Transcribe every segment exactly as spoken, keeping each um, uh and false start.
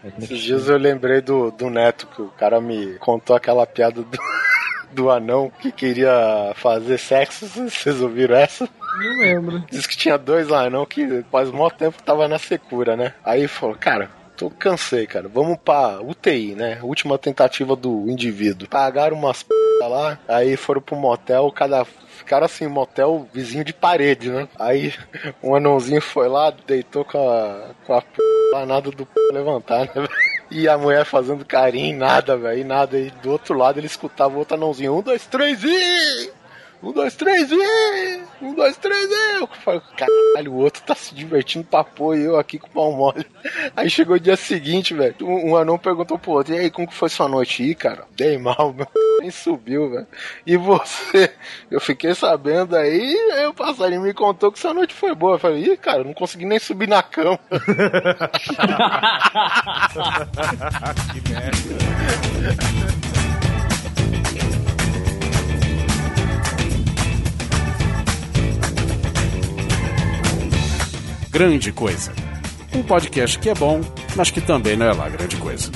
Esses dias eu lembrei do, do Neto, que o cara me contou aquela piada do, do anão que queria fazer sexo. Vocês ouviram essa? Não lembro. Diz que tinha dois anão que faz mó tempo que tava na secura, né? Aí falou, cara, tô cansei, cara, vamos pra U T I, né? Última tentativa do indivíduo. Pagaram umas p*** lá, aí foram pro motel, cada... Ficaram assim, motel vizinho de parede, né? Aí um anãozinho foi lá, deitou com a, com a p... nada do p... levantar, né? E a mulher fazendo carinho, nada, velho, nada. E do outro lado ele escutava o outro anãozinho, um, dois, três, e... Um, dois, três, e... Um, dois, três, e... Eu falei, caralho, o outro tá se divertindo pra pôr e eu aqui com o pau mole. Aí chegou o dia seguinte, velho, um, um anão perguntou pro outro, e aí, como que foi sua noite aí, cara? Dei mal, meu, nem subiu, velho. E você? Eu fiquei sabendo aí, aí o passarinho me contou que sua noite foi boa. Eu falei, ih, cara, não consegui nem subir na cama. Que merda. Grande Coisa. Um podcast que é bom, mas que também não é lá grande coisa.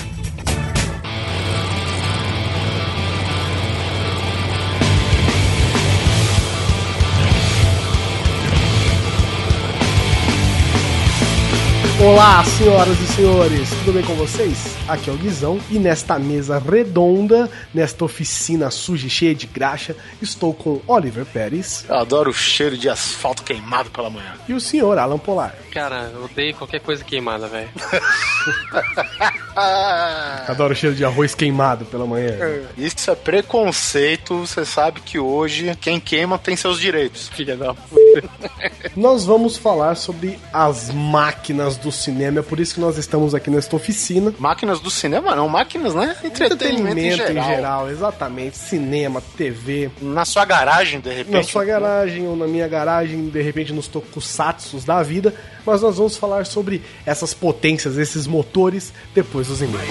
Olá, senhoras e senhores, tudo bem com vocês? Aqui é o Guizão e nesta mesa redonda, nesta oficina suja e cheia de graxa, estou com Oliver Pérez. Eu adoro o cheiro de asfalto queimado pela manhã. E o senhor Alan Polar. Cara, eu odeio qualquer coisa queimada, velho. Adoro o cheiro de arroz queimado pela manhã. Isso é preconceito, você sabe que hoje quem queima tem seus direitos. Filha da puta. Nós vamos falar sobre as máquinas do cinema, é por isso que nós estamos aqui nesta oficina. Máquinas do cinema não, máquinas, né? Entretenimento, Entretenimento em, geral. em geral, exatamente. Cinema, T V. Na sua garagem, de repente. Na sua garagem ou na minha garagem, de repente nos tokusatsus da vida. Mas nós vamos falar sobre essas potências, esses motores, depois dos e-mails.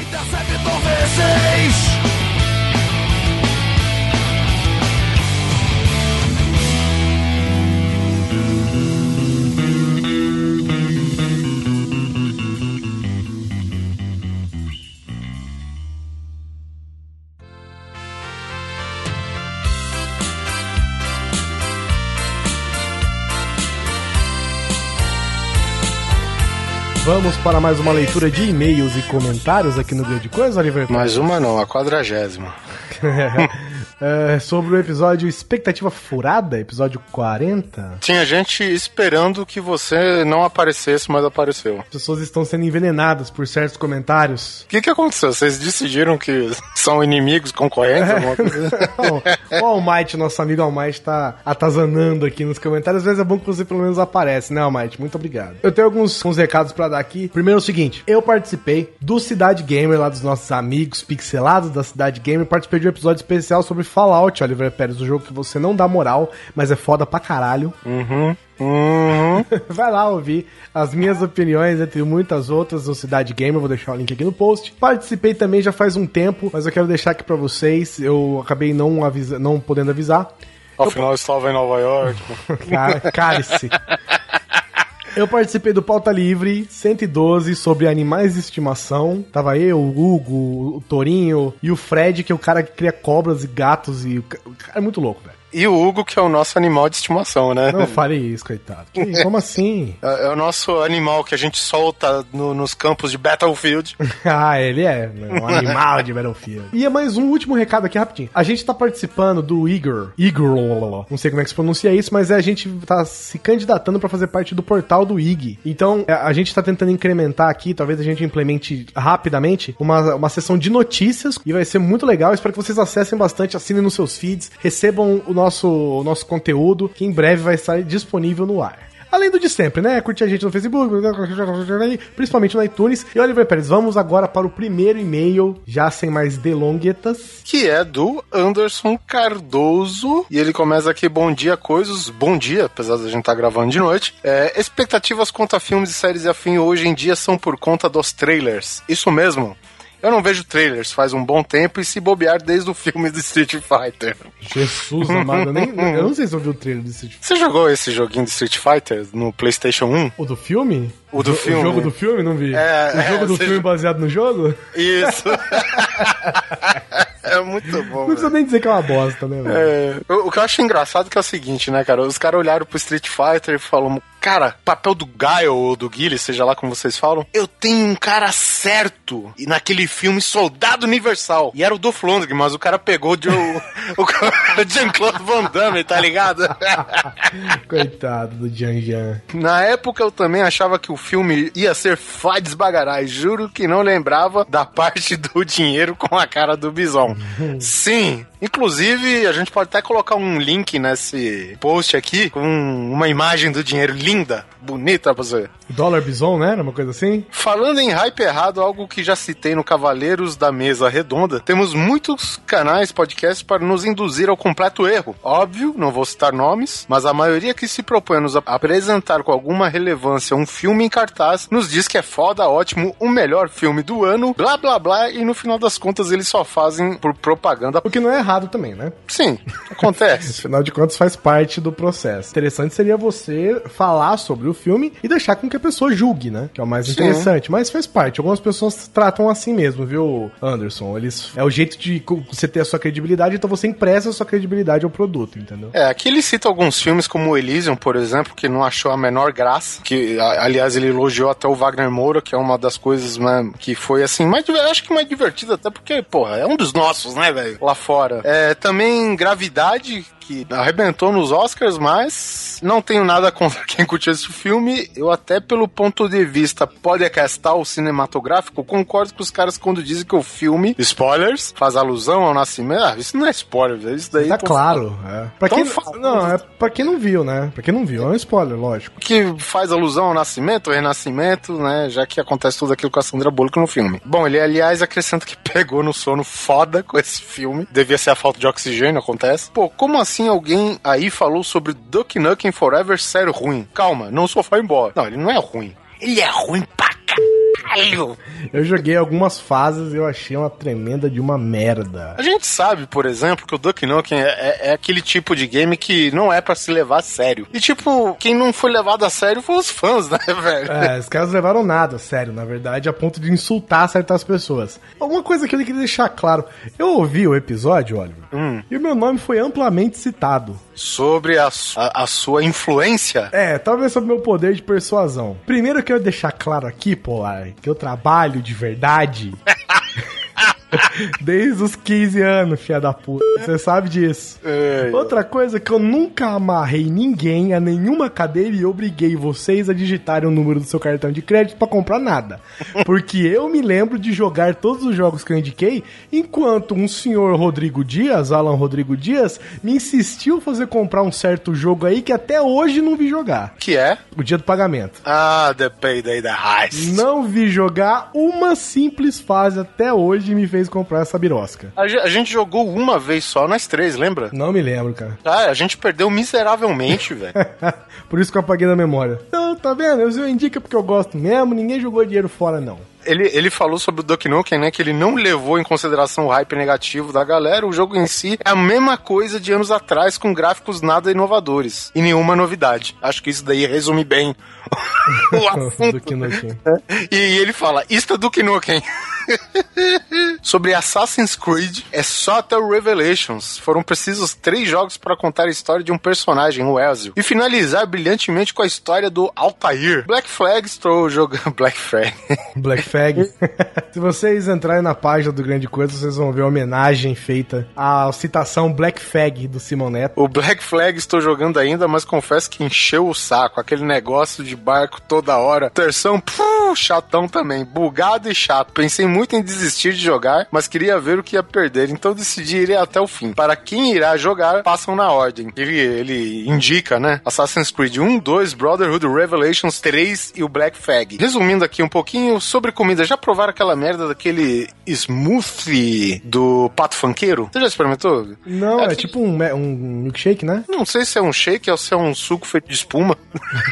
Vamos para mais uma leitura de e-mails e comentários aqui no Grande Coisa, Oliver? Mais uma não, a quadragésima. É, sobre o episódio Expectativa Furada, episódio quarenta. Tinha gente esperando que você não aparecesse, mas apareceu. As pessoas estão sendo envenenadas por certos comentários. O que que aconteceu? Vocês decidiram que são inimigos, concorrentes? Alguma coisa? O Almighty, nosso amigo Almighty, tá atazanando aqui nos comentários. Às vezes é bom que você pelo menos aparece, né, Almighty? Muito obrigado. Eu tenho alguns, alguns recados pra dar aqui. Primeiro é o seguinte, eu participei do Cidade Gamer, lá dos nossos amigos pixelados da Cidade Gamer. Participei de um episódio especial sobre Fallout, Oliver Pérez, o jogo que você não dá moral, mas é foda pra caralho. Uhum. Uhum. Vai lá ouvir as minhas opiniões, entre muitas outras, no Cidade Gamer. Vou deixar o link aqui no post. Participei também já faz um tempo, mas eu quero deixar aqui pra vocês. Eu acabei não, avisa, não podendo avisar. Afinal, eu estava em Nova York. Cálice. Eu participei do Pauta Livre cento e doze sobre animais de estimação. Tava eu, o Hugo, o Torinho e o Fred, que é o cara que cria cobras e gatos. E o cara é muito louco, velho. E o Hugo, que é o nosso animal de estimação, né? Não fale isso, coitado. Que, como assim? É, é o nosso animal que a gente solta no, nos campos de Battlefield. Ah, ele é um animal de Battlefield. E é mais um último recado aqui, rapidinho. A gente tá participando do Igor. Igor, não sei como é que se pronuncia isso, mas a gente tá se candidatando pra fazer parte do portal do I G. Então, a gente tá tentando incrementar aqui, talvez a gente implemente rapidamente, uma, uma sessão de notícias, e vai ser muito legal. Espero que vocês acessem bastante, assinem nos seus feeds, recebam o nosso, o nosso conteúdo, que em breve vai estar disponível no ar. Além do de sempre, né? Curte a gente no Facebook, principalmente no iTunes. E Oliver Pérez, vamos agora para o primeiro e-mail, já sem mais delonguetas. Que é do Anderson Cardoso. E ele começa aqui, bom dia, coisas. Bom dia, apesar da gente estar gravando de noite. É, expectativas quanto a filmes e séries e afim hoje em dia são por conta dos trailers. Isso mesmo. Eu não vejo trailers faz um bom tempo e se bobear desde o filme do Street Fighter. Jesus amado, eu, nem, eu não sei se eu vi o trailer do Street Fighter. Você jogou esse joguinho de Street Fighter no PlayStation um? O do filme? O do o, filme. O jogo do filme? Não vi. É, o jogo é, do você... filme baseado no jogo? Isso. É muito bom. Não precisa nem dizer que é uma bosta, né, velho? É, o, o que eu acho engraçado é que é o seguinte, né, cara? Os caras olharam pro Street Fighter e falaram, cara, papel do Guile ou do Guile, seja lá como vocês falam, eu tenho um cara certo. E naquele filme Soldado Universal. E era o Dolph Lundgren, mas o cara pegou de, o, o Jean-Claude Van Damme, tá ligado? Coitado do Jean Jean. Na época eu também achava que o filme ia ser Fades Bagarai. Juro que não lembrava da parte do dinheiro com a cara do Bison. Sim, inclusive a gente pode até colocar um link nesse post aqui com uma imagem do dinheiro linda, bonita pra você. Dólar Bison, né? Era uma coisa assim? Falando em hype errado, algo que já citei no Cavaleiros da Mesa Redonda, temos muitos canais, podcasts para nos induzir ao completo erro. Óbvio, não vou citar nomes, mas a maioria que se propõe a nos apresentar com alguma relevância um filme em cartaz, nos diz que é foda, ótimo, o melhor filme do ano, blá blá blá, e no final das contas eles só fazem por propaganda. O que não é errado também, né? Sim, acontece. Afinal de contas faz parte do processo. Interessante seria você falar sobre o filme e deixar com que a pessoa julgue, né? Que é o mais interessante. Sim. Mas faz parte. Algumas pessoas tratam assim mesmo, viu, Anderson? Eles, é o jeito de você ter a sua credibilidade, então você empresta a sua credibilidade ao produto, entendeu? É, aqui ele cita alguns filmes como o Elysium, por exemplo, que não achou a menor graça, que, aliás, ele elogiou até o Wagner Moura, que é uma das coisas, né, que foi, assim, mais, acho que mais divertida, até porque, porra, é um dos nossos, né, velho, lá fora. É, também Gravidade, que arrebentou nos Oscars, mas não tenho nada contra quem curtiu esse filme. Eu até, pelo ponto de vista podcastal cinematográfico, concordo com os caras quando dizem que o filme, spoilers, faz alusão ao nascimento. Ah, isso não é spoiler, isso daí... Tá claro, é. Pra quem, fala, não, é pra quem não viu, né? Pra quem não viu, é um spoiler, lógico. Que faz alusão ao nascimento, ao renascimento, né? Já que acontece tudo aquilo com a Sandra Bullock no filme. Bom, ele, aliás, acrescenta que pegou no sono foda com esse filme. Devia ser a falta de oxigênio, acontece. Pô, como assim alguém aí falou sobre Duck Nukem Forever ser ruim? Calma, não sou fanboy. Não, ele não é ruim. Ele é ruim pra caralho. Eu joguei algumas fases e eu achei uma tremenda de uma merda. A gente sabe, por exemplo, que o Duck Nukem é, é, é aquele tipo de game que não é pra se levar a sério. E tipo, quem não foi levado a sério foi os fãs, né, velho? É, os caras levaram nada a sério, na verdade, a ponto de insultar certas pessoas. Alguma coisa que eu queria deixar claro. Eu ouvi o episódio, Oliver, hum. e o meu nome foi amplamente citado. Sobre a, a, a sua influência? É, talvez sobre o meu poder de persuasão. Primeiro eu quero deixar claro aqui, Polar, que eu trabalho de verdade desde os quinze anos, filha da puta. Você sabe disso. É, Outra coisa que eu nunca amarrei ninguém a nenhuma cadeira e obriguei vocês a digitarem o número do seu cartão de crédito pra comprar nada. Porque eu me lembro de jogar todos os jogos que eu indiquei, enquanto um senhor Rodrigo Dias, Alan Rodrigo Dias, me insistiu fazer comprar um certo jogo aí que até hoje não vi jogar. Que é? O Dia do Pagamento. Ah, The Payday the Heist. Não vi jogar uma simples fase até hoje e me fez comprar essa birosca. A, a gente jogou uma vez só, nós três, lembra? Não me lembro, cara. Ah, a gente perdeu miseravelmente, velho. Por isso que eu apaguei da memória. Então, tá vendo? Eu indico porque eu gosto mesmo, ninguém jogou dinheiro fora, não. Ele, ele falou sobre o Duck Nukem, né, que ele não levou em consideração o hype negativo da galera. O jogo em si é a mesma coisa de anos atrás, com gráficos nada inovadores e nenhuma novidade. Acho que isso daí resume bem o assunto. Duck Nukem. E, e ele fala, isto é Duck Nukem. Sobre Assassin's Creed, é só até o Revelations. Foram precisos três jogos para contar a história de um personagem, o Ezio, e finalizar brilhantemente com a história do Altair. Black Flag, estou jogando... Black Flag. Black Flag. Se vocês entrarem na página do Grande Coisa, vocês vão ver a homenagem feita à citação Black Flag do Simon Neto. O Black Flag estou jogando ainda, mas confesso que encheu o saco. Aquele negócio de barco toda hora. Terção, puf, chatão também. Bugado e chato. Pensei muito em desistir de jogar, mas queria ver o que ia perder, então decidi ir até o fim. Para quem irá jogar, passam na ordem. Ele, ele indica, né? Assassin's Creed um, dois, Brotherhood, Revelations três e o Black Flag. Resumindo aqui um pouquinho sobre comida. Já provaram aquela merda daquele smoothie do Pato Funkeiro? Você já experimentou? Não, é, é tipo um, um milkshake, né? Não sei se é um shake ou se é um suco feito de espuma.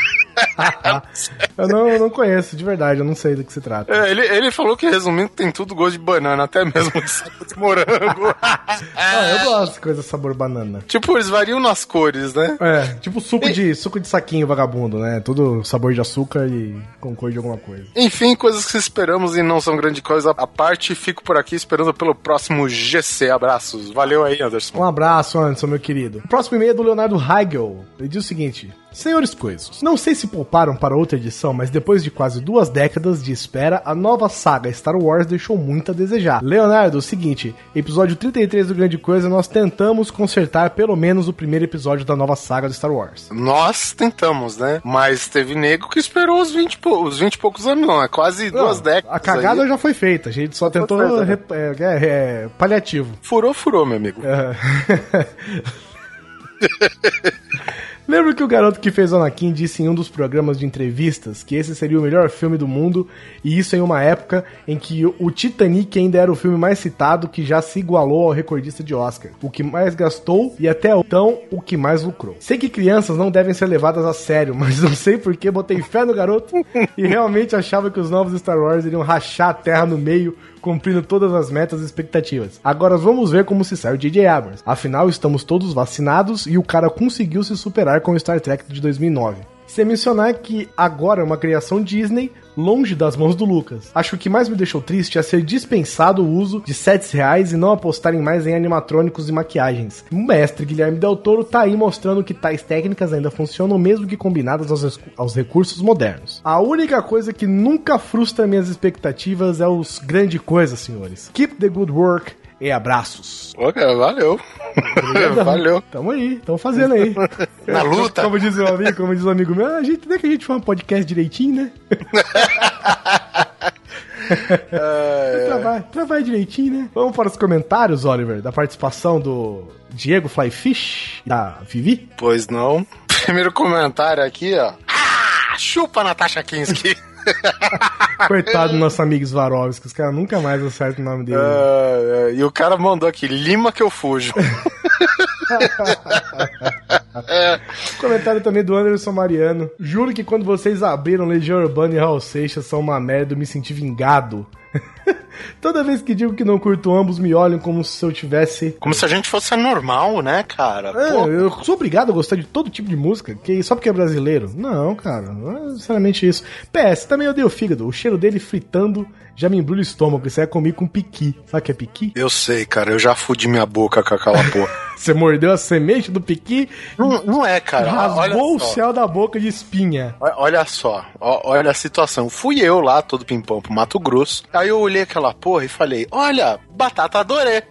eu, não, eu não conheço, de verdade, eu não sei do que se trata. É, ele, ele falou que, resumindo, tem tudo gosto de banana, até mesmo de sabor de morango. Ah, eu gosto de coisa sabor banana. Tipo, eles variam nas cores, né? É, tipo suco de, suco de saquinho vagabundo, né? Tudo sabor de açúcar e com cor de alguma coisa. Enfim, coisas que esperamos e não são grande coisa à parte. Fico por aqui esperando pelo próximo G C. Abraços. Valeu aí, Anderson. Um abraço, Anderson, meu querido. O próximo e-mail é do Leonardo Heigl. Ele diz o seguinte: senhores coisos, não sei se pouparam para outra edição, mas depois de quase duas décadas de espera, a nova saga Star Wars deixou muito a desejar. Leonardo, o seguinte, episódio trinta e três do Grande Coisa, nós tentamos consertar pelo menos o primeiro episódio da nova saga do Star Wars. Nós tentamos, né? Mas teve nego que esperou os vinte, os vinte e poucos anos, não. É quase não, duas décadas. A cagada aí. Já foi feita, a gente só já tentou feita, né? é, é, é, paliativo. Furou, furou, meu amigo. É. Lembro que o garoto que fez o Anakin disse em um dos programas de entrevistas que esse seria o melhor filme do mundo, e isso em uma época em que o Titanic ainda era o filme mais citado, que já se igualou ao recordista de Oscar, o que mais gastou e até então o que mais lucrou. Sei que crianças não devem ser levadas a sério, mas não sei porque botei fé no garoto e realmente achava que os novos Star Wars iriam rachar a terra no meio, cumprindo todas as metas e expectativas. Agora vamos ver como se sai o J J Abrams. Afinal, estamos todos vacinados e o cara conseguiu se superar com o Star Trek de dois mil e nove. Sem mencionar que agora é uma criação Disney, longe das mãos do Lucas. Acho que o que mais me deixou triste é ser dispensado o uso de sets reais e não apostarem mais em animatrônicos e maquiagens. O mestre Guilherme Del Toro tá aí mostrando que tais técnicas ainda funcionam mesmo que combinadas aos, aos recursos modernos. A única coisa que nunca frustra minhas expectativas é os grandes coisas, senhores. Keep the good work e abraços. Pô, cara, valeu. Valeu. Tamo aí, tamo fazendo aí. Na luta. Como diz o amigo, como diz o amigo meu, a gente, nem que a gente faz um podcast direitinho, né? é, trabalha, trabalha direitinho, né? Vamos para os comentários, Oliver, da participação do Diego Flyfish, da Vivi? Pois não. Primeiro comentário aqui, ó. Ah, chupa Natasha Kinski. Coitado do nosso amigo Swarovski, os caras nunca mais acertam o nome dele. Uh, uh, e o cara mandou aqui, Lima que eu fujo. Comentário também do Anderson Mariano. Juro que quando vocês abriram Legião Urbana e Raul Seixas são uma merda, eu me senti vingado. Toda vez que digo que não curto ambos, me olham como se eu tivesse... Como se a gente fosse normal, né, cara? É, eu sou obrigado a gostar de todo tipo de música, que só porque é brasileiro. Não, cara, não é necessariamente isso. P S, também odeio o fígado. O cheiro dele fritando já me embrulha o estômago. Isso é comigo com piqui. Sabe o que é piqui? Eu sei, cara. Eu já fudi minha boca com aquela porra. Você mordeu a semente do piqui? Não, não é, cara. Rasgou o céu da boca de espinha. Olha só. Olha a situação. Fui eu lá, todo pimpão, pro Mato Grosso. Aí eu olhei aquela porra e falei, olha, batata adorei.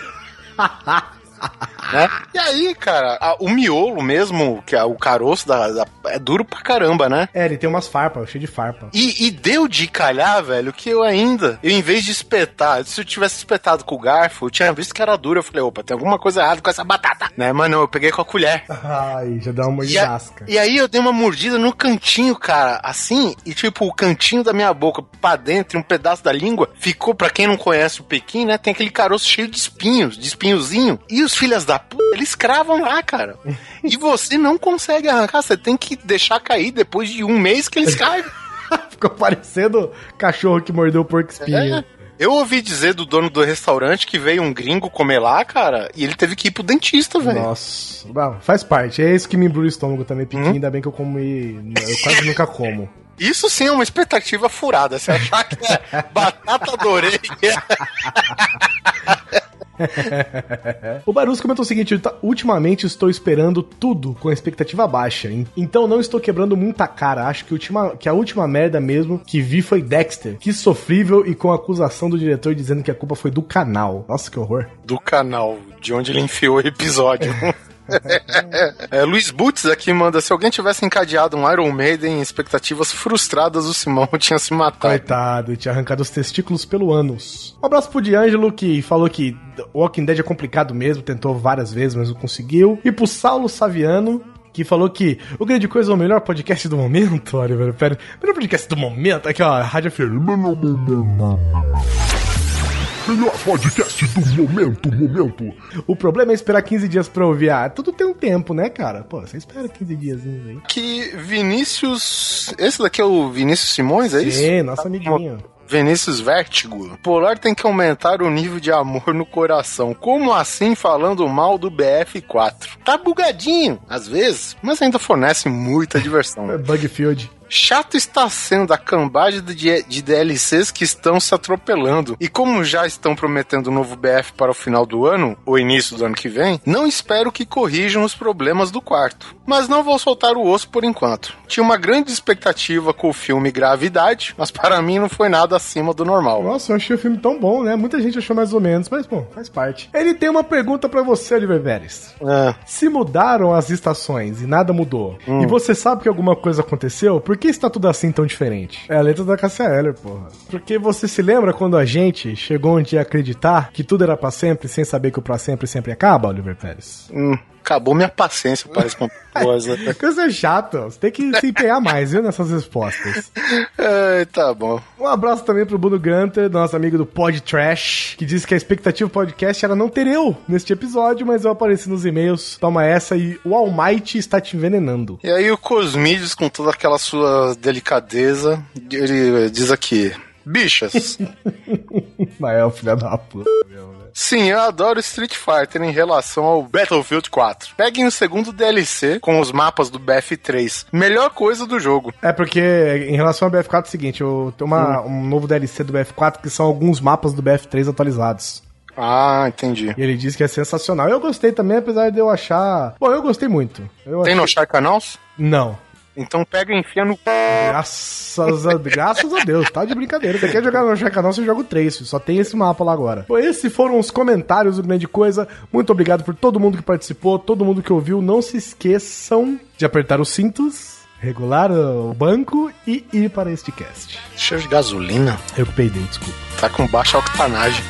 Né? E aí, cara, a, o miolo mesmo, que é o caroço da, da, é duro pra caramba, né? É, ele tem umas farpas, cheio de farpa. E, e deu de calhar, velho, que eu ainda, eu em vez de espetar, se eu tivesse espetado com o garfo, eu tinha visto que era duro, eu falei, opa, tem alguma coisa errada com essa batata, né? Mas não, eu peguei com a colher. Ai, já dá uma mordidasca. E, e aí eu dei uma mordida no cantinho, cara, assim, e tipo, o cantinho da minha boca pra dentro, um pedaço da língua, ficou, pra quem não conhece o Pequim, né, tem aquele caroço cheio de espinhos, de espinhozinho, e os filhos da puta, eles cravam lá, cara. E você não consegue arrancar, você tem que deixar cair depois de um mês que eles caem. Ficou parecendo cachorro que mordeu o porco espinho. É. Eu ouvi dizer do dono do restaurante que veio um gringo comer lá, cara, e ele teve que ir pro dentista, velho. Nossa, bom, faz parte. É isso que me embrulha o estômago também, Pequim, hum? Ainda bem que eu como e eu quase nunca como. Isso sim é uma expectativa furada. Você achar que é batata adorei. O Barus comentou o seguinte: ultimamente estou esperando tudo com expectativa baixa, então não estou quebrando muita cara. Acho que, ultima, que a última merda mesmo que vi foi Dexter, que sofrível, e com a acusação do diretor dizendo que a culpa foi do canal. Nossa, que horror. Do canal, de onde ele enfiou o episódio. É, Luiz Butz aqui manda: se alguém tivesse encadeado um Iron Maiden em expectativas frustradas, o Simão tinha se matado. Coitado, tinha arrancado os testículos pelo ânus. Um abraço pro D'Angelo, que falou que Walking Dead é complicado mesmo, tentou várias vezes, mas não conseguiu. E pro Saulo Saviano, que falou que o Grande Coisa é o melhor podcast do momento. Olha, velho, pera, melhor podcast do momento. Aqui, ó, Rádio Firme. Melhor podcast do momento, momento. O problema é esperar quinze dias pra ouvir. Ah, tudo tem um tempo, né, cara? Pô, você espera quinze dias aí. Que Vinícius... Esse daqui é o Vinícius Simões, é isso? Sim, nosso amiguinho. Vinícius Vértigo. Polar tem que aumentar o nível de amor no coração. Como assim falando mal do B F quatro? Tá bugadinho, às vezes, mas ainda fornece muita diversão. É Bugfield. Chato está sendo a cambagem de, de D L Cs que estão se atropelando. E como já estão prometendo um novo B F para o final do ano, ou início do ano que vem, não espero que corrijam os problemas do quarto. Mas não vou soltar o osso por enquanto. Tinha uma grande expectativa com o filme Gravidade, mas para mim não foi nada acima do normal. Nossa, eu achei o filme tão bom, né? Muita gente achou mais ou menos, mas bom, faz parte. Ele tem uma pergunta pra você, Oliver Pérez. É. Se mudaram as estações e nada mudou, Hum. e você sabe que alguma coisa aconteceu, por que está tudo assim tão diferente? É a letra da Cássia Eller, porra. Porque você se lembra quando a gente chegou um dia a acreditar que tudo era pra sempre, sem saber que o pra sempre sempre acaba, Oliver Pérez? Hum, acabou minha paciência para essa coisa. Coisa chata, você tem que se empenhar mais, viu, nessas respostas. É, tá bom. Um abraço também pro Bruno Gunter, nosso amigo do Pod Trash, que disse que a expectativa do podcast era não ter eu neste episódio, mas eu apareci nos e-mails. Toma essa e o Almighty está te envenenando. E aí o Cosmides, com toda aquela sua delicadeza, ele diz aqui: bichas. Mas é o filho da puta, meu, né? Sim, eu adoro Street Fighter em relação ao Battlefield quatro. Peguem o segundo D L C com os mapas do B F três. Melhor coisa do jogo. É porque, em relação ao B F quatro, é o seguinte, eu tenho uma, um novo D L C do B F quatro que são alguns mapas do B F três atualizados. Ah, entendi. E ele disse que é sensacional. Eu gostei também, apesar de eu achar... Bom, eu gostei muito. Eu Tem achei... no Sharkanals? Não. Então pega e enfia no... Graças a, graças a Deus, tá de brincadeira. Você quer jogar no Sharkanal, você joga o três, só tem esse mapa lá agora. Bom, esses foram os comentários do Grande Coisa. Muito obrigado por todo mundo que participou, todo mundo que ouviu. Não se esqueçam de apertar os cintos, regular o banco e ir para este cast. Cheio de gasolina. Eu que peidei, desculpa. Tá com baixa octanagem.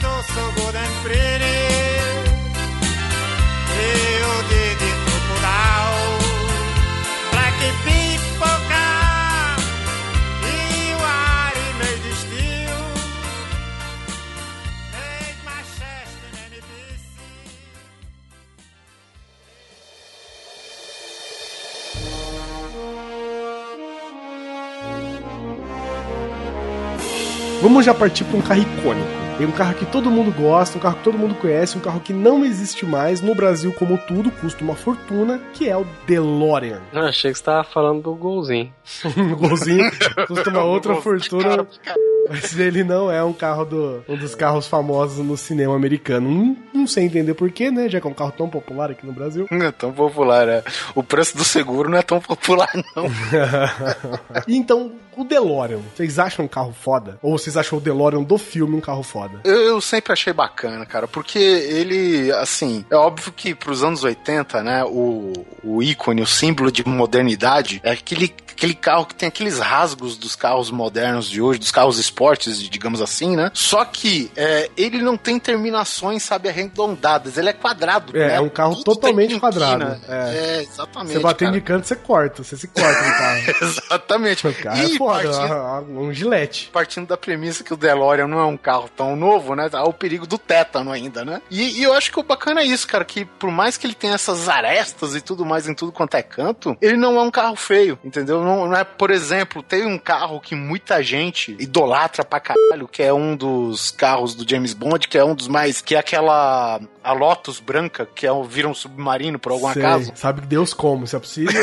Vamos já partir para um carro icônico. Tem um carro que todo mundo gosta, um carro que todo mundo conhece, um carro que não existe mais no Brasil como tudo, custa uma fortuna, que é o DeLorean. Eu achei que você tava falando do golzinho. O golzinho custa uma outra fortuna, mas ele não é um carro do, um dos carros famosos no cinema americano. Não, não sei entender porquê, né? Já que é um carro tão popular aqui no Brasil. Não é tão popular, é. O preço do seguro não é tão popular, não. E então, o DeLorean, vocês acham um carro foda? Ou vocês acham o DeLorean do filme um carro foda? Eu, eu sempre achei bacana, cara, porque ele, assim, é óbvio que pros anos oitenta, né, o, o ícone, o símbolo de modernidade é aquele, aquele carro que tem aqueles rasgos dos carros modernos de hoje, dos carros esportes, digamos assim, né? Só que é, ele não tem terminações, sabe, arredondadas, ele é quadrado. É, né? é um carro Tudo totalmente tem quadrado. quina. É. é, exatamente. Você batendo cara. de canto, você corta, você se corta no carro. Exatamente. O carro E é foda, partindo- um gilete. partindo da premissa que o DeLorean não é um carro tão novo, né? Há o perigo do tétano ainda, né? E, e eu acho que o bacana é isso, cara, que por mais que ele tenha essas arestas e tudo mais em tudo quanto é canto, ele não é um carro feio, entendeu? Não, não é, por exemplo, tem um carro que muita gente idolatra pra caralho, que é um dos carros do James Bond, que é um dos mais, que é aquela... a Lotus branca, que é, vira um submarino por algum Sei, acaso. sabe que Deus como, se é possível.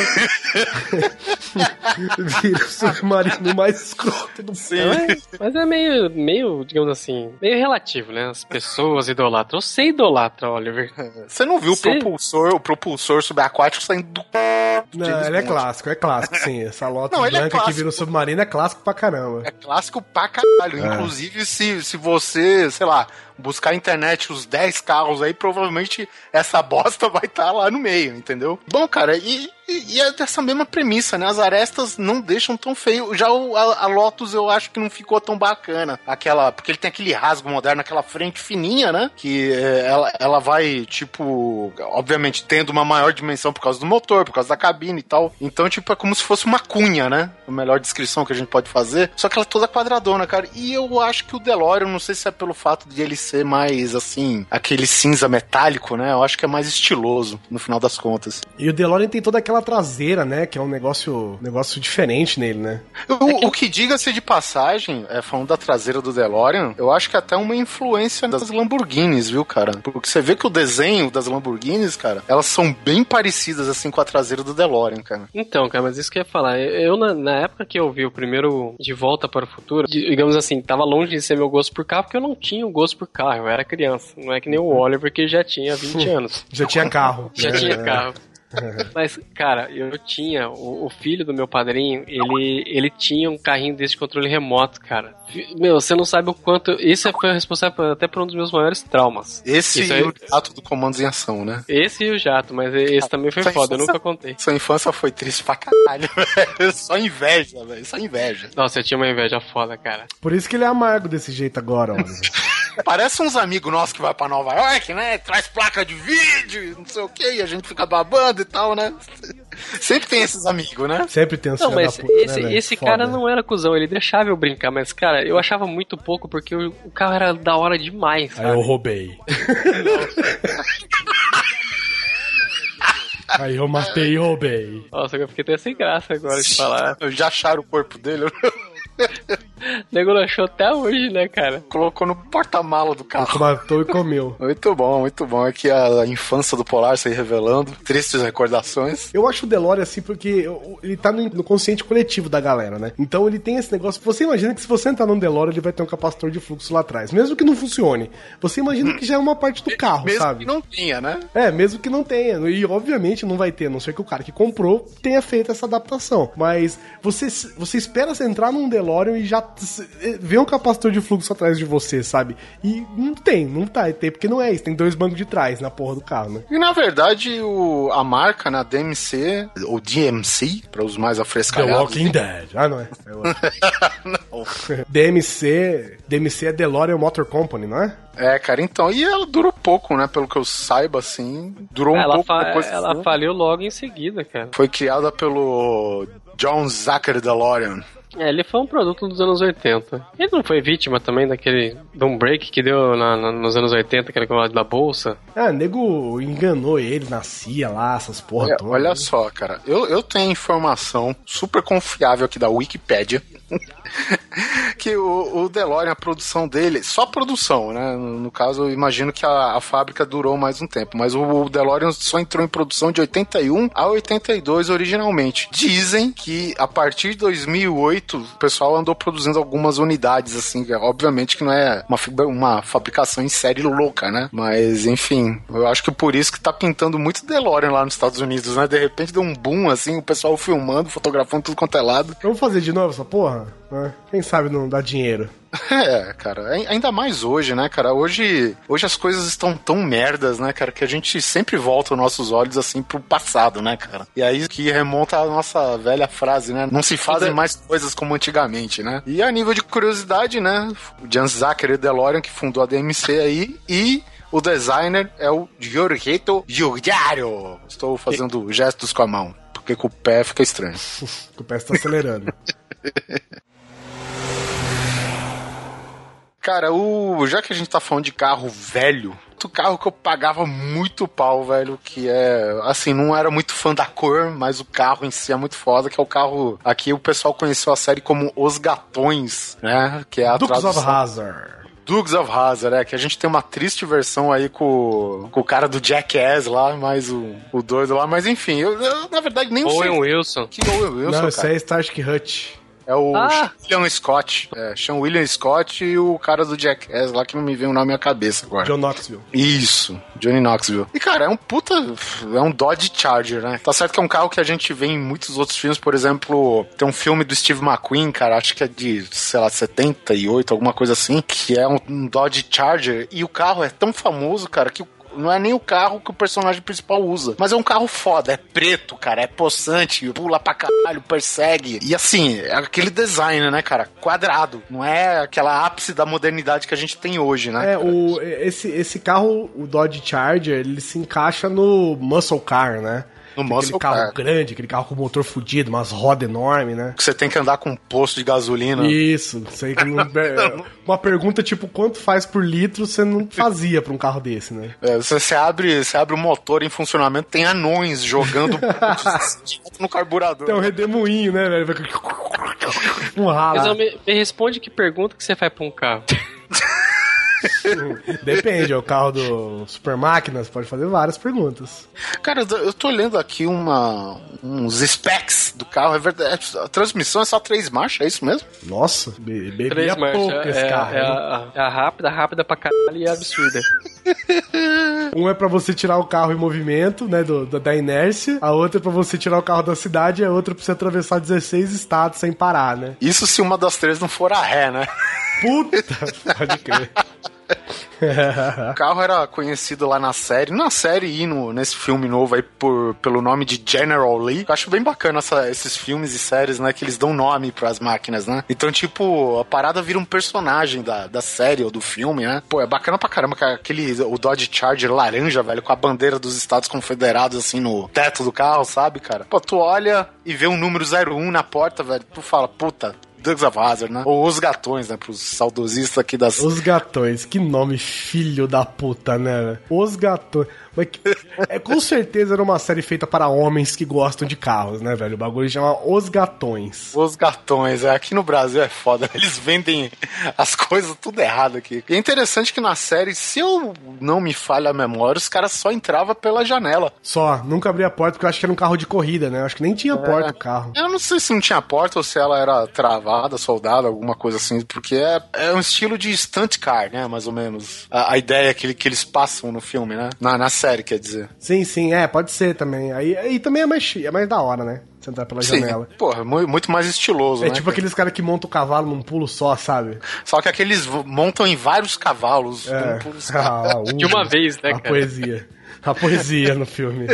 Vira o submarino mais escroto do céu. Mas, mas é meio, meio, digamos assim, meio relativo, né? As pessoas idolatram. Você idolatra, Oliver. Você não viu Sim. o propulsor, o propulsor subaquático saindo do... do Não, James ele é Bond. clássico, é clássico, sim. Essa Lotus Não, ele é branca que clássico. vira um submarino é clássico pra caramba. É clássico pra caralho. É. Inclusive, se, se você, sei lá, buscar na internet os dez carros aí, provavelmente essa bosta vai estar lá no meio, entendeu? Bom, cara, e, e, e é dessa mesma premissa, né? As arestas não deixam tão feio. Já o, a, a Lotus eu acho que não ficou tão bacana. Aquela, porque ele tem aquele rasgo moderno, aquela frente fininha, né? Que é, ela, ela vai, tipo, obviamente tendo uma maior dimensão por causa do motor, por causa da cabine e tal. Então, tipo, é como se fosse uma cunha, né? A melhor descrição que a gente pode fazer. Só que ela é toda quadradona, cara. E eu acho que o DeLorean, não sei se é pelo fato de ele ser mais, assim, aquele cinza metálico, né? Eu acho que é mais estiloso, no final das contas. E o DeLorean tem toda aquela traseira, né? Que é um negócio, negócio diferente nele, né? O, é que... o que diga-se de passagem, é, falando da traseira do DeLorean, eu acho que é até uma influência das Lamborghinis, viu, cara? Porque você vê que o desenho das Lamborghinis, cara, elas são bem parecidas, assim, com a traseira do DeLorean, cara. Então, cara, mas isso que eu ia falar. Eu, na, na época que eu vi o primeiro De Volta para o Futuro, digamos assim, tava longe de ser meu gosto por carro, porque eu não tinha um gosto por carro, eu era criança. Não é que nem o Oliver, que já tinha vinte anos. Já tinha carro. Já tinha carro. Mas, cara, eu tinha, o, o filho do meu padrinho, ele, ele tinha um carrinho desse controle remoto, cara. Meu, você não sabe o quanto. Isso foi responsável até por um dos meus maiores traumas. Esse isso e aí... o jato do Comandos em Ação, né? Esse e o jato, mas esse também foi sua foda, infância, eu nunca contei. Sua infância foi triste pra caralho, velho. Só inveja, velho. Só inveja. Nossa, eu tinha uma inveja foda, cara. Por isso que ele é amargo desse jeito agora, ó. Parece uns amigos nossos que vai pra Nova York, né? Traz placa de vídeo, não sei o que, e a gente fica babando e tal, né? Sempre tem esses amigos, né? Sempre tem um Não, mas puta, esse, né, esse Foda. cara não era cuzão, ele deixava eu brincar, mas, cara, eu achava muito pouco porque o, o carro era da hora demais, sabe? Aí eu roubei. Aí eu matei e roubei. Nossa, eu fiquei até sem graça agora de falar. Já acharam o corpo dele? O nego achou até hoje, né, cara? Colocou no porta-mala do carro. Matou e comeu. Muito bom, muito bom. Aqui a infância do Polar se revelando. Tristes recordações. Eu acho o DeLorean assim porque ele tá no consciente coletivo da galera, né? Então ele tem esse negócio. Você imagina que se você entrar num DeLorean, ele vai ter um capacitor de fluxo lá atrás. Mesmo que não funcione. Você imagina que já é uma parte do carro, mesmo sabe? Mesmo que não tenha, né? É, mesmo que não tenha. E obviamente não vai ter, a não ser que o cara que comprou tenha feito essa adaptação. Mas você, você espera você entrar num DeLorean e já vê um capacitor de fluxo atrás de você, sabe? E não tem, não tá, tem, porque não é isso, tem dois bancos de trás na porra do carro, né? E na verdade, o, a marca, na D M C, ou D M C, para os mais afrescados. The Walking Dead. Ah, não é? é não. D M C, D M C é DeLorean Motor Company, não é? É, cara, então, e ela durou pouco, né, pelo que eu saiba, assim, durou um ela pouco fa- depois. Ela foi. faliu logo em seguida, cara. Foi criada pelo John Zachary DeLorean. É, ele foi um produto dos anos oitenta. Ele não foi vítima também daquele boom break que deu na, na, nos anos oitenta, aquele coisa da bolsa? Ah, nego enganou ele, nascia lá, essas porra É, todas. olha só, cara, eu, eu tenho informação super confiável aqui da Wikipédia que o, o DeLorean, a produção dele, só produção, né? No, no caso, eu imagino que a, a fábrica durou mais um tempo, mas o, o DeLorean só entrou em produção de oitenta e um a oitenta e dois originalmente. Dizem que a partir de dois mil e oito o pessoal andou produzindo algumas unidades, assim, obviamente que não é uma, uma fabricação em série louca, né? Mas, enfim, eu acho que por isso que tá pintando muito DeLorean lá nos Estados Unidos, né? De repente deu um boom, assim, o pessoal filmando, fotografando tudo quanto é lado. Vamos fazer de novo essa porra? Né? Quem sabe não dá dinheiro. É, cara, ainda mais hoje, né, cara? Hoje, hoje as coisas estão tão merdas, né, cara, que a gente sempre volta os nossos olhos, assim, pro passado, né, cara? E aí que remonta a nossa velha frase, né? Não se fazem mais coisas como antigamente, né? E a nível de curiosidade, né, o John Zachary DeLorean, que fundou a D M C aí, e o designer é o Giorgetto Giugiaro. Estou fazendo gestos com a mão, porque com o pé fica estranho. O pé está acelerando. Cara, o... já que a gente tá falando de carro velho, outro carro que eu pagava muito pau, velho, que é, assim, não era muito fã da cor, mas o carro em si é muito foda, que é o carro, aqui o pessoal conheceu a série como Os Gatões, né, que é a Dukes tradução... of Hazzard. Dukes of Hazzard, é, que a gente tem uma triste versão aí com, com o cara do Jackass lá, mais o, o doido lá, mas enfim, eu, eu na verdade nem sei... Owen Wilson. Que Owen Wilson, Não, cara? isso aí é Starsky Hutch. É o Ah. William Scott. É, Sean William Scott e o cara do Jackass lá que não me vem o nome à cabeça agora. John Knoxville. Isso, Johnny Knoxville. E, cara, é um puta... É um Dodge Charger, né? Tá certo que é um carro que a gente vê em muitos outros filmes. Por exemplo, tem um filme do Steve McQueen, cara, acho que é de, sei lá, setenta e oito, alguma coisa assim, que é um Dodge Charger. E o carro é tão famoso, cara, que o não é nem o carro que o personagem principal usa. Mas é um carro foda, é preto, cara, é possante, pula pra caralho, persegue. E assim, é aquele design, né, cara? Quadrado. Não é aquela ápice da modernidade que a gente tem hoje, né? É, o, esse, esse carro, o Dodge Charger, ele se encaixa no Muscle Car, né? No muscle aquele carro car. grande, aquele carro com motor fudido, umas rodas enormes, né? Que você tem que andar com um posto de gasolina. Isso, isso aí que não, uma pergunta tipo, quanto faz por litro, você não fazia pra um carro desse, né? É, você, você, abre, você abre o motor em funcionamento, tem anões jogando no carburador. Tem um redemoinho, né, velho? Um ralo. Mas me, me responde que pergunta que você faz pra um carro. Depende, é o carro do Super Máquinas, pode fazer várias perguntas. Cara, eu tô lendo aqui uma, uns specs do carro, é verdade. A transmissão é só três marchas, é isso mesmo? Nossa, be bebia Três pouco marchas, esse é, carro. É a, é a rápida, rápida pra caralho e a absurda. Um é pra você tirar o carro em movimento, né, do, da, da inércia. A outra é pra você tirar o carro da cidade e a outra é pra você atravessar dezesseis estados sem parar, né? Isso se uma das três não for a ré, né? Puta, pode crer. O carro era conhecido lá na série, na série e no, nesse filme novo aí por, pelo nome de General Lee. Eu acho bem bacana essa, esses filmes e séries, né, que eles dão nome pras máquinas, né? Então, tipo, a parada vira um personagem da, da série ou do filme, né? Pô, é bacana pra caramba, aquele, o Dodge Charger laranja, velho, com a bandeira dos Estados Confederados, assim, no teto do carro, sabe, cara? Pô, tu olha e vê um número zero um na porta, velho, tu fala, puta... Dukes of Hazzard, né? Ou Os Gatões, né? Pros saudosistas aqui das... Os Gatões, que nome filho da puta, né? Os Gatões. Mas que... é, com certeza era uma série feita para homens que gostam de carros, né, velho? O bagulho chama Os Gatões. Os Gatões, é. Aqui no Brasil é foda. Eles vendem as coisas tudo errado aqui. E é interessante que na série, se eu não me falha a memória, os caras só entravam pela janela. Só, nunca abria a porta, porque eu acho que era um carro de corrida, né? Eu acho que nem tinha é. porta o carro. Eu não sei se não tinha porta ou se ela era travada, soldada, alguma coisa assim, porque é, é um estilo de stunt car, né? Mais ou menos. A, a ideia que, que eles passam no filme, né? Na, na série, quer dizer. Sim, sim, é, pode ser também. Aí, aí também é mais, é mais da hora, né? Você entrar pela Sim, janela. Porra, muito mais estiloso, é né? É tipo aqueles caras que montam o cavalo num pulo só, sabe? Só que aqueles montam em vários cavalos. É. Num pulo só. Ah, de uma vez, né, a cara? A poesia. A poesia no filme.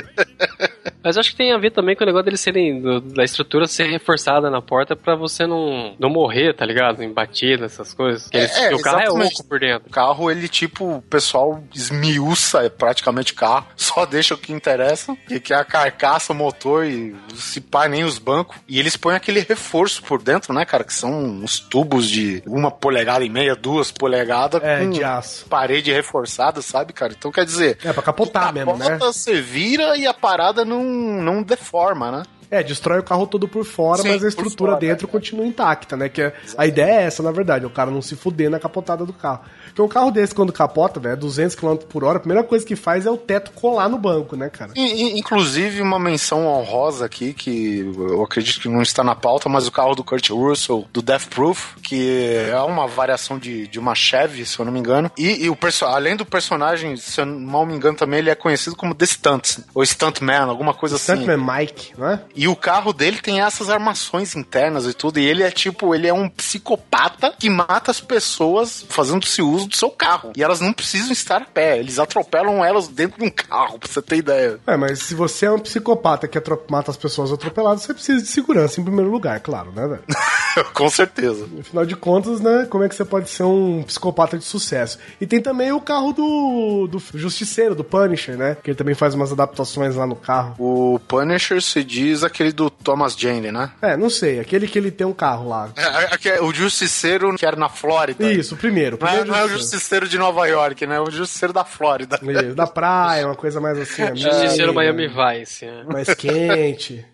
Mas acho que tem a ver também com o negócio deles serem, do, da estrutura ser reforçada na porta pra você não, não morrer, tá ligado? Em batida, essas coisas. Eles, é, é, o carro exatamente. é oco por dentro. O carro, ele tipo, o pessoal esmiuça é praticamente carro, só deixa o que interessa, que, que é a carcaça, o motor e se pá, nem os bancos. E eles põem aquele reforço por dentro, né, cara? Que são uns tubos de uma polegada e meia, duas polegadas é, com de aço. Parede reforçada, sabe, cara? Então quer dizer... É, pra capotar mesmo, né? Você vira e a parada não, não deforma, né? É, destrói o carro todo por fora, Sim, mas a estrutura fora, dentro é. continua intacta, né? Que é, a ideia é essa, na verdade, o cara não se fuder na capotada do carro. Porque um carro desse, quando capota, velho, duzentos quilômetros por hora, a primeira coisa que faz é o teto colar no banco, né, cara? E, inclusive, uma menção honrosa aqui, que eu acredito que não está na pauta, mas o carro do Kurt Russell, do Death Proof, que é uma variação de, de uma Chevy, se eu não me engano. E, e o perso- além do personagem, se eu não me engano também, ele é conhecido como The Stunt, ou Stuntman, alguma coisa assim. Stuntman Mike, não é? E o carro dele tem essas armações internas e tudo, e ele é tipo, ele é um psicopata que mata as pessoas fazendo-se uso do seu carro. E elas não precisam estar a pé, eles atropelam elas dentro de um carro, pra você ter ideia. É, mas se você é um psicopata que atrop- mata as pessoas atropeladas, você precisa de segurança em primeiro lugar, claro, né, velho? Com certeza. Afinal de contas, né, como é que você pode ser um psicopata de sucesso? E tem também o carro do, do Justiceiro, do Punisher, né? Que ele também faz umas adaptações lá no carro. O Punisher se diz aquele do Thomas Jane, né? É, não sei. Aquele que ele tem um carro lá. É, é, o Justiceiro que era na Flórida. Isso, o primeiro. O primeiro não, é, não é o Justiceiro de Nova York, né? É o Justiceiro da Flórida. Isso, da praia, uma coisa mais assim. Amiga, Justiceiro Miami Vice. Né? Mais quente.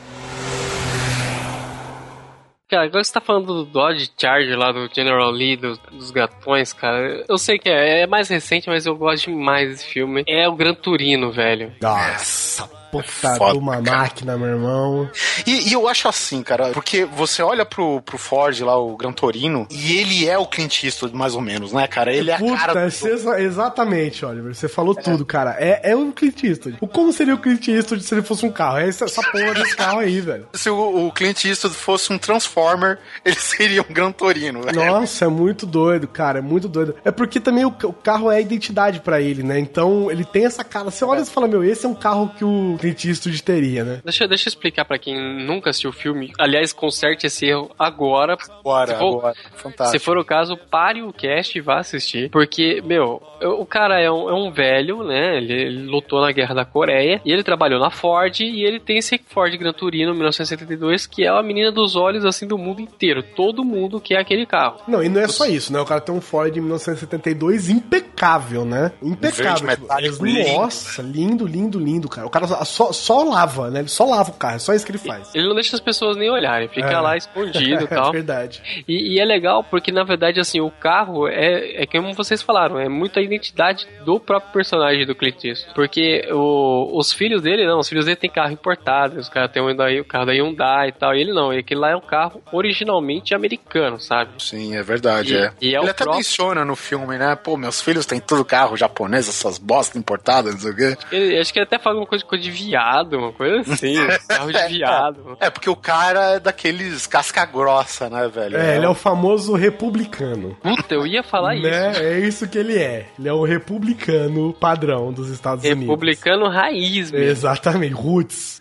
Cara, agora você tá falando do Dodge Charger lá, do General Lee, do, dos gatões, cara. Eu sei que é, é mais recente, mas eu gosto demais desse filme. É o Gran Turino, velho. Nossa, puta Foda, de uma cara. máquina, meu irmão. E, e eu acho assim, cara, porque você olha pro, pro Ford lá, o Gran Torino, e ele é o Clint Eastwood, mais ou menos, né, cara? Ele é a Puta, cara... Do... exa- exatamente, Oliver. Você falou é. tudo, cara. É, é o Clint Eastwood. O como seria o Clint Eastwood se ele fosse um carro? É essa, essa porra desse carro aí, velho. Se o, o Clint Eastwood fosse um Transformer, ele seria um Gran Torino, velho. Nossa, é muito doido, cara. É muito doido. É porque também o, o carro é a identidade pra ele, né? Então, ele tem essa cara. Você olha e fala, meu, esse é um carro que o Clint Eastwood teria, né? Deixa, deixa eu explicar pra quem nunca assistiu o filme. Aliás, conserte esse erro agora. Bora, se for, bora. Fantástico. Se for o caso, pare o cast e vá assistir. Porque, meu, o cara é um, é um velho, né? Ele, ele lutou na Guerra da Coreia e ele trabalhou na Ford e ele tem esse Ford Gran Turismo mil novecentos e setenta e dois que é a menina dos olhos, assim, do mundo inteiro. Todo mundo quer aquele carro. Não, e não é só isso, né? O cara tem um Ford de mil novecentos e setenta e dois impecável, né? Impecável. Verde metálico, Tipo, nossa, lindo, lindo, lindo, cara. O cara só, só lava, né? Ele só lava o carro, é só isso que ele faz. Ele não deixa as pessoas nem olharem, fica É. lá escondido e tal. É verdade. E, e é legal porque, na verdade, assim, o carro é, é como vocês falaram, é muito a identidade do próprio personagem do Clint Eastwood. Porque o, os filhos dele, não, os filhos dele tem carro importado, os caras têm um Hyundai, o carro da Hyundai e tal, e ele não, e aquele lá é um carro originalmente americano, sabe? Sim, é verdade, E- é. e é Ele o até próprio- menciona no filme, né? Pô, meus filhos têm tudo carro japonês, essas bosta importadas, não sei o quê. Ele, acho que ele até fala uma coisa, coisa de viado, uma coisa assim, carro de viado. É, porque o cara é daqueles casca grossa, né, velho? É, ele é o famoso republicano. Puta, eu ia falar isso. Né? É isso que ele é. Ele é o republicano padrão dos Estados Unidos. Republicano raiz mesmo. Exatamente, roots.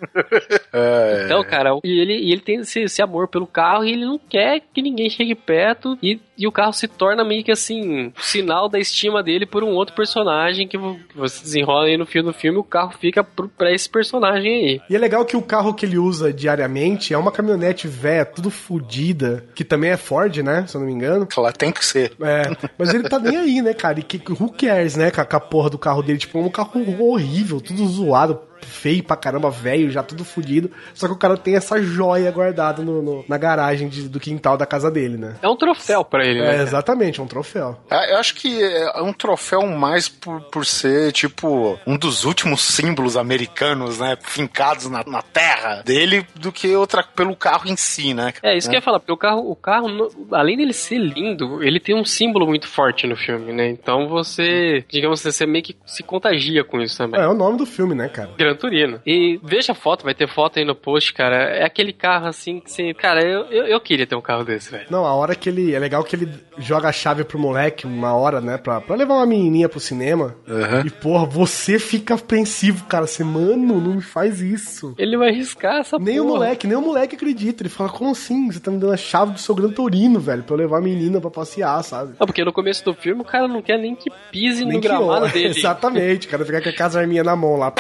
É. Então, cara, e ele, e ele tem esse, esse amor pelo carro e ele não quer que ninguém chegue perto e, e o carro se torna meio que assim, um sinal da estima dele por um outro personagem que vo- que você desenrola aí no fim do filme, o carro fica pro, pra esse personagem aí. E é legal que o carro que ele usa diariamente é uma caminhonete velha, tudo fodida, que também é Ford, né? Se eu não me engano. Claro, tem que ser. É, mas ele tá nem aí, né, cara? E que, who cares, né, com a, com a porra do carro dele? Tipo, é um carro horrível, tudo zoado, feio pra caramba, velho, já tudo fudido. Só que o cara tem essa joia guardada no, no- na garagem de- do quintal da casa dele, né? É um troféu pra ele, né? É, cara? exatamente, é um troféu. É, eu acho que é um troféu mais por, por ser, tipo, um dos últimos símbolos americanos, né? Fincados na, na terra dele, do que outra pelo carro em si, né? É, isso que eu ia falar, porque o carro, o carro, no- além dele ser lindo, ele tem um símbolo muito forte no filme, né? Então você, digamos, você meio que se contagia com isso também. É, é o nome do filme, né, cara? Gran Turino. E veja a foto, vai ter foto aí no post, cara. É aquele carro assim que você. Cara, eu, eu, eu queria ter um carro desse, velho. Não, a hora que ele... É legal que ele joga a chave pro moleque uma hora, né? Pra, pra levar uma menininha pro cinema. Uhum. E, porra, você fica apreensivo, cara. Você, mano, não me faz isso. Ele vai arriscar essa Nem porra. o moleque, nem o moleque acredita. Ele fala, como assim? Você tá me dando a chave do seu Gran Torino, velho, pra eu levar a menina pra passear, sabe? Ah, porque no começo do filme o cara não quer nem que pise Nem no que gramado olha. dele. Exatamente, o cara fica com a casa arminha na mão lá.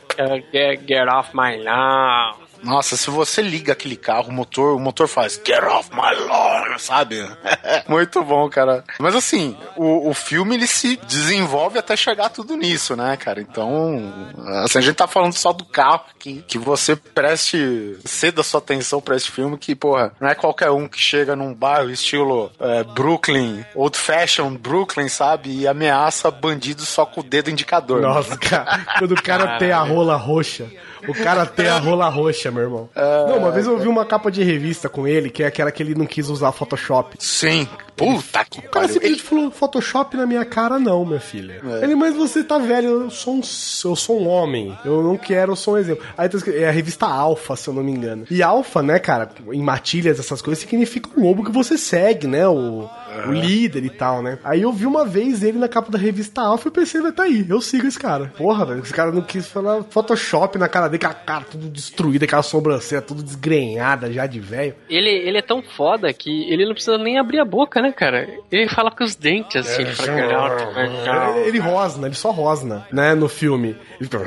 Get, get off my lawn. Nossa, se você liga aquele carro, o motor, o motor faz Get off my lawn, sabe? Muito bom, cara. Mas assim, o, o filme ele se desenvolve até chegar tudo nisso, né, cara? Então, assim, a gente tá falando só do carro, que, que você preste, ceda sua atenção pra esse filme, que, porra, não é qualquer um que chega num bairro estilo é, Brooklyn, old fashion Brooklyn, sabe? E ameaça bandidos só com o dedo indicador. né? Nossa, cara, quando o cara tem a rola roxa. O cara tem a rola roxa, meu irmão. Não, uma vez eu vi uma capa de revista com ele, que é aquela que ele não quis usar Photoshop. Sim. Puta que O cara pariu. simplesmente falou, Photoshop na minha cara não, minha filha. É. Ele, mas você tá velho, eu sou, um, eu sou um homem, eu não quero, eu sou um exemplo. Aí tá escrito- é a revista Alpha, se eu não me engano. E Alpha, né, cara, em matilhas, essas coisas, significa o lobo que você segue, né, o, o líder e tal, né. Aí eu vi uma vez ele na capa da revista Alpha e pensei, vai tá aí, eu sigo esse cara. Porra, velho, esse cara não quis falar Photoshop na cara dele, com a cara tudo destruída, aquela sobrancelha tudo desgrenhada já de velho. Ele, ele é tão foda que ele não precisa nem abrir a boca, né, cara? Ele fala com os dentes, assim. Ele fala, "Get out, get out." Ele rosna, ele só rosna, né, no filme. Ele fica-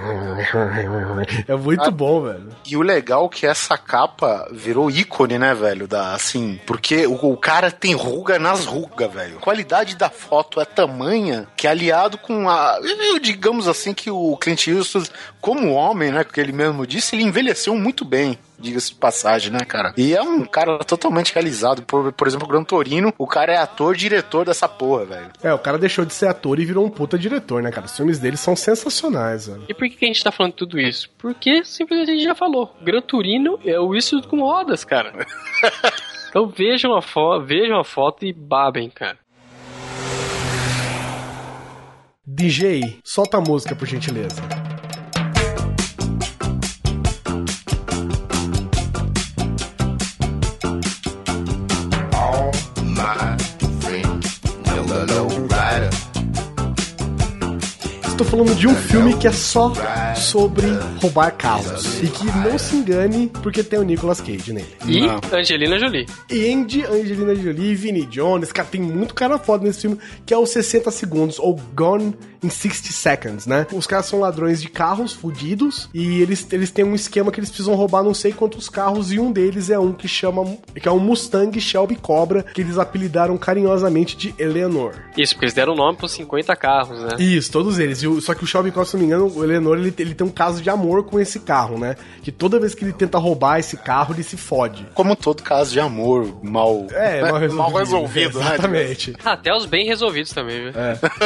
É muito bom, velho. E o legal é que essa capa virou ícone, né, velho? Da, assim, porque o, o cara tem ruga nas rugas, velho. A qualidade da foto é tamanha que, aliado com a. eu, digamos assim, que o Clint Eastwood, como homem, né, que ele mesmo disse, ele envelheceu muito bem. Diga-se de passagem, né, cara? E é um cara totalmente realizado. Por, por exemplo, o Gran Torino, o cara é ator, diretor dessa porra, velho. É, o cara deixou de ser ator e virou um puta diretor, né, cara? Os filmes dele são sensacionais, velho. E por que que a gente tá falando tudo isso? Porque simplesmente a gente já falou. Gran Turino é o isso com rodas, cara. Então vejam a, fo vejam a foto e babem, cara. D J, solta a música, por gentileza. All my friends, yellow rider. It's Estou falando de um filme que é só sobre roubar carros. E que não se engane, porque tem o Nicolas Cage nele. E não. Angelina Jolie. E Andy, Angelina Jolie, Vinnie Jones. Cara, tem muito cara foda nesse filme, que é o sessenta segundos, ou Gone in sixty seconds, né? Os caras são ladrões de carros fudidos e eles, eles têm um esquema que eles precisam roubar não sei quantos carros e um deles é um que chama, que é um Mustang Shelby Cobra, que eles apelidaram carinhosamente de Eleanor. Isso, porque eles deram o nome pros cinquenta carros, né? Isso, todos eles. E o, só que o Shelby Cobra, se não me engano, o Eleanor, ele, ele tem um caso de amor com esse carro, né? Que toda vez que ele tenta roubar esse carro, ele se fode. Como todo caso de amor mal, é, mal resolvido, mal resolvido, né? Exatamente. Até os bem resolvidos também, viu?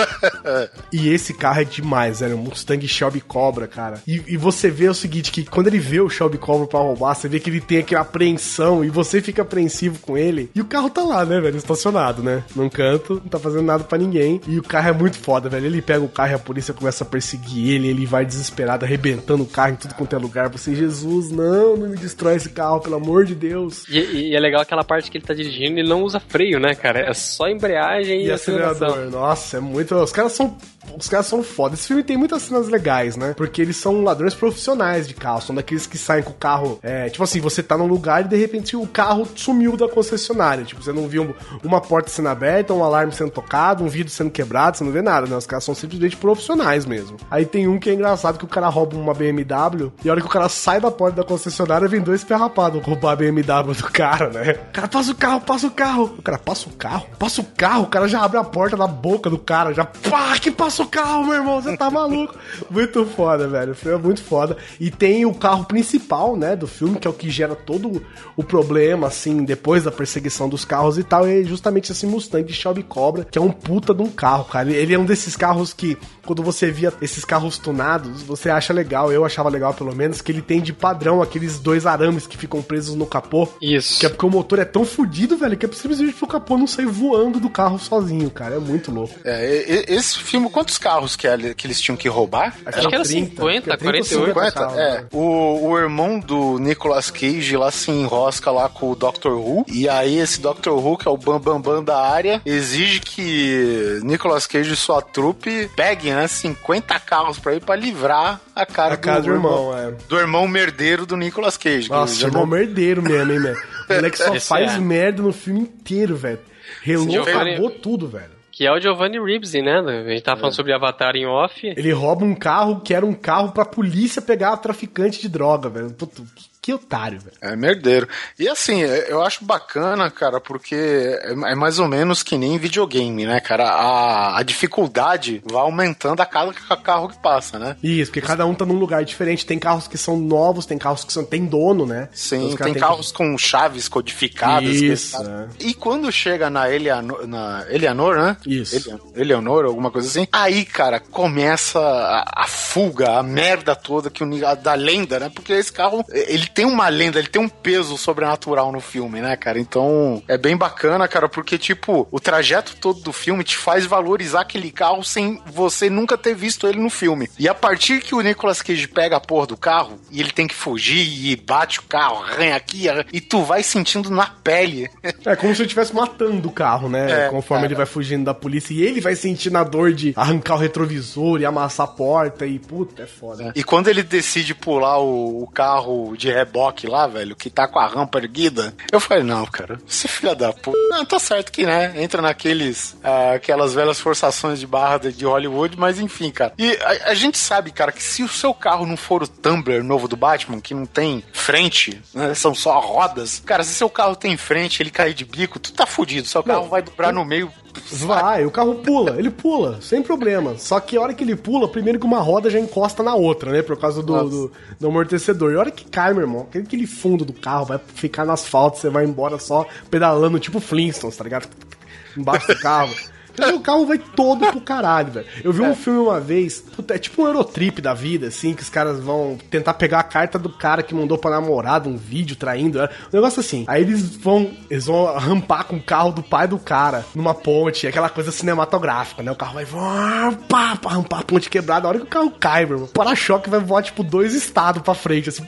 É. E esse carro é demais, velho. Um Mustang Shelby Cobra, cara. E, e você vê o seguinte, que quando ele vê o Shelby Cobra pra roubar, você vê que ele tem aquela apreensão e você fica apreensivo com ele. E o carro tá lá, né, velho? Estacionado, né? Num canto, não tá fazendo nada pra ninguém. E o carro é muito foda, velho. Ele pega o carro e a polícia começa a perseguir ele. Ele vai desesperado, arrebentando o carro em tudo quanto é lugar. Você, Jesus, não, não me destrói esse carro, pelo amor de Deus. E, e é legal aquela parte que ele tá dirigindo e ele não usa freio, né, cara? É só embreagem e, e aceleração. acelerador. Nossa, é muito... Os caras são... Os caras são foda. Esse filme tem muitas cenas legais, né? Porque eles são ladrões profissionais de carro. São daqueles que saem com o carro... É, tipo assim, você tá num lugar e de repente o carro sumiu da concessionária. Tipo, você não viu uma porta sendo aberta, um alarme sendo tocado, um vidro sendo quebrado, você não vê nada, né? Os caras são simplesmente profissionais mesmo. Aí tem um que é engraçado, que o cara rouba uma B M W e a hora que o cara sai da porta da concessionária, vem dois ferrapados roubar a B M W do cara, né? O cara, passa o carro, passa o carro. O cara, passa o carro? Passa o carro? O cara já abre a porta na boca do cara, já... Pá, que passa o carro, meu irmão? Você tá maluco? Muito foda, velho. O filme é muito foda. E tem o carro principal, né, do filme, que é o que gera todo o problema, assim, depois da perseguição dos carros e tal, é justamente esse Mustang Shelby Cobra, que é um puta de um carro, cara. Ele é um desses carros que, quando você via esses carros tunados, você acha legal, eu achava legal pelo menos, que ele tem de padrão aqueles dois arames que ficam presos no capô. Isso. Que é porque o motor é tão fodido, velho, que é simplesmente pro capô não sair voando do carro sozinho, cara. É muito louco. É, esse filme, quantos carros que, que eles tinham que roubar? Acho que era cinquenta, quarenta e oito. cinquenta, é. O, o irmão do Nicolas Cage lá se enrosca lá com o doutor Who, e aí esse doutor Who, que é o bambambam bam, bam da área, exige que Nicolas Cage e sua trupe peguem, né, cinquenta carros pra ir pra livrar a cara, a do, cara do irmão, irmão, é. Do irmão merdeiro do Nicolas Cage. Nossa, irmão não... merdeiro mesmo, hein, velho. O moleque só Esse faz é. merda no filme inteiro, velho. Relou, acabou tudo, velho. Que é o Giovanni Ribisi, né? A gente tava falando é. sobre Avatar em off. Ele rouba um carro que era um carro pra polícia pegar traficante de droga, velho. Puta, que, que otário, velho. É merdeiro. E assim, eu acho bacana, cara, porque é mais ou menos que nem videogame, né, cara? A, a dificuldade vai aumentando a cada carro que passa, né? Isso, porque cada um tá num lugar diferente. Tem carros que são novos, tem carros que são, tem dono, né? Sim, tem carros que... com chaves codificadas. Isso. Que... É. E quando chega na Eleanor, na Eleanor, né? Isso. Eleanor, alguma coisa assim. Aí, cara, começa a, a fuga, a merda toda que o, a, da lenda, né? Porque esse carro, ele tem uma lenda, ele tem um peso sobrenatural no filme, né, cara? Então, é bem bacana, cara, porque, tipo, o trajeto todo do filme te faz valorizar aquele carro sem você nunca ter visto ele no filme. E a partir que o Nicolas Cage pega a porra do carro e ele tem que fugir e bate o carro, arranha aqui, arranha, e tu vai sentindo na pele. É como se ele estivesse matando o carro, né? É, conforme cara. ele vai fugindo da polícia e ele vai sentindo a dor de arrancar o retrovisor e amassar a porta e puta, é foda. É. E quando ele decide pular o, o carro de reboque lá, velho, que tá com a rampa erguida, eu falei, não, cara, você filha da puta. Não, tá certo que, né, entra naqueles, uh, aquelas velhas forçações de barra de Hollywood, mas enfim, cara. E a, a gente sabe, cara, que se o seu carro não for o Tumbler novo do Batman, que não tem frente, né, são só rodas, cara, se seu carro tem frente, ele cair de bico, tu tá fudido, seu carro não, vai dobrar no meio. Vai, o carro pula, ele pula, sem problema. Só que a hora que ele pula, primeiro que uma roda já encosta na outra, né? Por causa do, do, do amortecedor. E a hora que cai, meu irmão, aquele fundo do carro vai ficar no asfalto, você vai embora só pedalando, tipo Flintstones, tá ligado? Embaixo do carro. O carro vai todo pro caralho, velho. Eu vi um filme uma vez, é tipo um Eurotrip da vida, assim, que os caras vão tentar pegar a carta do cara que mandou pra namorada um vídeo traindo, um negócio assim. Aí eles vão, eles vão rampar com o carro do pai do cara numa ponte, aquela coisa cinematográfica, né? O carro vai voar, pá, pá, rampar a ponte quebrada. A hora que o carro cai, meu irmão, o para-choque vai voar, tipo, dois estados pra frente, assim, pau!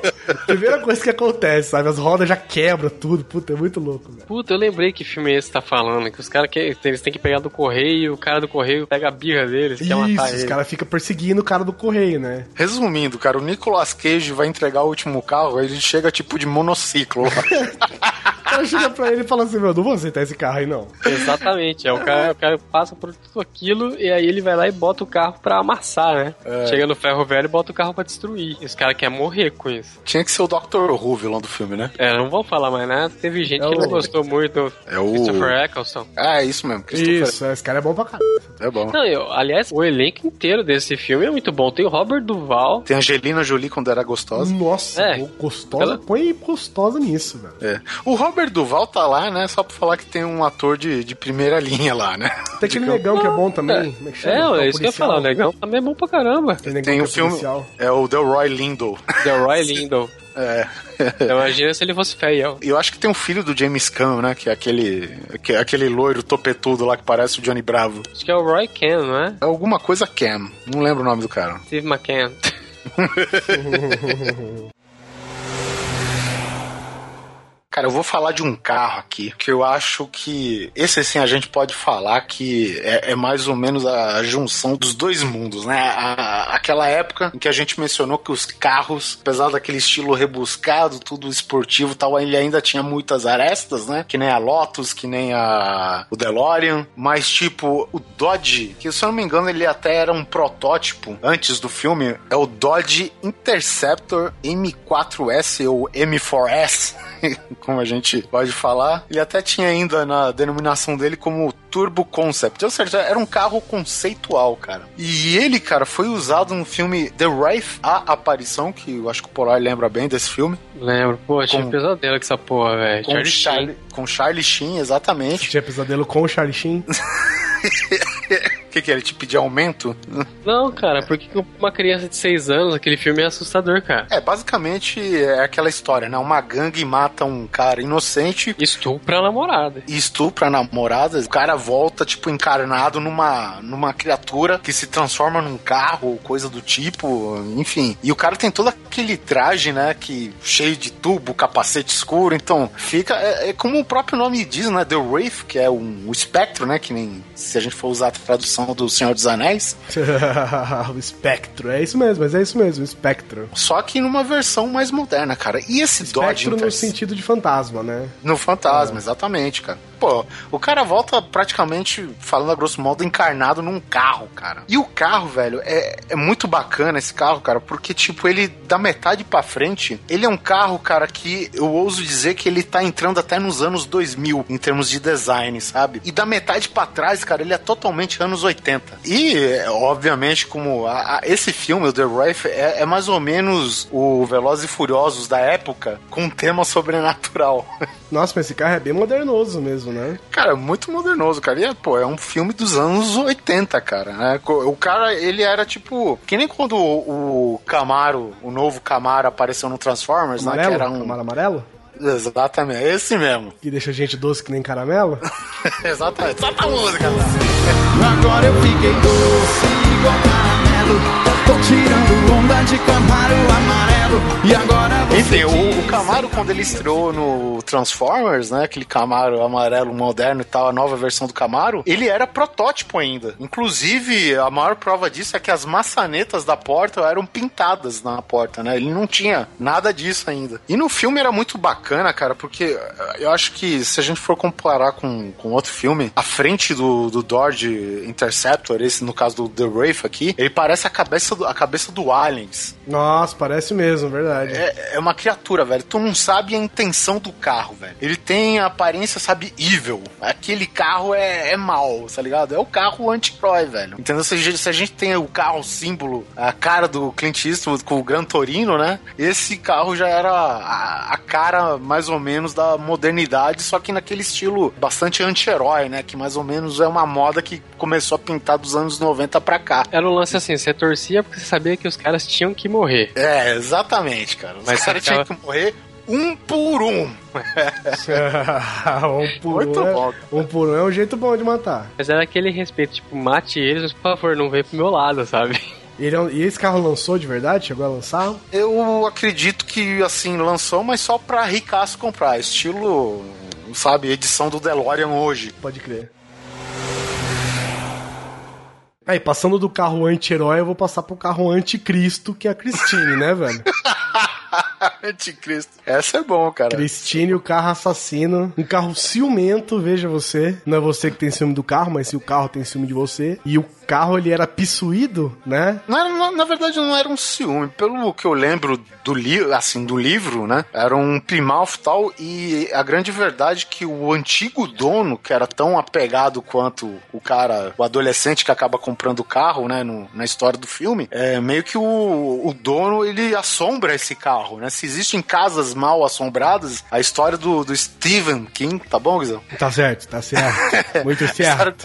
Primeira coisa que acontece, sabe? As rodas já quebram tudo. Puta, é muito louco, velho. Puta, eu lembrei que filme é esse que tá falando. Que os caras que eles têm que pegar do correio, o cara do correio pega a birra deles, quer matar Isso, ele. os caras ficam perseguindo o cara do correio, né? Resumindo, cara, o Nicolas Cage vai entregar o último carro, ele chega tipo de monociclo lá. O cara chega pra ele e fala assim, meu, não vou aceitar esse carro aí, não. Exatamente, é, o, cara, o cara passa por tudo aquilo e aí ele vai lá e bota o carro pra amassar, né? É. Chega no ferro velho e bota o carro pra destruir. E os caras querem morrer com isso. Tinha que ser o doutor Who, vilão do filme, né? É, não vou falar mais nada, teve gente é que o... não gostou muito. É o... Christopher Eccleston. Ah, é isso mesmo. Isso, esse cara é bom pra caralho. É bom. Não, eu, aliás, o elenco inteiro desse filme é muito bom. Tem o Robert Duvall. Tem a Angelina Jolie quando era gostosa. Nossa, é. gostosa. Ela... Põe gostosa nisso, velho. É. O Robert Duvall tá lá, né? Só pra falar que tem um ator de, de primeira linha lá, né? Tem aquele negão que é bom também. Como é que chama? É, é isso que eu ia falar. O negão também é bom pra caramba. Tem, negão tem que o é filme. policial. É o Delroy Lindo. Delroy Lindo. É. Imagina se ele fosse feio. Eu acho que tem um filho do James Caan, né? Que é aquele, que é aquele loiro topetudo lá que parece o Johnny Bravo. Acho que é o Roy Cam, não é? É alguma coisa Cam. Não lembro o nome do cara. Steve McCann. Cara, eu vou falar de um carro aqui, que eu acho que esse sim a gente pode falar que é, é mais ou menos a junção dos dois mundos, né? A, aquela época em que a gente mencionou que os carros, apesar daquele estilo rebuscado, tudo esportivo e tal, ele ainda tinha muitas arestas, né? Que nem a Lotus, que nem a, o DeLorean, mas tipo, o Dodge, que se eu não me engano ele até era um protótipo antes do filme, é o Dodge Interceptor M quatro S ou M quatro S, como a gente pode falar. Ele até tinha ainda na denominação dele como Turbo Concept, ou seja, era um carro conceitual, cara. E ele, cara, foi usado no filme The Wraith, A Aparição, que eu acho que o Polar lembra bem desse filme. Lembro, pô, tinha com, um pesadelo com essa porra, velho. Com Charlie, Charlie Com Charlie Sheen, exatamente. Tinha pesadelo com o Charlie Sheen? O que que ele te pedir aumento? Não, cara, porque uma criança de seis anos, aquele filme é assustador, cara. É, basicamente é aquela história, né? Uma gangue mata um cara inocente. Estupra a namorada. Estupra a namorada. O cara volta, tipo, encarnado numa, numa criatura que se transforma num carro, coisa do tipo, enfim. E o cara tem todo aquele traje, né? Que cheio de tubo, capacete escuro. Então, fica... É, é como o próprio nome diz, né? The Wraith, que é um, o espectro, né? Que nem... Se a gente for usar a tradução do Senhor dos Anéis. O espectro, é isso mesmo, mas é isso mesmo, o espectro. Só que numa versão mais moderna, cara. E esse espectro Dodge... Espectro no sentido de fantasma, né? No fantasma, é. Exatamente, cara. Pô, o cara volta praticamente, falando a grosso modo, encarnado num carro, cara. E o carro, velho, é, é muito bacana esse carro, cara, porque, tipo, ele, da metade pra frente, ele é um carro, cara, que eu ouso dizer que ele tá entrando até nos anos dois mil, em termos de design, sabe? E da metade pra trás, cara, ele é totalmente anos oitenta. E, obviamente, como a, a, esse filme, o The Wraith, é, é mais ou menos o Velozes e Furiosos da época, com um tema sobrenatural. Nossa, mas esse carro é bem modernoso mesmo, né? Cara, muito modernoso, cara. E, é, pô, é um filme dos anos oitenta, cara, né? O cara, ele era tipo... Que nem quando o, o Camaro, o novo Camaro apareceu no Transformers, amarelo? Né? Que era um... Camaro amarelo? Exatamente, é esse mesmo. Que deixa a gente doce que nem caramelo? Exatamente, só pra música. Agora eu fiquei doce igual caramelo. Tô tirando onda de Camaro amarelo. E agora você Enfim, o, o Camaro, quando ele estreou no Transformers, né? Aquele Camaro amarelo moderno e tal, a nova versão do Camaro, ele era protótipo ainda. Inclusive, a maior prova disso é que as maçanetas da porta eram pintadas na porta, né? Ele não tinha nada disso ainda. E no filme era muito bacana, cara, porque eu acho que se a gente for comparar com, com outro filme, a frente do, do Dodge Interceptor, esse no caso do The Wraith aqui, ele parece a cabeça do, a cabeça do Aliens. Nossa, parece mesmo, verdade. É, é uma criatura, velho. Tu não sabe a intenção do carro, velho. Ele tem a aparência, sabe, evil. Aquele carro é, é mal, tá ligado? É o carro anti-herói, velho. Entendeu? Se a, gente, se a gente tem o carro símbolo, a cara do Clint Eastwood com o Gran Torino, né? Esse carro já era a, a cara, mais ou menos, da modernidade, só que naquele estilo bastante anti-herói, né? Que mais ou menos é uma moda que começou a pintar dos anos noventa pra cá. Era um lance assim, você torcia porque você sabia que os caras tinham que morrer. É, exatamente, cara. Os Mas caras acaba... tinham que morrer um por um. um por Muito um, bom. É, um por um é um jeito bom de matar. Mas era aquele respeito, tipo, mate eles, mas por favor, não vem pro meu lado, sabe? Ele é um... E esse carro lançou de verdade? Chegou a lançar? Eu acredito que, assim, lançou, mas só pra ricaço comprar. Estilo, sabe, edição do DeLorean hoje. Pode crer. Aí, passando do carro anti-herói, eu vou passar pro carro anticristo, que é a Christine, né, velho? Anticristo. Essa é bom, cara. Christine, o carro assassino. Um carro ciumento, veja você. Não é você que tem ciúme do carro, mas se o carro tem ciúme de você. E o carro, ele era pissuído, né? Não era, na, na verdade, não era um ciúme. Pelo que eu lembro do, li assim, do livro, né? Era um Plymouth e tal. E a grande verdade é que o antigo dono, que era tão apegado quanto o cara, o adolescente que acaba comprando o carro, né? No, na história do filme, é meio que o, o dono, ele assombra esse carro, né? Se existem casas mal assombradas, a história do, do Stephen King, tá bom, Guizão? Tá certo, tá certo. Muito certo.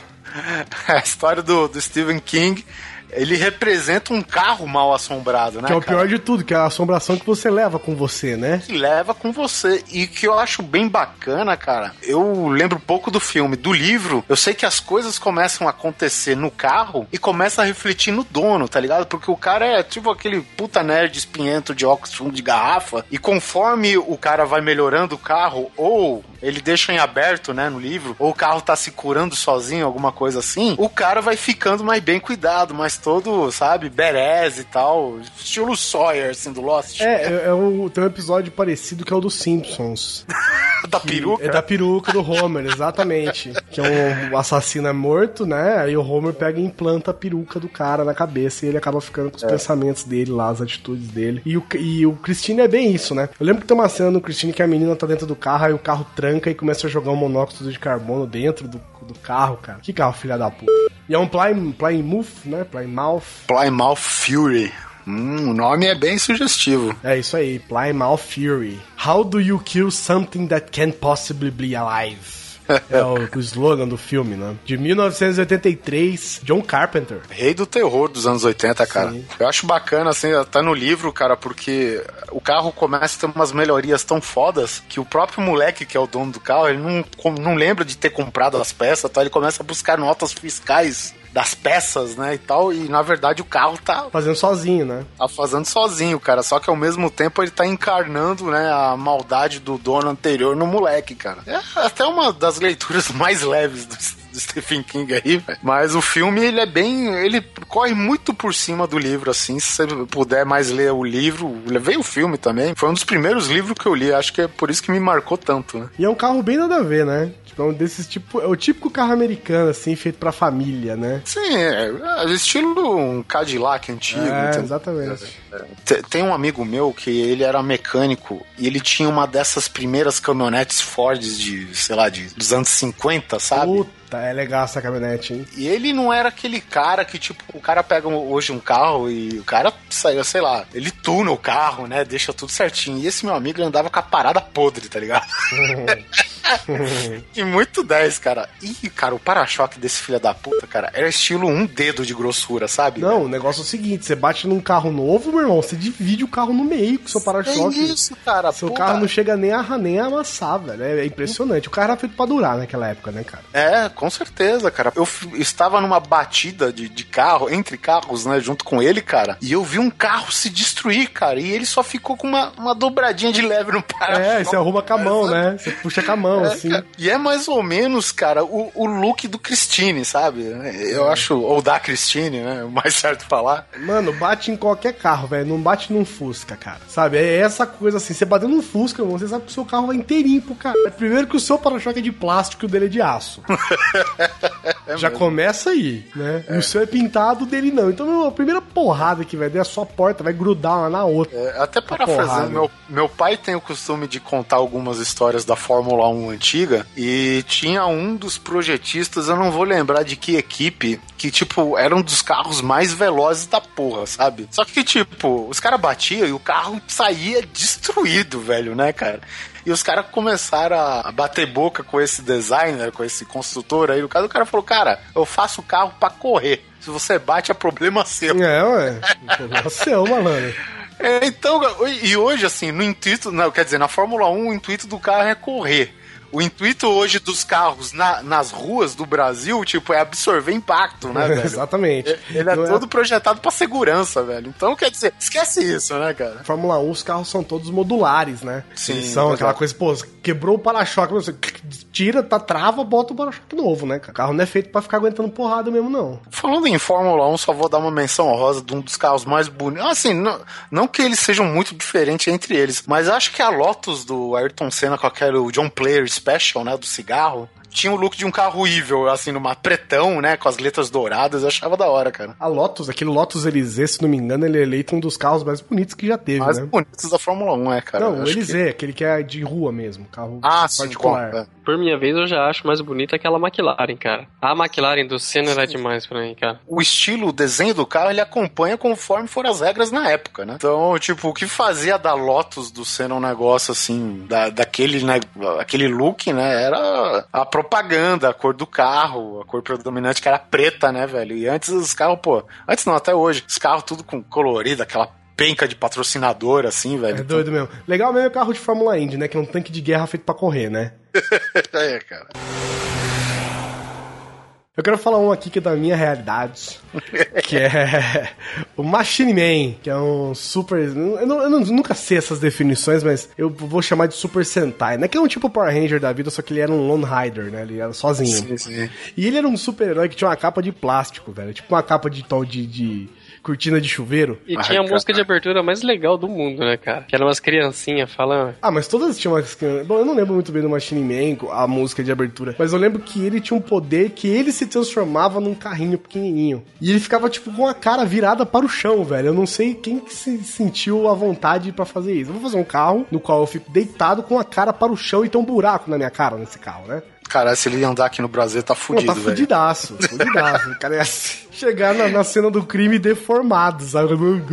A história do, do Stephen King, ele representa um carro mal assombrado, né, que é o cara? pior de tudo, que é a assombração que você leva com você, né? Que leva com você. E que eu acho bem bacana, cara, eu lembro pouco do filme. Do livro, eu sei que as coisas começam a acontecer no carro e começa a refletir no dono, tá ligado? Porque o cara é tipo aquele puta nerd espinhento de óculos fundo de garrafa, e conforme o cara vai melhorando o carro, ou ele deixa em aberto, né, no livro, ou o carro tá se curando sozinho, alguma coisa assim, o cara vai ficando mais bem cuidado, mais todo, sabe, badass e tal, estilo Sawyer, assim, do Lost. É, é, é um, tem um episódio parecido que é o dos Simpsons. Da peruca? É da peruca do Homer, exatamente. Que é um, o assassino é morto, né, aí o Homer pega e implanta a peruca do cara na cabeça e ele acaba ficando com os é. pensamentos dele lá, as atitudes dele. E o, e o Christine é bem isso, né? Eu lembro que tem uma cena no Christine que a menina tá dentro do carro, aí o carro tranca e começa a jogar um monóxido de carbono dentro do, do carro, cara. Que carro, filha da puta. E é um Plymouth, né? Plymouth. Plymouth Fury. Hum, o nome é bem sugestivo. É isso aí, Plymouth Fury. How do you kill something that can't possibly be alive? É o, o slogan do filme, né? De mil novecentos e oitenta e três, John Carpenter. Rei do terror dos anos oitenta, cara. Sim. Eu acho bacana, assim, tá no livro, cara, porque o carro começa a ter umas melhorias tão fodas que o próprio moleque, que é o dono do carro, ele não, não lembra de ter comprado as peças, tá? Ele começa a buscar notas fiscais das peças, né, e tal, e na verdade o carro tá... fazendo sozinho, né? Tá fazendo sozinho, cara, só que ao mesmo tempo ele tá encarnando, né, a maldade do dono anterior no moleque, cara. É até uma das leituras mais leves do, do Stephen King aí, véio. Mas o filme, ele é bem... ele corre muito por cima do livro, assim, se você puder mais ler o livro, veio o filme também, foi um dos primeiros livros que eu li, acho que é por isso que me marcou tanto, né? E é um carro bem nada a ver, né? É um desses tipo, é o típico carro americano, assim, feito pra família, né? Sim, é, é estilo um Cadillac antigo. É, então, exatamente. É, é. Tem um amigo meu que ele era mecânico e ele tinha uma dessas primeiras caminhonetes Ford de, sei lá, de, dos anos cinquenta, sabe? Puta, é legal essa caminhonete, hein? E ele não era aquele cara que, tipo, o cara pega hoje um carro e o cara sai, sei lá, ele tuna o carro, né? Deixa tudo certinho. E esse meu amigo, ele andava com a parada podre, tá ligado? E muito dez, cara. E, cara, o para-choque desse filho da puta, cara, era estilo um dedo de grossura, sabe? Não, o negócio é o seguinte, você bate num carro novo, meu irmão, você divide o carro no meio com seu para-choque. É isso, cara. Seu puta. carro não chega nem a, nem a amassar, velho. É, é impressionante. O carro era feito pra durar naquela época, né, cara? É, com certeza, cara. Eu f- estava numa batida de, de carro, entre carros, né, junto com ele, cara, e eu vi um carro se destruir, cara, e ele só ficou com uma, uma dobradinha de leve no para-choque. É, você arruma com a mão, né? Você puxa com a mão, é, assim. Cara. E é mais ou menos, cara, o, o look do Christine, sabe? Eu acho, ou da Christine, né? O mais certo falar. Mano, bate em qualquer carro, velho. Não bate num Fusca, cara. Sabe? É essa coisa assim. Você bateu num Fusca, irmão, você sabe que o seu carro vai inteirinho pro cara. Primeiro que o seu para-choque é de plástico e o dele é de aço. É Já mesmo. Começa aí, né? É. E o seu é pintado, o dele não. Então, meu, a primeira porrada que vai der, a sua porta vai grudar uma na outra. É, até parafraseando, meu, meu pai tem o costume de contar algumas histórias da Fórmula um antiga, e tinha um dos projetistas, eu não vou lembrar de que equipe, que, tipo, era um dos carros mais velozes da porra, sabe? Só que, tipo, os caras batiam e o carro saía destruído, velho, né, cara? E os caras começaram a bater boca com esse designer, com esse construtor aí. No caso, o cara falou, cara, eu faço o carro pra correr. Se você bate, é problema seu. É, ué. Problema seu, malandro. É, então, e hoje, assim, no intuito... Não, quer dizer, na Fórmula um, o intuito do carro é correr. o intuito hoje dos carros na, nas ruas do Brasil, tipo, é absorver impacto, né, velho? Exatamente. Ele é Não todo projetado pra segurança, velho. Então, quer dizer, esquece isso, né, cara? Fórmula um, os carros são todos modulares, né? Sim, Eles são aquela exato. coisa, pô, quebrou o para-choque, você tira, tá, trava, bota o para-choque novo, né, cara? O carro não é feito pra ficar aguentando porrada mesmo, não. Falando em Fórmula um, só vou dar uma menção honrosa de um dos carros mais bonitos. Assim, não, não que eles sejam muito diferentes entre eles, mas acho que a Lotus do Ayrton Senna com aquele John Player Special, né, do cigarro, tinha o look de um carro evil, assim, numa pretão, né, com as letras douradas, eu achava da hora, cara. A Lotus, aquele Lotus Elysée, se não me engano, ele é eleito um dos carros mais bonitos que já teve, Mais né? bonitos da Fórmula um, é, cara. Não, o Acho Elysée, que... aquele que é de rua mesmo, carro Ah, sim, particular. bom, é. Por minha vez, eu já acho mais bonita aquela McLaren, cara. A McLaren do Senna era demais pra mim, cara. O estilo, o desenho do carro, ele acompanha conforme foram as regras na época, né? Então, tipo, o que fazia da Lotus do Senna um negócio, assim, da, daquele, né, aquele look, né, era a propaganda, a cor do carro, a cor predominante que era preta, né, velho? E antes os carros, pô, antes não, até hoje, os carros tudo com colorido, aquela penca de patrocinador, assim, velho. É doido mesmo. Legal mesmo é o carro de Fórmula Indy, né? Que é um tanque de guerra feito pra correr, né? É, cara. Eu quero falar um aqui que é da minha realidade, que é o Machine Man, que é um super... Eu, não, eu não- nunca sei essas definições, mas eu vou chamar de Super Sentai, né? Que é um tipo Power Ranger da vida, só que ele era um Lone Rider, né? Ele era sozinho. Sim, sim. E ele era um super-herói que tinha uma capa de plástico, velho. Tipo uma capa de tal de, de cortina de chuveiro. E Ai, tinha a cara. música de abertura mais legal do mundo, né, cara? Que eram umas criancinhas falando... Ah, mas todas tinham umas... Bom, eu não lembro muito bem do Machine Man, a música de abertura, mas eu lembro que ele tinha um poder que ele se transformava num carrinho pequenininho. E ele ficava, tipo, com a cara virada para o chão, velho. Eu não sei quem que se sentiu a vontade pra fazer isso. Eu vou fazer um carro no qual eu fico deitado com a cara para o chão e tem um buraco na minha cara nesse carro, né? Cara, se ele andar aqui no Brasil, tá Pô, fudido, tá velho. fudidaço, fudidaço. O cara ia chegar na, na cena do crime deformado, sabe?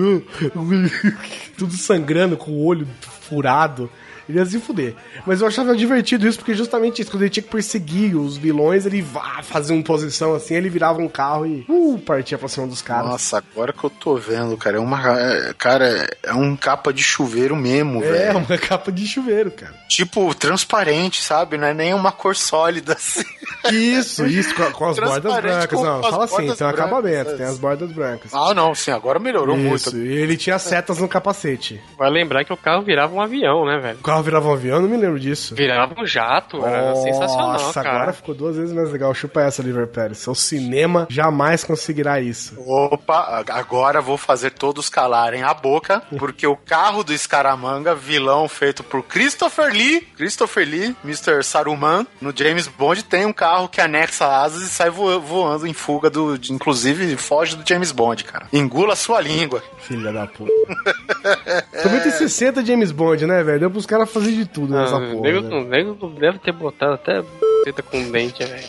Tudo sangrando, com o olho furado. Ele ia se fuder. Mas eu achava divertido isso, porque justamente isso, quando ele tinha que perseguir os vilões, ele vá, fazia uma posição assim, ele virava um carro e uh, partia pra cima dos caras. Nossa, agora que eu tô vendo, cara, é uma. é- cara, é um capa de chuveiro mesmo, É, velho. uma capa de chuveiro, cara. Tipo, transparente, sabe? Não é nem uma cor sólida assim. Isso, isso, com, com as bordas Transparente brancas. com Não, as fala assim, bordas tem um brancas, acabamento, é. tem as bordas brancas. Ah, não, sim, agora melhorou Isso, muito. e ele tinha setas no capacete. Vai lembrar que o carro virava um avião, né, velho? O carro virava um avião, eu não me lembro disso. Virava um jato, era sensacional, Nossa, cara. agora ficou duas vezes mais legal. Chupa essa, Liver Pérez. Seu cinema jamais conseguirá isso. Opa, agora vou fazer todos calarem a boca, porque o carro do Scaramanga, vilão feito por Christopher Lee, Christopher Lee, mister Saruman, no James Bond, tem um carro que anexa asas e sai vo- voando em fuga do, de- inclusive foge do James Bond, cara. Engula sua língua. Filha da puta. Também tem sessenta James Bond, né, velho? Deu pros caras fazer de tudo nessa Ah, porra. nego, né? nego deve ter botado até b****** com dente, velho.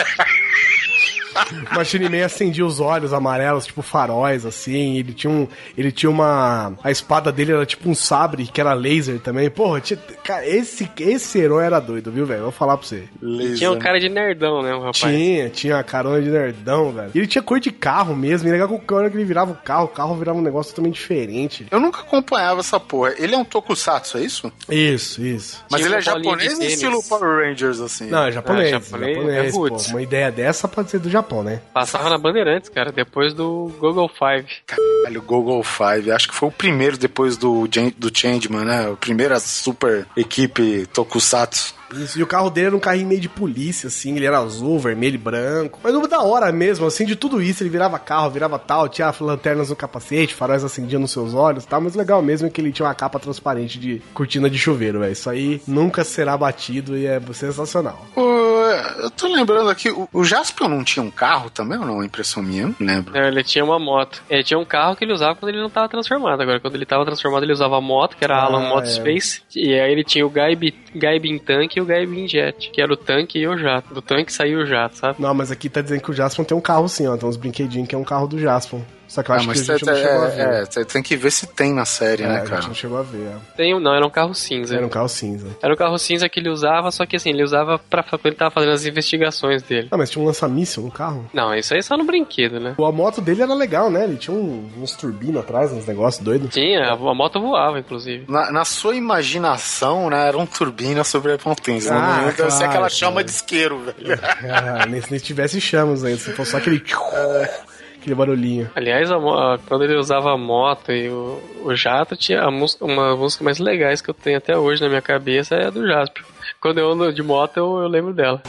O Machine Man acendia os olhos amarelos, tipo faróis, assim. Ele tinha um. Ele tinha uma. A espada dele era tipo um sabre, que era laser também. Porra, tinha, cara, esse, esse herói era doido, viu, velho? Vou falar pra você. Tinha um cara de nerdão, né, o rapaz? Tinha, tinha a carona de nerdão, velho. E ele tinha cor de carro mesmo. E legal que a hora que ele virava o carro, o carro virava um negócio totalmente diferente. Eu nunca acompanhava essa porra. Ele é um tokusatsu, é isso? Isso, isso. Mas Tinha ele é uma bolinha de japonês ou tênis. estilo Power Rangers, assim? Não, é japonês. Ah, japonês, japonês, é pô. roots. Uma ideia dessa pode ser do Japão, né? Passava na Bandeirantes, cara, depois do Google Five. Caralho, o Google Five. Acho que foi o primeiro depois do, Jan- do Changeman, né? A primeira super equipe tokusatsu. Isso, e o carro dele era um carrinho meio de polícia, assim, ele era azul, vermelho e branco. Mas não da hora mesmo, assim, de tudo isso, ele virava carro, virava tal, tinha lanternas no capacete, faróis acendiam nos seus olhos e tal, mas o legal mesmo é que ele tinha uma capa transparente de cortina de chuveiro, velho. Isso aí nunca será batido e é sensacional. Pô, eu tô lembrando aqui, o, o Jaspion não tinha um carro também ou não? Impressão minha, não lembro. É, ele tinha uma moto. Ele tinha um carro que ele usava quando ele não tava transformado. Agora, quando ele tava transformado, ele usava a moto, que era a Ah, Alan Moto é. Space. E aí ele tinha o Gaibin, Gaibin Tank e o Gaibin Jet, que era o tanque e o jato. Do tanque saiu o jato, sabe? Não, mas aqui tá dizendo que o Jaspion tem um carro sim, ó, tem uns brinquedinhos que é um carro do Jaspion. Só que eu acho ah, que a gente cê, não chegou é, a ver. É, você tem que ver se tem na série, É, né, a cara? gente não chegou a ver. É. Tem, não, era um carro cinza. Era um carro cinza. Era um carro cinza que ele usava, só que assim, ele usava pra quando ele tava fazendo as investigações dele. Ah, mas tinha um lança-míssil no carro? Não, isso aí é só no brinquedo, né? A moto dele era legal, né? Ele tinha um, uns turbinos atrás, uns negócios doidos. Tinha, a, a moto voava, inclusive. Na, na sua imaginação, né, era um turbina sobre a potência. Ah, Deve claro, ser aquela cara. chama de isqueiro, velho. Ah, nem se nem tivesse chamas ainda, se fosse só aquele... aquele barulhinho. Aliás, a mo- a- quando ele usava a moto e o, o jato, tinha a música, uma música mais legais que eu tenho até hoje na minha cabeça é a do Jasper. Quando eu ando de moto, eu, eu lembro dela.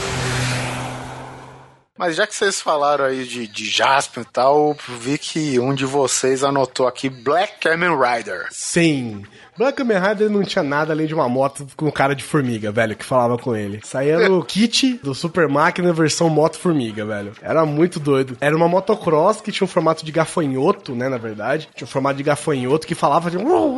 Mas já que vocês falaram aí de, de Jasper e tal, vi que um de vocês anotou aqui Black Kamen Rider. Sim. Black Kamen Rider não tinha nada além de uma moto com cara de formiga, velho, que falava com ele. Saía no kit do Super Máquina versão moto formiga, velho. Era muito doido. Era uma motocross que tinha um formato de gafanhoto, né, na verdade. Tinha um formato de gafanhoto que falava de...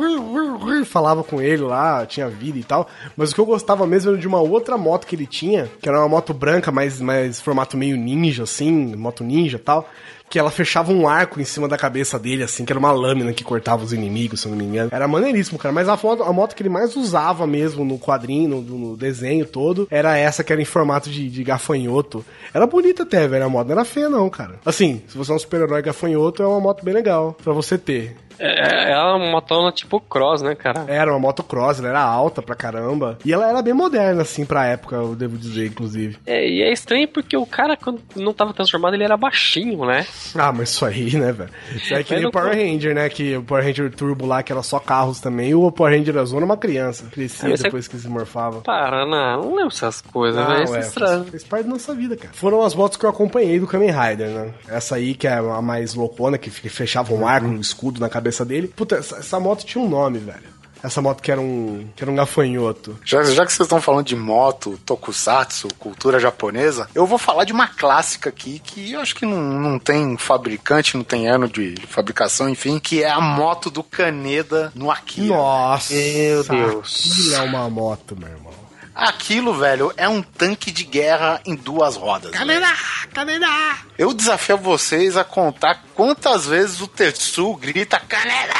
falava com ele lá, tinha vida e tal. Mas o que eu gostava mesmo era de uma outra moto que ele tinha, que era uma moto branca, mas, mas formato meio ninja, assim, moto ninja e tal. Que ela fechava um arco em cima da cabeça dele, assim, que era uma lâmina que cortava os inimigos, se eu não me engano. Era maneiríssimo, cara. Mas a moto, a moto que ele mais usava mesmo no quadrinho, no, no desenho todo, era essa que era em formato de, de gafanhoto. Era bonita até, velho. A moto não era feia, não, cara. Assim, se você é um super-herói gafanhoto, é uma moto bem legal pra você ter. É, é uma motona tipo cross, né, cara? Era uma motocross, ela era alta pra caramba. E ela era bem moderna, assim, pra época, eu devo dizer, inclusive. É, e é estranho porque o cara, quando não tava transformado, ele era baixinho, né? Ah, mas isso aí, né, velho? Isso aí é que nem o Power Ranger, né? Que o Power Ranger Turbo lá, que era só carros também, e o Power Ranger Azul era uma criança. Crescia Ah, depois que se morfava. Para, não, não lembro essas coisas, Não, velho. é, Isso é fez, estranho. fez parte da nossa vida, cara. Foram as motos que eu acompanhei do Kamen Rider, né? Essa aí, que é a mais loucona, que fechava um arco, um escudo na cabeça dele. Puta, essa, essa moto tinha um nome, velho. Essa moto que era um, que era um gafanhoto. Já, já que vocês estão falando de moto, tokusatsu, cultura japonesa, eu vou falar de uma clássica aqui que eu acho que não, não tem fabricante, não tem ano de fabricação, enfim, que é a moto do Kaneda no Akira. Nossa, Meu Deus. aquilo é uma moto, meu irmão. Aquilo, velho, é um tanque de guerra em duas rodas. Kaneda! Kaneda! Eu desafio vocês a contar quantas vezes o Tetsu grita Kaneda!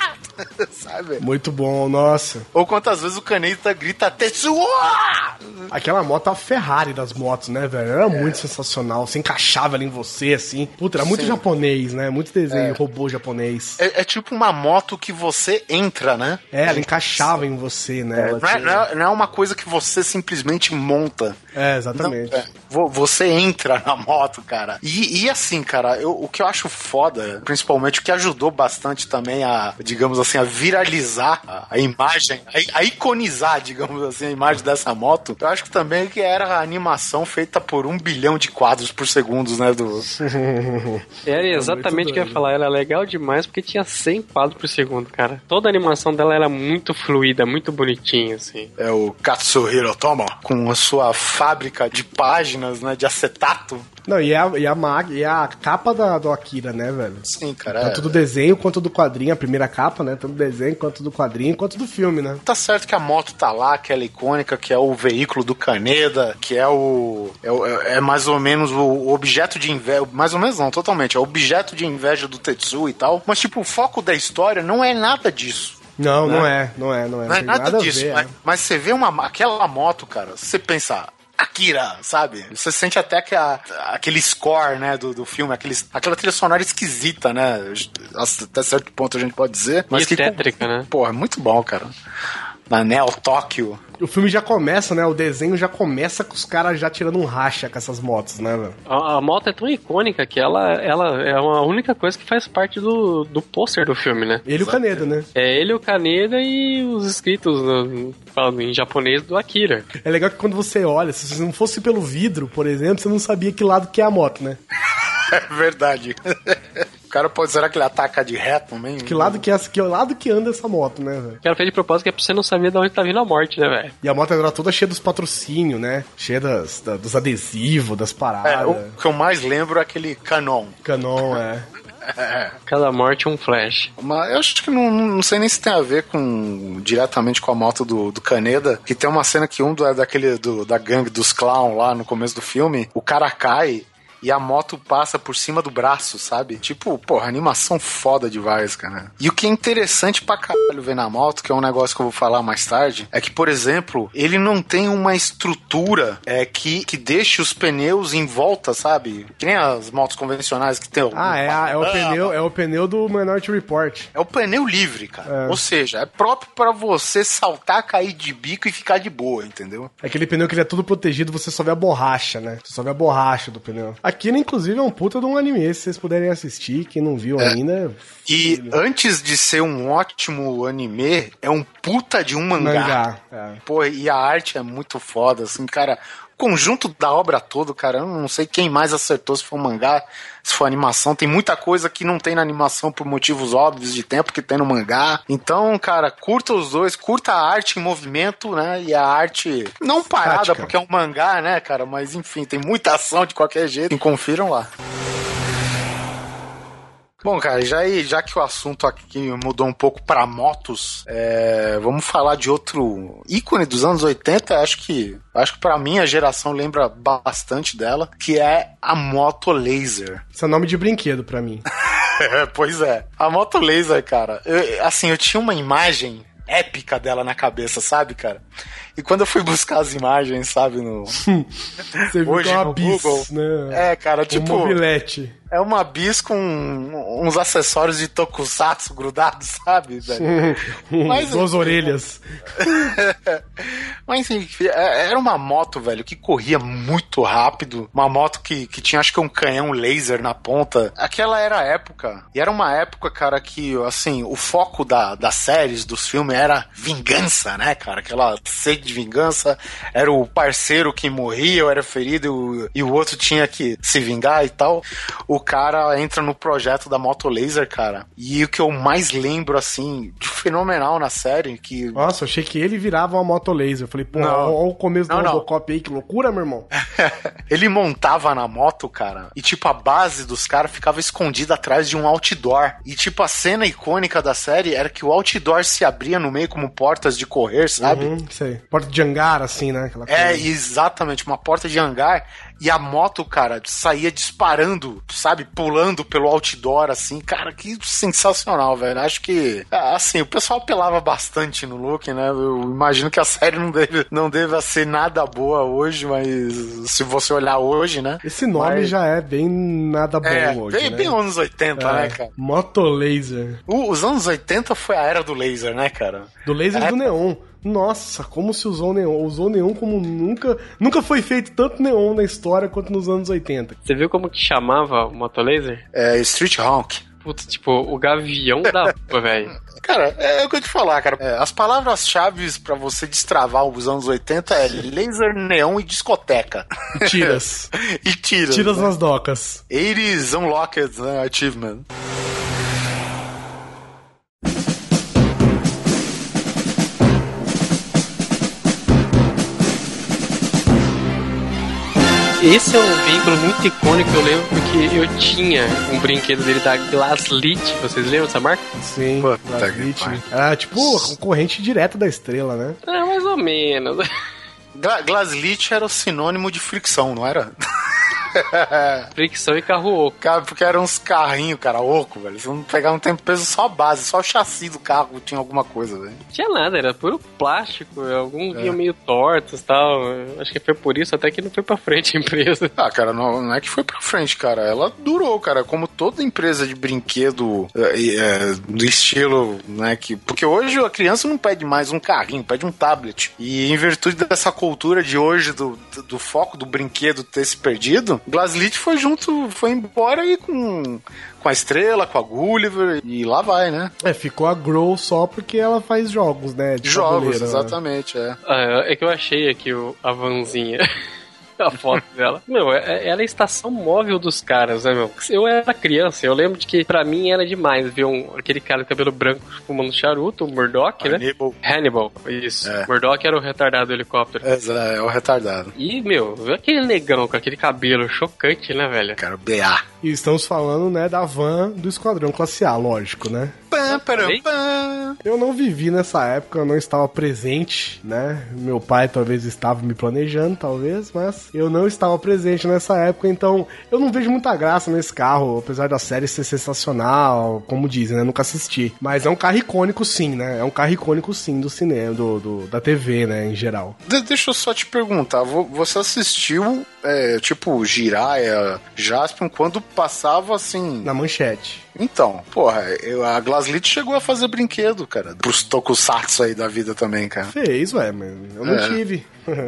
Sabe? Muito bom, nossa. Ou quantas vezes o Kaneda grita Tetsu! Aquela moto é a Ferrari das motos, né, velho? Era muito sensacional. Você encaixava ali em você, assim. Puta, era muito Sim. japonês, né? Muito desenho, robô japonês. É, é tipo uma moto que você entra, né? É, ela encaixava em você, né? Ela Não é, tinha- não é- não é uma coisa que você simplesmente monta. É, exatamente. Não, é, vo- você entra na moto, cara. E, e assim, cara, eu- o que eu acho foda, principalmente o que ajudou bastante também a, digamos assim, a viralizar a, a imagem, a, a iconizar, digamos assim, a imagem dessa moto, eu acho que também que era a animação feita por um bilhão de quadros por segundo, né? Do... Era exatamente o que eu ia falar. Era legal demais porque tinha cem quadros por segundo, cara. Toda a animação dela era muito fluida, muito bonitinha, assim. É o Katsuhiro Tomo, com a sua fábrica de páginas, né? De acetato. Não, e a, e a, mag, e a capa da, do Akira, né, velho? Sim, cara. Tanto do desenho quanto do quadrinho, a primeira capa, né? Tanto do desenho quanto do quadrinho, quanto do filme, né? Tá certo que a moto tá lá, que ela é icônica, que é o veículo do Kaneda, que é o... É, o- é mais ou menos o objeto de inveja... Mais ou menos não, totalmente. É o objeto de inveja do Tetsu e tal. Mas, tipo, o foco da história não é nada disso. Não, Né? não é, não é, não é. Não é tem nada, a disso. ver, mas, é. mas você vê uma, aquela moto, cara, você pensa... Akira, sabe? Você sente até que a, aquele score, né, do, do filme, aqueles, aquela trilha sonora esquisita, né? Até certo ponto a gente pode dizer. Mas E que, tétrica, né? Pô, é muito bom, cara. Na Neo Tóquio. O filme já começa, né? O desenho já começa com os caras já tirando um racha com essas motos, né, velho? A, a moto é tão icônica que ela, ela é a única coisa que faz parte do, do pôster do filme, né? Ele e o Kaneda, né? É ele, o Kaneda e os escritos no- falando em japonês do Akira. É legal que quando você olha, se você não fosse pelo vidro, por exemplo, você não sabia que lado que é a moto, né? É verdade. O cara pode, será que ele ataca de ré também? Que lado que é, que lado que anda essa moto, né, velho? O cara fez de propósito que é pra você não saber de onde tá vindo a morte, né, velho? E a moto era toda cheia dos patrocínios, né? Cheia das, da- dos adesivos, das É, paradas. o que eu mais lembro é aquele Canon. Canon, é. Cada morte um flash. Mas eu acho que não, não sei nem se tem a ver com diretamente com a moto do, do Kaneda, que tem uma cena que um do, daquele do, da gangue dos clown lá no começo do filme, o cara cai e a moto passa por cima do braço, sabe? Tipo, porra, animação foda demais, cara. E o que é interessante pra caralho ver na moto, que é um negócio que eu vou falar mais tarde, é que, por exemplo, ele não tem uma estrutura é, que, que deixe os pneus em volta, sabe? Que nem as motos convencionais que tem... Ah, é, a, é, o pneu, é o pneu do Minority Report. É o pneu livre, cara. É. Ou seja, é próprio pra você saltar, cair de bico e ficar de boa, entendeu? Aquele pneu que ele é tudo protegido, você só vê a borracha, né? Você só vê a borracha do pneu. Aqui, inclusive, é um puta de um anime, se vocês puderem assistir, quem não viu é. ainda... E filho. Antes de ser um ótimo anime, é um puta de um mangá. Mangá, é. Pô, e a arte é muito foda, assim, cara... Conjunto da obra toda, cara, eu não sei quem mais acertou, se for mangá, se for animação, tem muita coisa que não tem na animação por motivos óbvios de tempo que tem no mangá, então, cara, curta os dois, curta a arte em movimento, né, e a arte não parada, Tática. Porque é um mangá, né, cara, mas enfim, tem muita ação de qualquer jeito, e confiram lá. Bom, cara, já, já que o assunto aqui mudou um pouco pra motos, é, vamos falar de outro ícone dos anos oitenta, acho que acho que pra mim a geração lembra bastante dela, que é a moto laser. Esse é nome de brinquedo pra mim. É, pois é. A moto laser, cara, eu, assim, eu tinha uma imagem épica dela na cabeça, sabe, cara? E quando eu fui buscar as imagens, sabe, no... Você viu hoje que é uma no bis, Google, né? É, cara, tipo... Um mobilete. É uma bis com uns acessórios de tokusatsu grudados, sabe, velho? Mas, duas orelhas. Mas, enfim, era uma moto, velho, que corria muito rápido. Uma moto que, que tinha, acho que um canhão laser na ponta. Aquela era a época. E era uma época, cara, que, assim, o foco da, das séries, dos filmes, era vingança, né, cara? Aquela sede de vingança. Era o parceiro que morria ou era ferido e o, e o outro tinha que se vingar e tal. O cara entra no projeto da moto laser, cara. E o que eu mais lembro, assim, de fenomenal na série, que... Nossa, eu achei que ele virava uma moto laser. Eu falei, pô, olha o começo do Robocop aí, que loucura, meu irmão. Ele montava na moto, cara, e tipo, a base dos caras ficava escondida atrás de um outdoor. E tipo, a cena icônica da série era que o outdoor se abria no meio como portas de correr, sabe? Uhum, sei. Porta de hangar, assim, né? Aquela é, coisa. Exatamente, uma porta de hangar. E a moto, cara, saía disparando, sabe? Pulando pelo outdoor, assim. Cara, que sensacional, velho. Acho que, assim, o pessoal apelava bastante no look, né? Eu imagino que a série não deve, não deve ser nada boa hoje, mas se você olhar hoje, né? Esse nome mas... já é bem nada bom é, hoje, bem, né? bem anos oitenta, é, né, cara? Moto laser. O, os anos oitenta foi a era do laser, né, cara? Do laser e do neon. Nossa, como se usou neon. Usou neon como nunca... Nunca foi feito tanto neon na história quanto nos anos oitenta. Você viu como que chamava o motolaser? É, Street Honk. Putz, tipo, o gavião da rua, velho. Cara, é o que eu te falar, cara. É, as palavras-chave pra você destravar os anos oitenta é laser, neon e discoteca. E tiras. e tiras. Tiras né? nas docas. oitenta Unlocked, né? Achievement. Esse é um veículo muito icônico, eu lembro porque eu tinha um brinquedo dele da Glaslit. Vocês lembram dessa marca? Sim, Glaslit. Era tipo a concorrente direta da Estrela, né? É, mais ou menos. Gla- Glaslit era o sinônimo de fricção, não era? Fricção e carro oco. Cara, porque eram uns carrinhos, cara, oco, velho. Você não pegava um tempo peso só a base, só o chassi do carro tinha alguma coisa, velho. Não tinha nada, era puro plástico. Alguns é. vinham meio tortos e tal. Acho que foi por isso até que não foi pra frente a empresa. Ah, cara, não, não é que foi pra frente, cara. Ela durou, cara. Como toda empresa de brinquedo é, é, do estilo, né? Que, porque hoje a criança não pede mais um carrinho, pede um tablet. E em virtude dessa cultura de hoje, do, do, do foco do brinquedo ter se perdido, Glaslit foi junto, foi embora aí com, com a Estrela, com a Gulliver, e lá vai, né? É, ficou a Grow só porque ela faz jogos, né? De jogos, exatamente, né? é. Ah, é que eu achei aqui o, a vanzinha. A foto dela. Meu, ela é a estação móvel dos caras, né, meu? Eu era criança, eu lembro de que pra mim era demais ver um, aquele cara de cabelo branco fumando charuto, o Murdoch, né? Hannibal. Hannibal, isso. É. Murdoch era o retardado do helicóptero. É, é o retardado. E, meu, ver aquele negão com aquele cabelo chocante, né, velho? Cara, B A. E estamos falando, né, da van do Esquadrão Classe A, lógico, né? Pam, param, pam. Eu não vivi nessa época, eu não estava presente, né? Meu pai talvez estava me planejando, talvez, mas eu não estava presente nessa época, então eu não vejo muita graça nesse carro, apesar da série ser sensacional, como dizem, né? Nunca assisti. Mas é um carro icônico sim, né? É um carro icônico sim do cinema, do, do da T V, né, em geral. De- deixa eu só te perguntar, vo- você assistiu, é, tipo, Jiraiya, Jaspion, quando passava assim... Na manchete. Então, porra, eu- a Glaslit chegou a fazer brinquedo, cara, pros tokusatsu aí da vida também, cara. Fez, ué, mas eu não É. tive.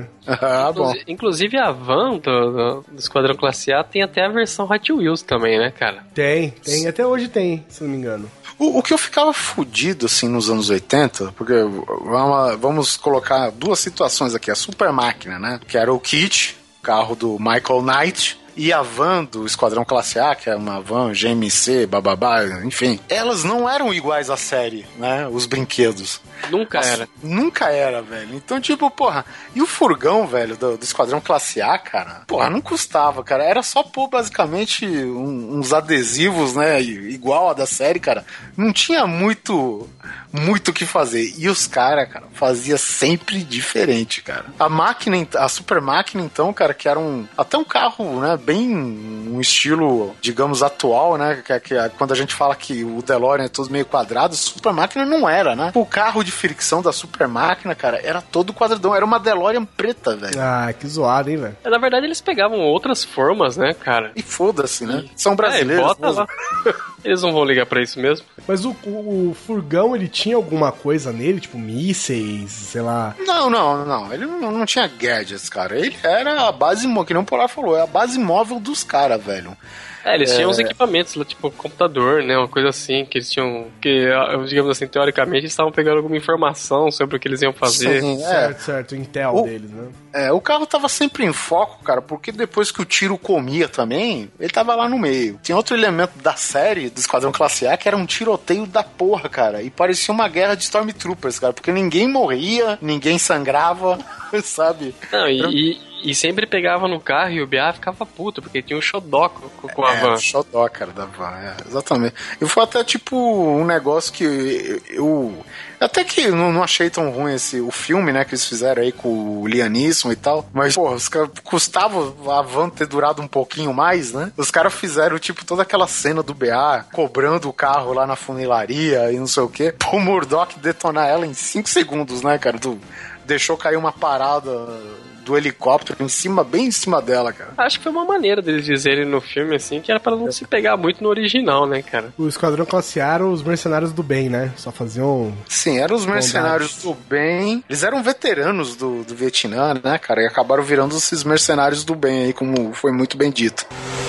Ah, bom. Inclusive, inclusive a van do, do, do Esquadrão Classe A tem até a versão Hot Wheels também, né, cara? Tem, tem, até hoje tem, se não me engano. O, o que eu ficava fudido, assim, nos anos oitenta, porque vamos, vamos colocar duas situações aqui. A Super Máquina, né? Que era o Kit, carro do Michael Knight, e a van do Esquadrão Classe A, que é uma van G M C, bababá, enfim. Elas não eram iguais à série, né? Os brinquedos. Nunca Nossa, era. Nunca era, velho. Então, tipo, porra, e o furgão, velho, do, do Esquadrão Classe A, cara, porra, não custava, cara. Era só pôr, basicamente, um- uns adesivos, né, igual a da série, cara. Não tinha muito muito o que fazer. E os caras, cara, fazia sempre diferente, cara. A máquina, a super máquina, então, cara, que era um, até um carro, né, bem um estilo, digamos, atual, né, que, que quando a gente fala que o DeLorean é todo meio quadrado, super máquina não era, né? O carro de fricção da super máquina, cara, era todo quadradão, era uma DeLorean preta, velho. Ah, que zoado, hein, velho. Na verdade, eles pegavam outras formas, né, cara? E foda-se, né? São É, brasileiros. bota mesmo. lá. Eles não vão ligar pra isso mesmo. Mas o, o, o furgão, ele tinha alguma coisa nele, tipo mísseis, sei lá. Não, não, não. Ele não, não tinha gadgets, cara. Ele era a base, mó- que nem o Polar falou, é a base móvel dos caras, velho. É, eles tinham É. uns equipamentos lá, tipo computador, né? Uma coisa assim, que eles tinham. Que, digamos assim, teoricamente, eles estavam pegando alguma informação sobre o que eles iam fazer. Sim, é. Certo, certo, o Intel O- deles, né? É, o carro tava sempre em foco, cara, porque depois que o tiro comia também, ele tava lá no meio. Tem outro elemento da série do Esquadrão Classe A que era um tiroteio da porra, cara. E parecia uma guerra de Stormtroopers, cara, porque ninguém morria, ninguém sangrava, sabe? Não, e, e, e sempre pegava no carro e o B A ficava puto, porque tinha um xodoco com, com a É, van. o xodó, cara, da van, é, exatamente. E foi até tipo um negócio que eu, eu até que não, não achei tão ruim esse, o filme, né, que eles fizeram aí com o Liam Neeson e tal, mas, porra, os caras, custava a van ter durado um pouquinho mais, né? Os caras fizeram, tipo, toda aquela cena do B A cobrando o carro lá na funilaria e não sei o quê, pro Murdock detonar ela em cinco segundos, né, cara? Tu deixou cair uma parada do helicóptero em cima, bem em cima dela, cara. Acho que foi uma maneira deles dizerem no filme, assim, que era pra não se pegar muito no original, né, cara? O Esquadrão Classe A eram os mercenários do bem, né? Só faziam... Sim, eram os mercenários do bem. Eles eram veteranos do, do Vietnã, né, cara? E acabaram virando esses mercenários do bem aí, como foi muito bem dito.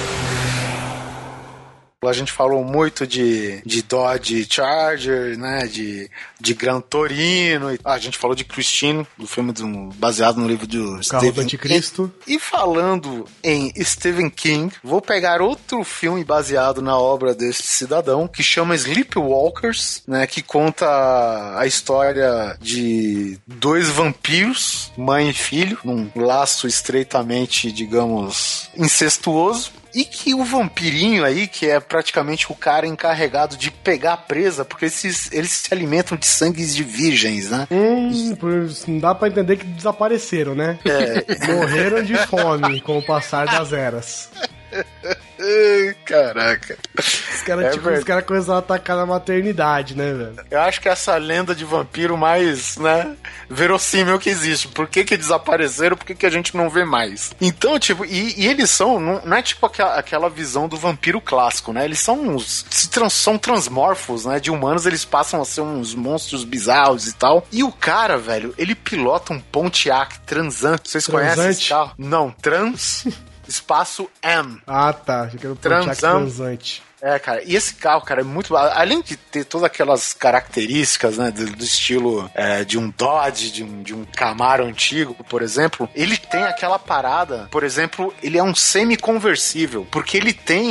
A gente falou muito de, de Dodge Charger, né, de, de Gran Torino. E, ah, a gente falou de Christine, do filme do, baseado no livro do Carro do Stephen Anticristo. King. E falando em Stephen King, vou pegar outro filme baseado na obra desse cidadão, que chama Sleepwalkers, né, que conta a história de dois vampiros, mãe e filho, num laço estreitamente, digamos, incestuoso. E que o vampirinho aí, que é praticamente o cara encarregado de pegar a presa, porque esses, eles se alimentam de sangues de virgens, né? Hum, por- não dá pra entender que desapareceram, né? É. Morreram de fome com o passar das eras. Ai, caraca. Os caras, É tipo, verdade. os caras começaram a atacar na maternidade, né, velho? Eu acho que essa lenda de vampiro mais, né, verossímil que existe. Por que que desapareceram? Por que que a gente não vê mais? Então, tipo, e, e eles são, não, não é tipo aquela, aquela visão do vampiro clássico, né? Eles são uns, se trans, são transmorfos, né? De humanos, eles passam a ser uns monstros bizarros e tal. E o cara, velho, ele pilota um Pontiac Trans-Am. Vocês conhecem esse Transante? carro? Não, Trans... Espaço M. Ah, tá. Achei que era o Pontiac Transam. transante. É, cara, e esse carro, cara, é muito... Além de ter todas aquelas características, né, do, do estilo é, de um Dodge, de um, de um Camaro antigo, por exemplo, ele tem aquela parada, por exemplo, ele é um semi-conversível, porque ele tem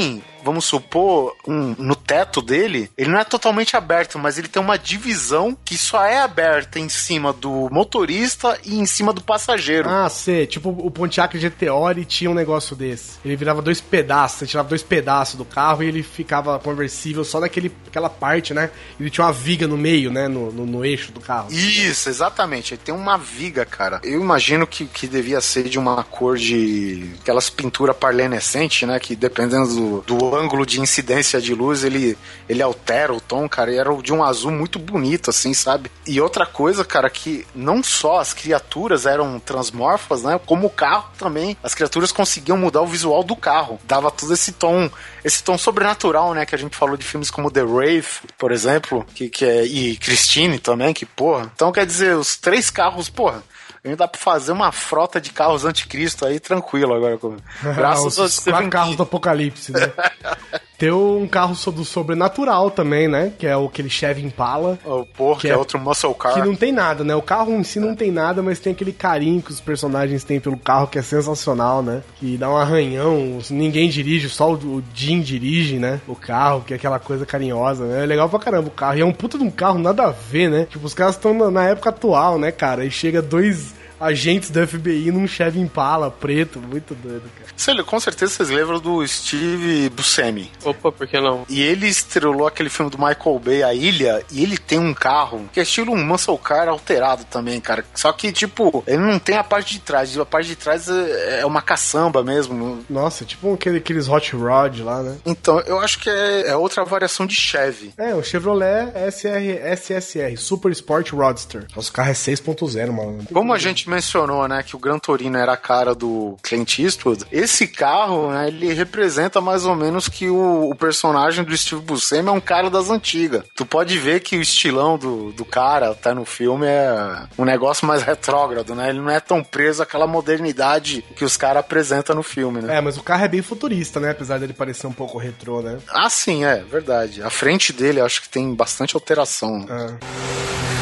vamos supor, um, no teto dele, ele não é totalmente aberto, mas ele tem uma divisão que só é aberta em cima do motorista e em cima do passageiro. Ah, sei. Tipo, o Pontiac G T O, ele tinha um negócio desse. Ele virava dois pedaços, você tirava dois pedaços do carro e ele ficava conversível só naquele, aquela parte, né? Ele tinha uma viga no meio, né? No, no, no eixo do carro. Isso, exatamente. Ele tem uma viga, cara. Eu imagino que, que devia ser de uma cor de... aquelas pinturas parlenescentes, né? Que dependendo do, do ângulo de incidência de luz, ele, ele altera o tom, cara. E era de um azul muito bonito, assim, sabe? E outra coisa, cara, que não só as criaturas eram transmorfas, né? Como o carro também. As criaturas conseguiam mudar o visual do carro. Dava todo esse tom, esse tom sobrenatural, né? Que a gente falou de filmes como The Wraith, por exemplo, que, que é, e Christine também, que porra. Então, quer dizer, os três carros, porra, ainda dá pra fazer uma frota de carros anticristo aí tranquilo agora. Graças a Deus. Quatro carros do apocalipse, né? Tem um carro do sobrenatural também, né? Que é o aquele Chevy Impala. O porra, que, que é, é outro muscle car. Que não tem nada, né? O carro em si não tem nada, mas tem aquele carinho que os personagens têm pelo carro que é sensacional, né? Que dá um arranhão, ninguém dirige, só o Jim dirige, né? O carro, que é aquela coisa carinhosa, né? É legal pra caramba o carro. E é um puta de um carro, nada a ver, né? Tipo, os caras estão na, na época atual, né, cara? E chega dois agentes do F B I num Chevy Impala preto, muito doido, cara. Sério, com certeza vocês lembram do Steve Buscemi. Opa, por que não? E ele estrelou aquele filme do Michael Bay, A Ilha, e ele tem um carro que é estilo um muscle car alterado também, cara. Só que, tipo, ele não tem a parte de trás. A parte de trás é uma caçamba mesmo. Nossa, tipo aquele, aqueles hot rod lá, né? Então, eu acho que é, é outra variação de Chevy. É, o Chevrolet S R, S S R, Super Sport Roadster. Nosso carro é seis ponto zero, mano. Como a gente mencionou, né, que o Gran Torino era a cara do Clint Eastwood, esse carro, né, ele representa mais ou menos que o, o personagem do Steve Buscemi é um cara das antigas. Tu pode ver que o estilão do, do cara, tá no filme, é um negócio mais retrógrado, né? Ele não é tão preso àquela modernidade que os caras apresentam no filme, né? É, mas o carro é bem futurista, né? Apesar dele parecer um pouco retrô, né? Ah, sim, é, verdade. A frente dele, eu acho que tem bastante alteração. É.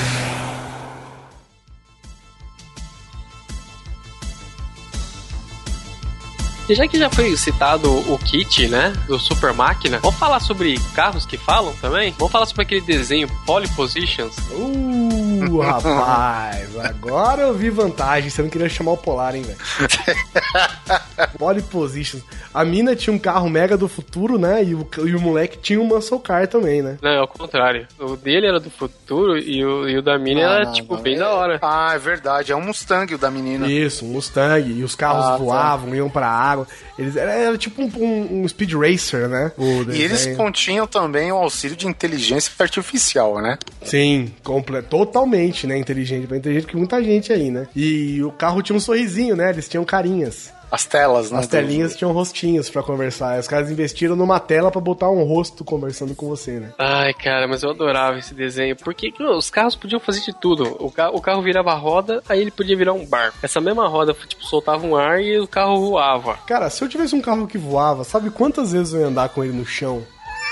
E já que já foi citado o kit, né, do Super Máquina, vamos falar sobre carros que falam também? Vamos falar sobre aquele desenho Pole Positions? Uh, rapaz, agora eu vi vantagem. Você não queria chamar o Polar, hein, velho? Pole Positions. A mina tinha um carro mega do futuro, né, e o, e o moleque tinha um muscle car também, né? Não, é o contrário. O dele era do futuro e o, e o da mina ah, era, não, tipo, não, bem é... da hora. Ah, é verdade. É um Mustang o da menina. Isso, um Mustang. E os carros ah, voavam, tá. iam pra água. Eles, era, era tipo um, um, um speed racer, né? E eles continham também o auxílio de inteligência artificial, né? Sim, comple- totalmente, né? Inteligente. Mais inteligente que muita gente aí, né? E o carro tinha um sorrisinho, né? Eles tinham carinhas. As telas, né? As telinhas tinham rostinhos pra conversar. Os caras investiram numa tela pra botar um rosto conversando com você, né? Ai, cara, mas eu adorava esse desenho. Porque os carros podiam fazer de tudo. O carro, o carro virava roda, aí ele podia virar um barco. Essa mesma roda, tipo, soltava um ar e o carro voava. Cara, se eu tivesse um carro que voava, sabe quantas vezes eu ia andar com ele no chão?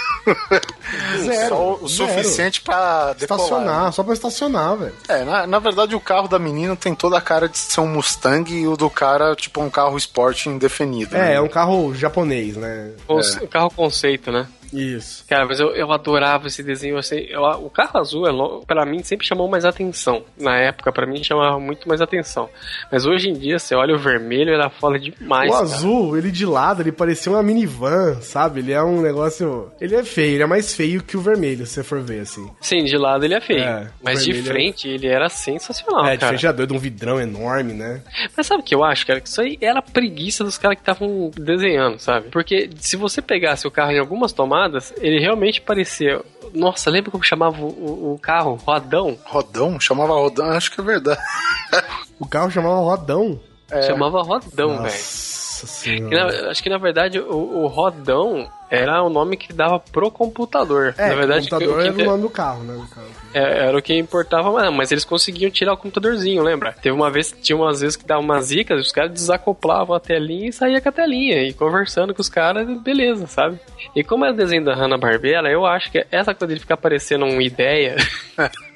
Zero. Só o zero. Suficiente pra decolar, estacionar, né? Só pra estacionar, velho. É, na, na verdade o carro da menina tem toda a cara de ser um Mustang e o do cara, tipo, um carro esporte indefinido. É, né? é um carro japonês, né? Um é. carro conceito, né? Isso. Cara, mas eu, eu adorava esse desenho, assim, eu, o carro azul, é lo, pra mim, sempre chamou mais atenção. Na época, pra mim, chamava muito mais atenção. Mas hoje em dia, você olha o vermelho, era foda demais. O cara. azul, ele de lado, ele parecia uma minivan, sabe? Ele é um negócio... Ele é feio, ele é mais feio que o vermelho, se você for ver, assim. Sim, de lado ele é feio. É, mas de frente, é... ele era sensacional, é, cara. É, de frente é doido, um vidrão enorme, né? Mas sabe o que eu acho, cara? Que isso aí era preguiça dos caras que estavam desenhando, sabe? Porque se você pegasse o carro em algumas tomadas, ele realmente parecia... Nossa, lembra como chamava o, o, o carro? Rodão? Rodão? Chamava Rodão? Acho que é verdade. O carro chamava Rodão? É. Chamava Rodão, velho. Acho que na verdade o, o Rodão era o nome que dava pro computador. É, na verdade, o computador que, era que, o nome do carro, né? Do carro. É, era o que importava, mas, mas eles conseguiam tirar o computadorzinho, lembra? Teve uma vez, tinha umas vezes que dava umas zicas, os caras desacoplavam a telinha e saía com a telinha, e conversando com os caras, beleza, sabe? E como é o desenho da Hanna-Barbera, eu acho que essa coisa de ficar parecendo uma ideia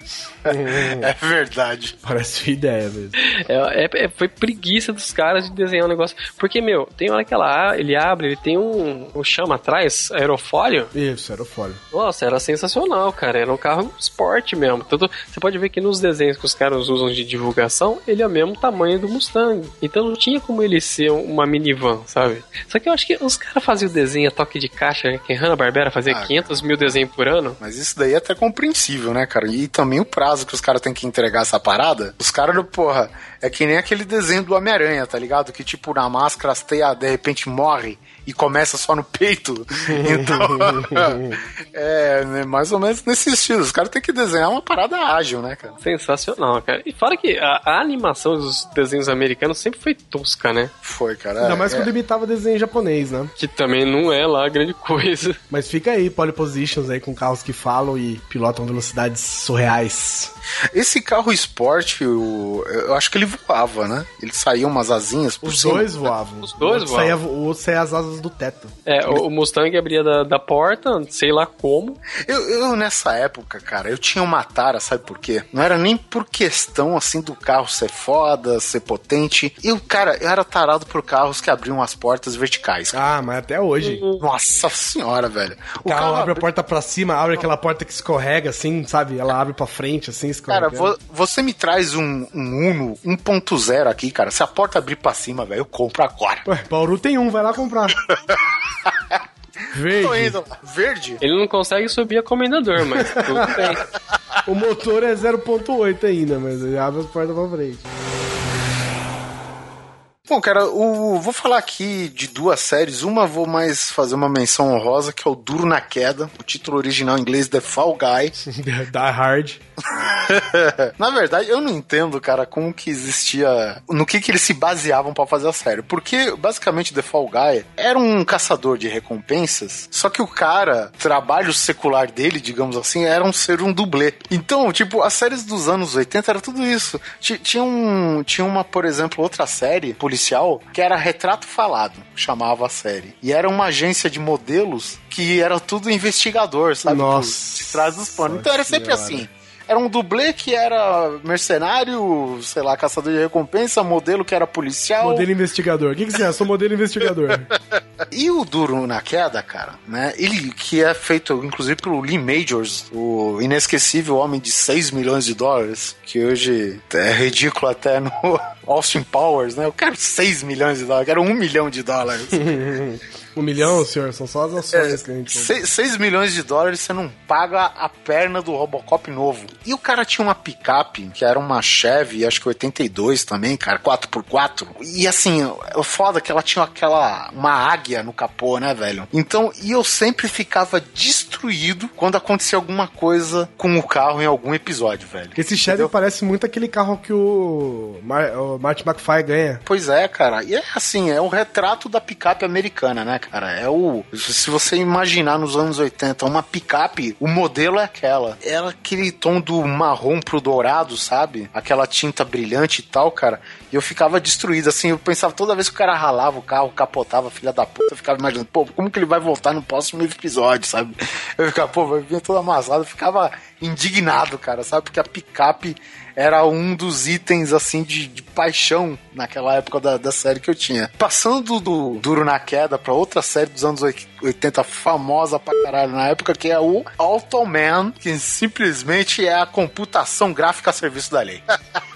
É verdade. Parece uma ideia mesmo. É, é, foi preguiça dos caras de desenhar um negócio. Porque, meu, tem hora que ela, ele abre, ele tem um, um chama atrás, aerofólio. Isso, aerofólio. Nossa, era sensacional, cara. Era um carro esporte mesmo. Tanto, você pode ver que nos desenhos que os caras usam de divulgação, ele é o mesmo tamanho do Mustang. Então não tinha como ele ser uma minivan, sabe? Só que eu acho que os caras faziam o desenho a toque de caixa, né? Que Hanna-Barbera fazia ah, quinhentos mil desenhos por ano. Mas isso daí é até compreensível, né, cara? E também o prazo que os caras têm que entregar essa parada, os caras, porra, é que nem aquele desenho do Homem-Aranha, tá ligado? Que tipo, na máscara as teias de repente morre e começa só no peito. Então, é mais ou menos nesse estilo. Os caras têm que desenhar uma parada ágil, né, cara? Sensacional, cara. E fora que a, a animação dos desenhos americanos sempre foi tosca, né? Foi, cara. Ainda mais é. quando imitava desenho japonês, né? Que também não é lá grande coisa. Mas fica aí, pole positions aí com carros que falam e pilotam velocidades surreais. Esse carro esporte, eu, eu acho que ele voava, né? Ele saía umas asinhas por Os cima. dois voavam. Os dois o voavam. Saía, o outro saía as asas do teto. É, o, o Mustang abria da, da porta, sei lá como. Eu, eu, nessa época, cara, eu tinha uma tara, sabe por quê? Não era nem por questão, assim, do carro ser foda, ser potente. Eu, cara, eu era tarado por carros que abriam as portas verticais. Cara. Ah, mas até hoje. Nossa senhora, velho. O, o carro, carro abre a porta pra cima, abre aquela porta que escorrega, assim, sabe? Ela abre pra frente, assim, escorrega. Cara, vo, você me traz um, um Uno um ponto zero aqui, cara. Se a porta abrir pra cima, velho, eu compro agora. Ué, Bauru tem um, vai lá comprar. Verde. Tô indo lá. Verde? Ele não consegue subir a comendador, mas tudo bem. O motor é zero ponto oito ainda, mas ele abre as portas pra frente. Bom, cara, o, vou falar aqui de duas séries. Uma vou mais fazer uma menção honrosa, que é o Duro na Queda. O título original em inglês, The Fall Guy. Die Hard. Na verdade, eu não entendo, cara, como que existia... No que que eles se baseavam pra fazer a série. Porque, basicamente, The Fall Guy era um caçador de recompensas, só que o cara, trabalho secular dele, digamos assim, era um ser um dublê. Então, tipo, as séries dos anos oitenta era tudo isso. Tinha, um, tinha uma, por exemplo, outra série policial, que era Retrato Falado, chamava a série. E era uma agência de modelos que era tudo investigador, sabe? Nossa. De trás dos panos. Então era sempre assim. Era um dublê que era mercenário, sei lá, caçador de recompensa, modelo que era policial. Modelo investigador. O que, que você é? Eu sou modelo investigador. E o Duro na Queda, cara, né? Ele que é feito, inclusive, pelo Lee Majors, o inesquecível homem de seis milhões de dólares, que hoje é ridículo até no Austin Powers, né? Eu quero seis milhões de dólares, eu quero um milhão de dólares. Um milhão, senhor? São só as ações é, que a gente... seis milhões de dólares você não paga a perna do Robocop novo. E o cara tinha uma picape, que era uma Chevy, acho que oitenta e dois também, cara, quatro por quatro. E assim, o foda é que ela tinha aquela, uma águia no capô, né, velho? Então, e eu sempre ficava destruído quando acontecia alguma coisa com o carro em algum episódio, velho. Esse Chevy Entendeu? Parece muito aquele carro que o, Mar, o Martin McFly ganha. Pois é, cara. E é assim, é um retrato da picape americana, né, cara? É o... Se você imaginar nos anos oitenta uma picape, o modelo é aquela. Era aquele tom do marrom pro dourado, sabe? Aquela tinta brilhante e tal, cara. E eu ficava destruído, assim. Eu pensava toda vez que o cara ralava o carro, capotava, filha da puta, eu ficava imaginando, pô, como que ele vai voltar no próximo episódio, sabe? Eu ficava, pô, vai vir todo amassado. Eu ficava indignado, cara, sabe? Porque a picape era um dos itens, assim, de, de paixão naquela época da, da série que eu tinha. Passando do Duro na Queda pra outra série dos anos oitenta, famosa pra caralho na época, que é o Automan, que simplesmente é a computação gráfica a serviço da lei.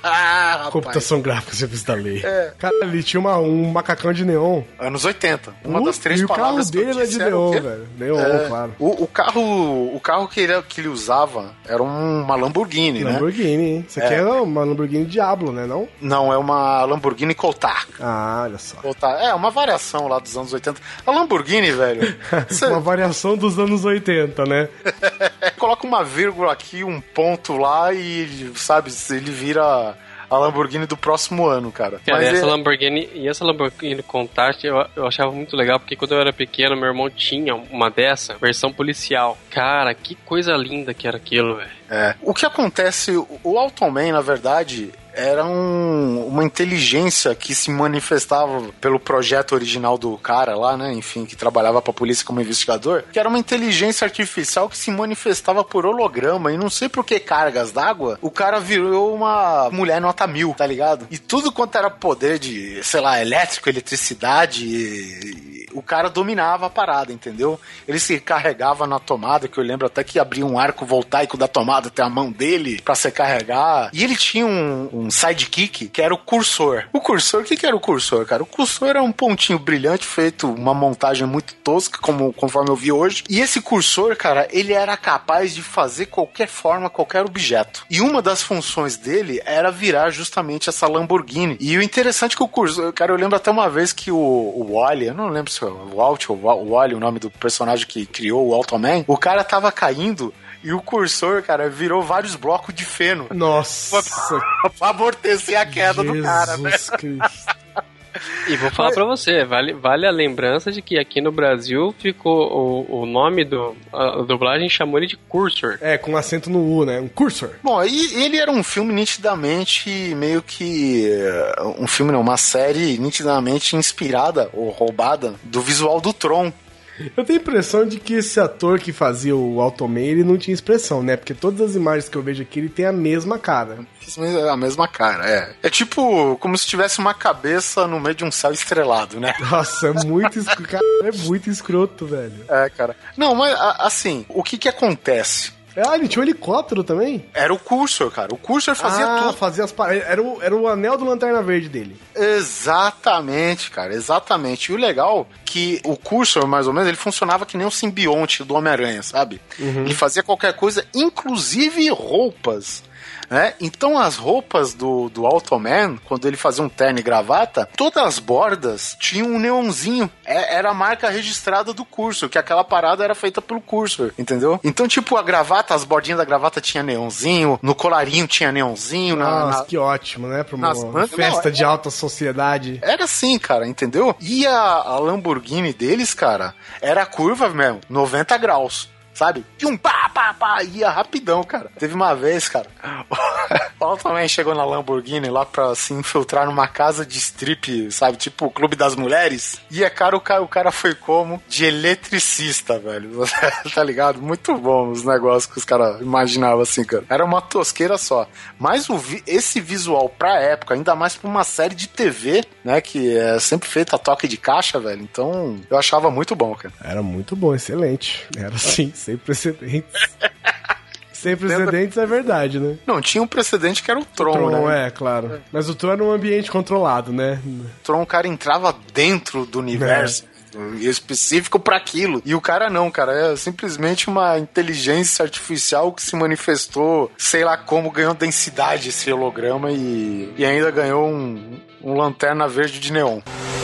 ah, computação gráfica a serviço da lei. É. Cara, ele tinha uma, um macacão de neon. Anos oitenta. Uma uh, das três e palavras o carro dele era de neon, velho. Neon, é, claro. O, o, carro, o carro que ele, que ele usava era uma Lamborghini, Lamborghini né? Lamborghini, hein? Isso aqui é. é uma Lamborghini Diablo, né, não? Não, é uma Lamborghini Countach. Ah, olha só. Countach. É, uma variação lá dos anos oitenta. A Lamborghini, velho... Cê... uma variação dos anos oitenta, né? Coloca uma vírgula aqui, um ponto lá e, sabe, ele vira... a Lamborghini do próximo ano, cara. Cara, Mas essa é... Lamborghini, e essa Lamborghini Countach eu, eu achava muito legal, porque quando eu era pequeno, meu irmão tinha uma dessa, versão policial. Cara, que coisa linda que era aquilo, velho. É. O que acontece, o Automan, na verdade... era um, uma inteligência que se manifestava pelo projeto original do cara lá, né? Enfim, que trabalhava pra polícia como investigador, que era uma inteligência artificial que se manifestava por holograma, e não sei por que cargas d'água, o cara virou uma mulher nota mil, tá ligado? E tudo quanto era poder de, sei lá, elétrico, eletricidade, e, e, o cara dominava a parada, entendeu? Ele se carregava na tomada, que eu lembro até que abria um arco voltaico da tomada até a mão dele pra se carregar. E ele tinha um, um sidekick que era o cursor. O cursor, o que que era o cursor, cara? O cursor era um pontinho brilhante feito, uma montagem muito tosca, como, conforme eu vi hoje. E esse cursor, cara, ele era capaz de fazer qualquer forma, qualquer objeto. E uma das funções dele era virar justamente essa Lamborghini. E o interessante é que o cursor, cara, eu lembro até uma vez que o, o Wally, eu não lembro se é o Walt ou o Wally, o nome do personagem que criou o Automan, o cara tava caindo e o cursor, cara, virou vários blocos de feno. Nossa! Pra, pra amortecer a queda Jesus do cara, né? Cristo. E vou falar pra você, vale, vale a lembrança de que aqui no Brasil ficou o, o nome do... A, a dublagem chamou ele de Cursor. É, com acento no U, né? Um cursor. Bom, e ele era um filme nitidamente meio que... Um filme não, uma série nitidamente inspirada ou roubada do visual do Tron. Eu tenho a impressão de que esse ator que fazia o Automan, ele não tinha expressão, né? Porque todas as imagens que eu vejo aqui, ele tem a mesma cara. A mesma cara, é. É tipo como se tivesse uma cabeça no meio de um céu estrelado, né? Nossa, é muito escroto. Cara, é muito escroto, velho. É, cara. Não, mas assim, o que que acontece? Ah, ele tinha um helicóptero também? Era o Cursor, cara. O Cursor fazia ah, tudo. fazia as par... era, o, era o anel do Lanterna Verde dele. Exatamente, cara. Exatamente. E o legal é que o Cursor, mais ou menos, ele funcionava que nem um simbionte do Homem-Aranha, sabe? Uhum. Ele fazia qualquer coisa, inclusive roupas. É, então as roupas do, do Automan, quando ele fazia um terno e gravata, todas as bordas tinham um neonzinho. É, era a marca registrada do Cursor, que aquela parada era feita pelo Cursor, entendeu? Então, tipo, a gravata, as bordinhas da gravata tinha neonzinho, no colarinho tinha neonzinho. Nossa, na, na... que ótimo, né? Pra uma Nas... festa Não, de alta sociedade. Era assim, cara, entendeu? E a, a Lamborghini deles, cara, era a curva mesmo, noventa graus. Sabe? Pum, pá, pá, pá, ia rapidão, cara. Teve uma vez, cara, o Automan chegou na Lamborghini lá pra se infiltrar numa casa de strip, sabe? Tipo o Clube das Mulheres. E é cara, o cara, o cara foi como? De eletricista, velho. Tá ligado? Muito bom os negócios que os caras imaginavam assim, cara. Era uma tosqueira só. Mas o vi- esse visual pra época, ainda mais pra uma série de T V, né? Que é sempre feita a toque de caixa, velho. Então, eu achava muito bom, cara. Era muito bom, excelente. Era assim, sem precedentes. Sem precedentes é verdade, né? Não, tinha um precedente que era o Tron, o Tron, né? é, claro. Mas o Tron era um ambiente controlado, né? O Tron, o cara entrava dentro do universo. É. Específico pra aquilo. E o cara não, cara, é simplesmente uma inteligência artificial que se manifestou, sei lá como, ganhou densidade esse holograma e, e ainda ganhou um, um lanterna verde de neon.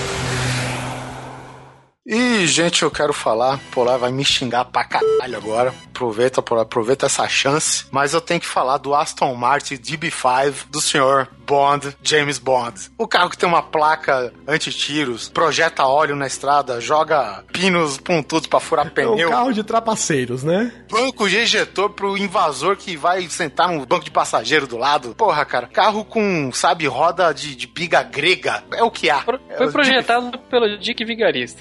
E, gente, eu quero falar, pô, lá vai me xingar pra caralho agora. Aproveita, pô, aproveita essa chance. Mas eu tenho que falar do Aston Martin D B cinco do senhor Bond, James Bond. O carro que tem uma placa anti-tiros, projeta óleo na estrada, joga pinos pontudos pra furar pneu. É um carro de trapaceiros, né? Banco de ejetor pro invasor que vai sentar num banco de passageiro do lado. Porra, cara, carro com, sabe, roda de, de biga grega. É o que há. Foi é projetado Dick... pelo Dick Vigarista.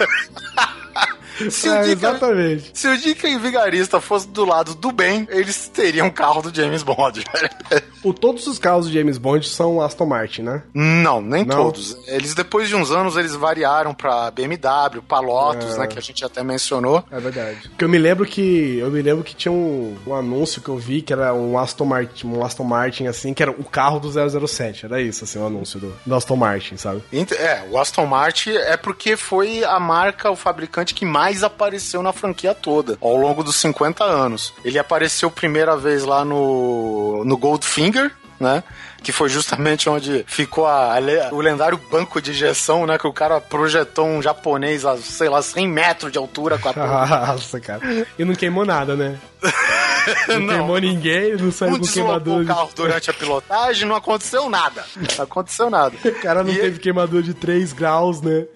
Se, é, o Dick, exatamente. se o Dick Vigarista fosse do lado do bem, eles teriam um carro do James Bond. O, todos os carros do James Bond são Aston Martin, né? Não, nem Não. todos. Eles, depois de uns anos, eles variaram pra B M W, pra Lotus, é. né, que a gente até mencionou. É verdade. Porque eu me lembro que eu me lembro que tinha um, um anúncio que eu vi que era um Aston Martin, um Aston Martin assim, que era o carro do zero zero sete. Era isso, assim, o anúncio do, do Aston Martin, sabe? É, o Aston Martin é porque foi a marca, o fabricante que mais apareceu na franquia toda, ao longo dos cinquenta anos. Ele apareceu primeira vez lá no, no Goldfinger, né? Que foi justamente onde ficou a, a, o lendário banco de injeção, né? Que o cara projetou um japonês a, sei lá, cem metros de altura com a Nossa, cara. E não queimou nada, né? Não, não queimou ninguém, não saiu não com queimadura. O carro durante a pilotagem, não aconteceu nada. Não aconteceu nada. O cara não e teve ele... queimadura de três graus, né?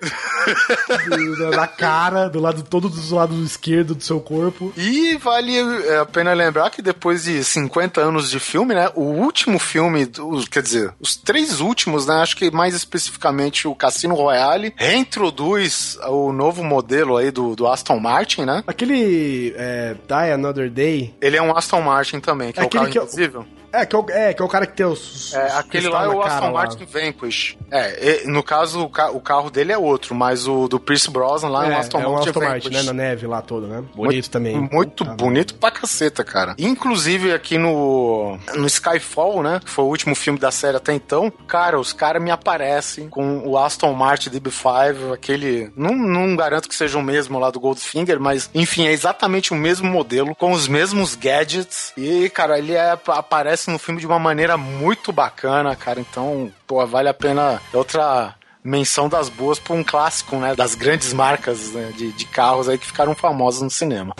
do, da cara, do lado todo do lado esquerdo do seu corpo. E vale a pena lembrar que depois de cinquenta anos de filme, né, o último filme, os, quer dizer, os três últimos, né, acho que mais especificamente o Cassino Royale, reintroduz o novo modelo aí do, do Aston Martin, né? Aquele é, Die Another Day... Ele é um Aston Martin também, que é, é o carro que invisível. É que é, o, é, que é o cara que tem os... É, aquele lá é o Aston Martin Vanquish. É, no caso, o, ca- o carro dele é outro, mas o do Pierce Brosnan lá é, é um Aston é Martin Aston Vanquish. Martin, né, na neve lá toda, né? Bonito muito, também. Muito ah, bonito pra caceta, cara. Inclusive aqui no, no Skyfall, né, que foi o último filme da série até então, cara, os caras me aparecem com o Aston Martin D B cinco, aquele... Não, não garanto que seja o mesmo lá do Goldfinger, mas, enfim, é exatamente o mesmo modelo, com os mesmos gadgets, e, cara, ele é, aparece no filme de uma maneira muito bacana, cara, então, pô, vale a pena outra menção das boas pra um clássico, né, das grandes marcas, né, de, de carros aí que ficaram famosas no cinema.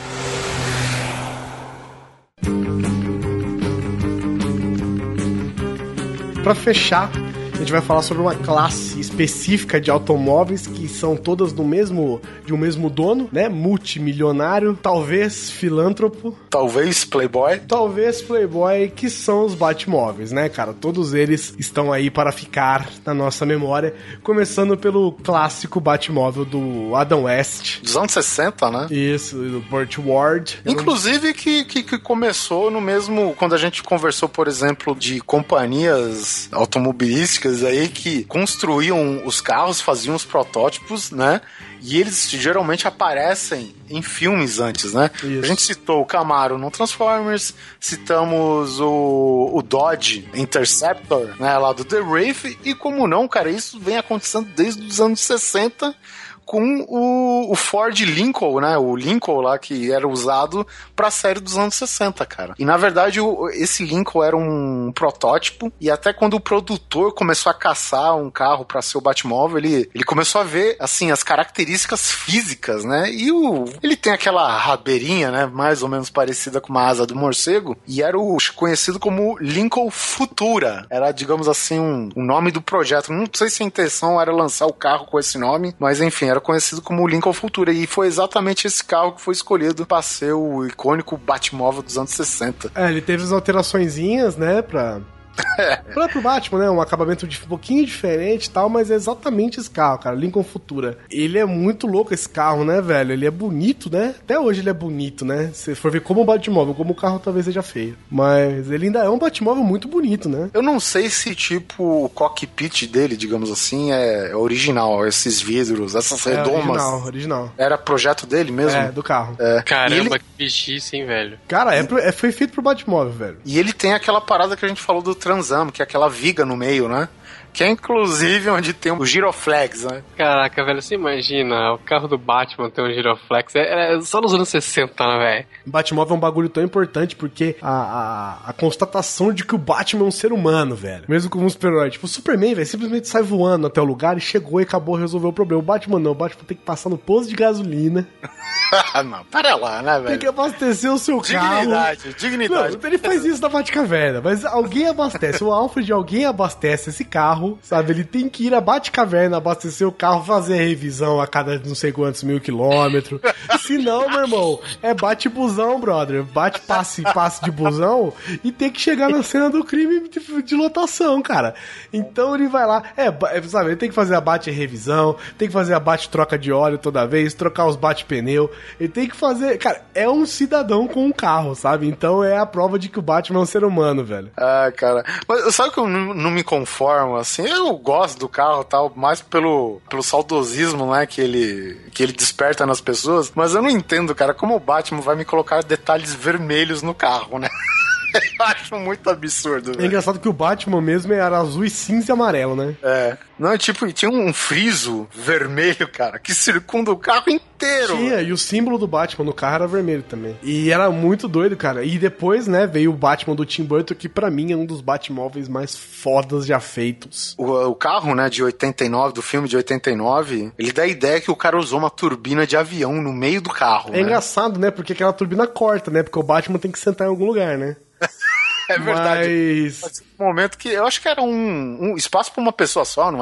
Pra fechar, a gente vai falar sobre uma classe específica de automóveis que são todas do mesmo, de um mesmo dono, né? Multimilionário, talvez filântropo. Talvez playboy. Talvez playboy, que são os Batmóveis, né, cara? Todos eles estão aí para ficar na nossa memória, começando pelo clássico Batmóvel do Adam West. Dos anos sessenta, né? Isso, do Burt Ward. Inclusive que, que, que começou no mesmo... Quando a gente conversou, por exemplo, de companhias automobilísticas aí que construíam os carros, faziam os protótipos, né? E eles geralmente aparecem em filmes antes, né? Isso. A gente citou o Camaro no Transformers, citamos o, o Dodge Interceptor, né? Lá do The Wraith, e como não, cara, isso vem acontecendo desde os anos sessenta, com o, o Ford Lincoln, né? O Lincoln lá que era usado pra série dos anos sessenta, cara. E na verdade o, esse Lincoln era um protótipo, e até quando o produtor começou a caçar um carro pra ser o Batmóvel, ele, ele começou a ver, assim, as características físicas, né? E o, ele tem aquela rabeirinha, né? Mais ou menos parecida com uma asa do morcego, e era o conhecido como Lincoln Futura. Era, digamos assim, um, um nome do projeto. Não sei se a intenção era lançar o carro com esse nome, mas enfim, era conhecido como Lincoln Futura, e foi exatamente esse carro que foi escolhido para ser o icônico Batmóvel dos anos sessenta. É, ele teve as alteraçõezinhas, né, pra... Pra pro Batman, né? Um acabamento de, um pouquinho diferente e tal, mas é exatamente esse carro, cara. Lincoln Futura. Ele é muito louco esse carro, né, velho? Ele é bonito, né? Até hoje ele é bonito, né? Se for ver como um Batmóvel, como o carro talvez seja feio. Mas ele ainda é um Batmóvel muito bonito, né? Eu não sei se, tipo, o cockpit dele, digamos assim, é original. Esses vidros, essas é, redomas. Original, original. Era projeto dele mesmo? É, do carro. É. Caramba, ele... que bichice, hein, velho? Cara, é, é, foi feito pro Batmóvel, velho. E ele tem aquela parada que a gente falou do Transam, que é aquela viga no meio, né? Que é inclusive onde tem o giroflex, né? Caraca, velho, você imagina o carro do Batman ter um giroflex? É, é só nos anos sessenta, né, velho? Batmóvel é um bagulho tão importante porque a, a, a constatação de que o Batman é um ser humano, velho. Mesmo como um super-herói. Tipo, o Superman, velho, simplesmente sai voando até o lugar e chegou e acabou, resolveu o problema. O Batman não, o Batman tem que passar no posto de gasolina. Não, para lá, né, velho? Tem que abastecer o seu dignidade, carro. Dignidade, Não, ele faz isso na Batcaverna, mas alguém abastece. O Alfred, alguém abastece esse carro, sabe? Ele tem que ir à Batcaverna, abastecer o carro, fazer a revisão a cada não sei quantos mil quilômetros. Se não, meu irmão, é bate-busão, brother. Bate-passe passe de busão e tem que chegar na cena do crime de, de lotação, cara. Então ele vai lá, é, sabe? Ele tem que fazer a bate-revisão, tem que fazer a bate-troca de óleo toda vez, trocar os bate-pneu. Ele tem que fazer... Cara, é um cidadão com um carro, sabe? Então é a prova de que o Batman é um ser humano, velho. Ah, cara. Mas sabe que eu não, não me conformo, assim? Eu gosto do carro e tal, mais pelo, pelo saudosismo, né? Que ele, que ele desperta nas pessoas. Mas eu não entendo, cara, como o Batman vai me colocar detalhes vermelhos no carro, né? Eu acho muito absurdo, velho. É engraçado que o Batman mesmo era azul e cinza e amarelo, né? É. Não, tipo, tinha um friso vermelho, cara, que circunda o carro inteiro. Tinha, e o símbolo do Batman no carro era vermelho também. E era muito doido, cara. E depois, né, veio o Batman do Tim Burton, que pra mim é um dos Batmóveis mais fodas já feitos. O, o carro, né, de oitenta e nove, do filme de oitenta e nove, ele dá a ideia que o cara usou uma turbina de avião no meio do carro. É né? engraçado, né, porque aquela turbina corta, né, porque o Batman tem que sentar em algum lugar, né? É verdade. Mas... Um momento que eu acho que era um, um espaço pra uma pessoa só, não era?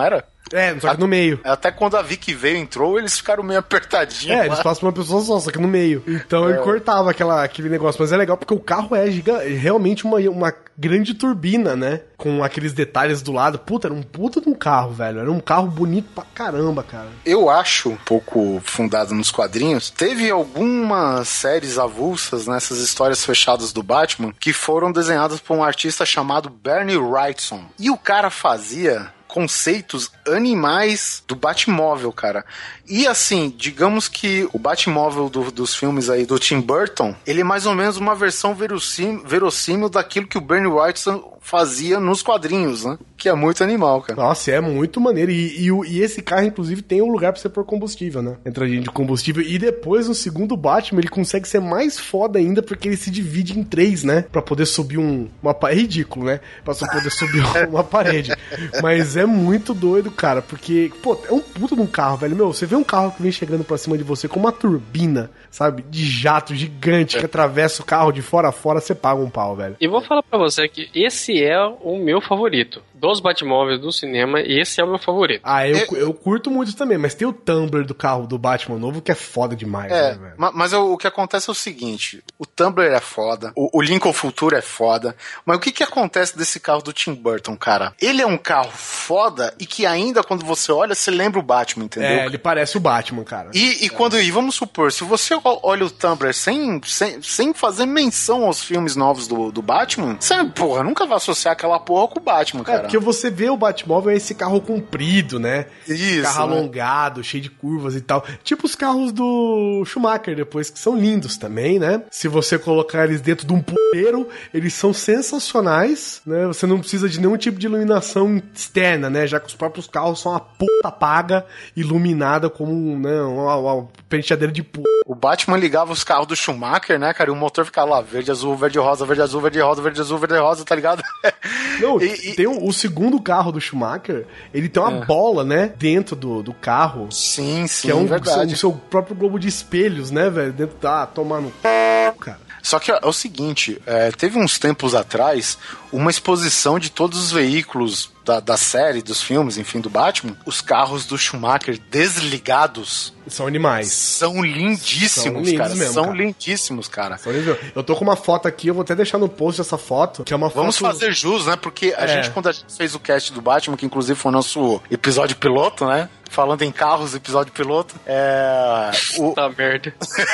É, só que no meio. Até quando a Vicky veio e entrou, eles ficaram meio apertadinhos. É, eles passam pra uma pessoa só, só que no meio. Então é. ele cortava aquela, aquele negócio. Mas é legal porque o carro é giga, realmente uma, uma grande turbina, né? Com aqueles detalhes do lado. Puta, era um puta de um carro, velho. Era um carro bonito pra caramba, cara. Eu acho, um pouco fundado nos quadrinhos, teve algumas séries avulsas nessas histórias fechadas do Batman que foram desenhadas por um artista chamado Bernie Wrightson. E o cara fazia conceitos animais do Batmóvel, cara. E assim, digamos que o Batmóvel do, dos filmes aí do Tim Burton, ele é mais ou menos uma versão verossímil, verossímil daquilo que o Bernie Wrightson fazia nos quadrinhos, né? Que é muito animal, cara. Nossa, é muito maneiro. E, e, e esse carro, inclusive, tem um lugar pra você pôr combustível, né? Entradinha de combustível. E depois, no segundo Batman, ele consegue ser mais foda ainda, porque ele se divide em três, né? Pra poder subir um... Uma, é ridículo, né? Pra só poder subir uma parede. Mas é muito doido, cara, porque, pô, é um puto de um carro, velho. Meu, você vê um carro que vem chegando pra cima de você com uma turbina, sabe? De jato gigante que atravessa o carro de fora a fora, você paga um pau, velho. E vou falar pra você que esse é o meu favorito. Dos Batmóveis do cinema, esse é o meu favorito. Ah, eu, eu... eu curto muito também, mas tem o Tumblr do carro do Batman novo que é foda demais, é, né, velho? Mas, mas o, o que acontece é o seguinte, o Tumblr é foda, o, o Lincoln Futura é foda, mas o que que acontece desse carro do Tim Burton, cara? Ele é um carro foda e que ainda quando você olha, você lembra o Batman, entendeu? É, ele parece o Batman, cara. E, e quando, e vamos supor, se você olha o Tumblr sem, sem, sem fazer menção aos filmes novos do, do Batman, você, porra, nunca vai associar aquela porra com o Batman, cara. É, porque você vê o Batmóvel é esse carro comprido, né? Isso. Carro né? alongado, cheio de curvas e tal. Tipo os carros do Schumacher depois, que são lindos também, né? Se você colocar eles dentro de um puteiro, eles são sensacionais, né? Você não precisa de nenhum tipo de iluminação externa, né? Já que os próprios carros são uma puta paga, iluminada como, né, uma, uma penteadeira de puta. O Batman ligava os carros do Schumacher, né, cara? E o motor ficava lá, verde, azul, verde, rosa, verde, azul, verde, rosa, verde, azul, verde, rosa, tá ligado? Não, e, tem o, o segundo carro do Schumacher, ele tem uma é. bola, né, dentro do, do carro. Sim, sim, que é um, verdade. O seu próprio globo de espelhos, né, velho? Dentro da... Ah, tomando... cara. Só que é o seguinte, é, teve uns tempos atrás uma exposição de todos os veículos da, da série, dos filmes, enfim, do Batman. Os carros do Schumacher desligados são animais. São lindíssimos, são cara. Mesmo, são cara. lindíssimos, cara. São lindíssimos. Eu tô com uma foto aqui, eu vou até deixar no post essa foto, que é uma Vamos foto... fazer jus, né? Porque a é. gente, quando a gente fez o cast do Batman, que inclusive foi o nosso episódio piloto, né? Falando em carros, episódio piloto. É... O... Tá merda.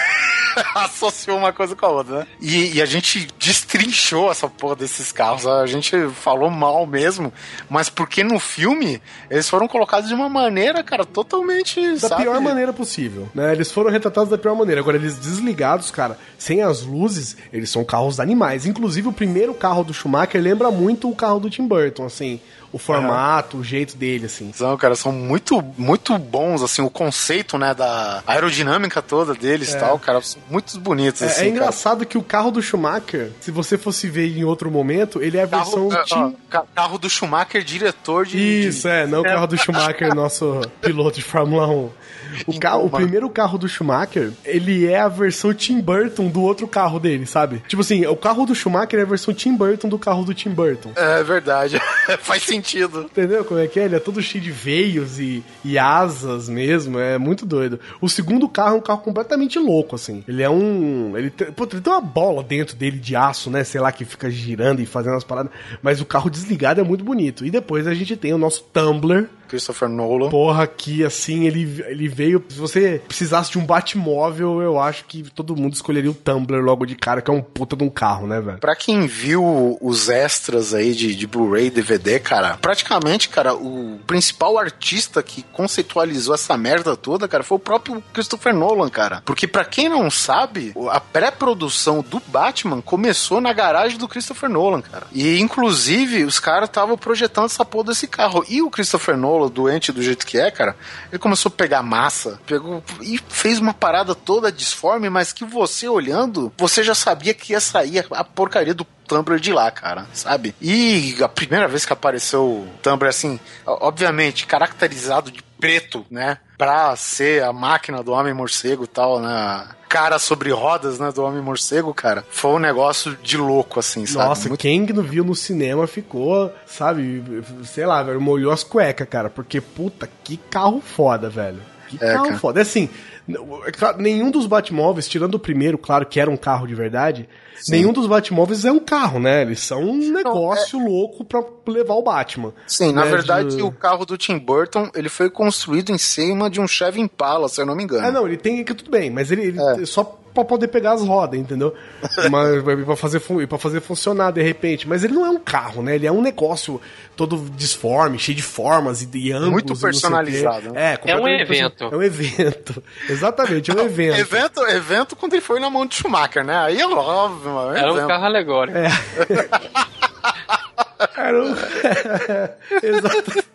Associou uma coisa com a outra, né? E, e a gente destrinchou essa porra desses carros. A gente falou mal mesmo. Mas porque no filme eles foram colocados de uma maneira, cara, totalmente. Da sabe? pior maneira possível, né? Eles foram retratados da pior maneira. Agora, eles desligados, cara, sem as luzes, eles são carros animais. Inclusive, o primeiro carro do Schumacher lembra muito o carro do Tim Burton, assim. O formato, uhum. o jeito dele, assim. São, cara, são muito, muito bons, assim, o conceito, né, da aerodinâmica toda deles e é. tal, cara, são muito bonitos, é, assim. É engraçado cara. que o carro do Schumacher, se você fosse ver em outro momento, ele é a carro, versão... Ó, Tim... Carro do Schumacher, diretor de... Isso, de... é, não o carro do Schumacher, nosso piloto de Fórmula um. O, carro, o primeiro carro do Schumacher, ele é a versão Tim Burton do outro carro dele, sabe? Tipo assim, o carro do Schumacher é a versão Tim Burton do carro do Tim Burton. É verdade, faz sentido. Entendeu como é que é? Ele é todo cheio de veios e, e asas mesmo, é muito doido. O segundo carro é um carro completamente louco, assim. Ele é um... Ele tem, pô, ele tem uma bola dentro dele de aço, né? Sei lá, que fica girando e fazendo as paradas. Mas o carro desligado é muito bonito. E depois a gente tem o nosso Tumblr, Christopher Nolan. Porra, aqui, assim, ele, ele veio... Se você precisasse de um Batmóvel, eu acho que todo mundo escolheria o Tumblr logo de cara, que é um puta de um carro, né, velho? Pra quem viu os extras aí de, de Blu-ray, D V D, cara, praticamente, cara, o principal artista que conceitualizou essa merda toda, cara, foi o próprio Christopher Nolan, cara. Porque pra quem não sabe, a pré-produção do Batman começou na garagem do Christopher Nolan, cara. E, inclusive, os caras estavam projetando essa porra desse carro. E o Christopher Nolan, doente do jeito que é, cara, ele começou a pegar massa, pegou e fez uma parada toda disforme, mas que você olhando, você já sabia que ia sair a porcaria do Tumblr de lá, cara, sabe? E a primeira vez que apareceu o Tumblr, assim, obviamente, caracterizado de preto, né? Pra ser a máquina do Homem-Morcego e tal, né? Cara sobre rodas, né, do Homem-Morcego, cara, foi um negócio de louco, assim, sabe? Nossa, Muito... quem não viu no cinema ficou, sabe, sei lá, velho, molhou as cuecas, cara, porque, puta, que carro foda, velho. Que é, carro cara. foda. É assim, nenhum dos Batmóveis, tirando o primeiro, claro, que era um carro de verdade, sim, nenhum dos Batmóveis é um carro, né? Eles são um negócio não, é... louco pra levar o Batman. Sim, né? na verdade, de... o carro do Tim Burton, ele foi construído em cima de um Chevy Impala, se eu não me engano. É, não, ele tem que tudo bem, mas ele, ele é. só pra poder pegar as rodas, entendeu? Mas pra fazer, pra fazer funcionar de repente. Mas ele não é um carro, né? Ele é um negócio todo disforme, cheio de formas e, e ângulos. Muito personalizado. Né? É, é um evento. É um evento. Exatamente, é um evento. evento. Evento quando ele foi na mão de Schumacher, né? Aí é óbvio, mano. É Era um um carro alegórico. É. Era um... Exato.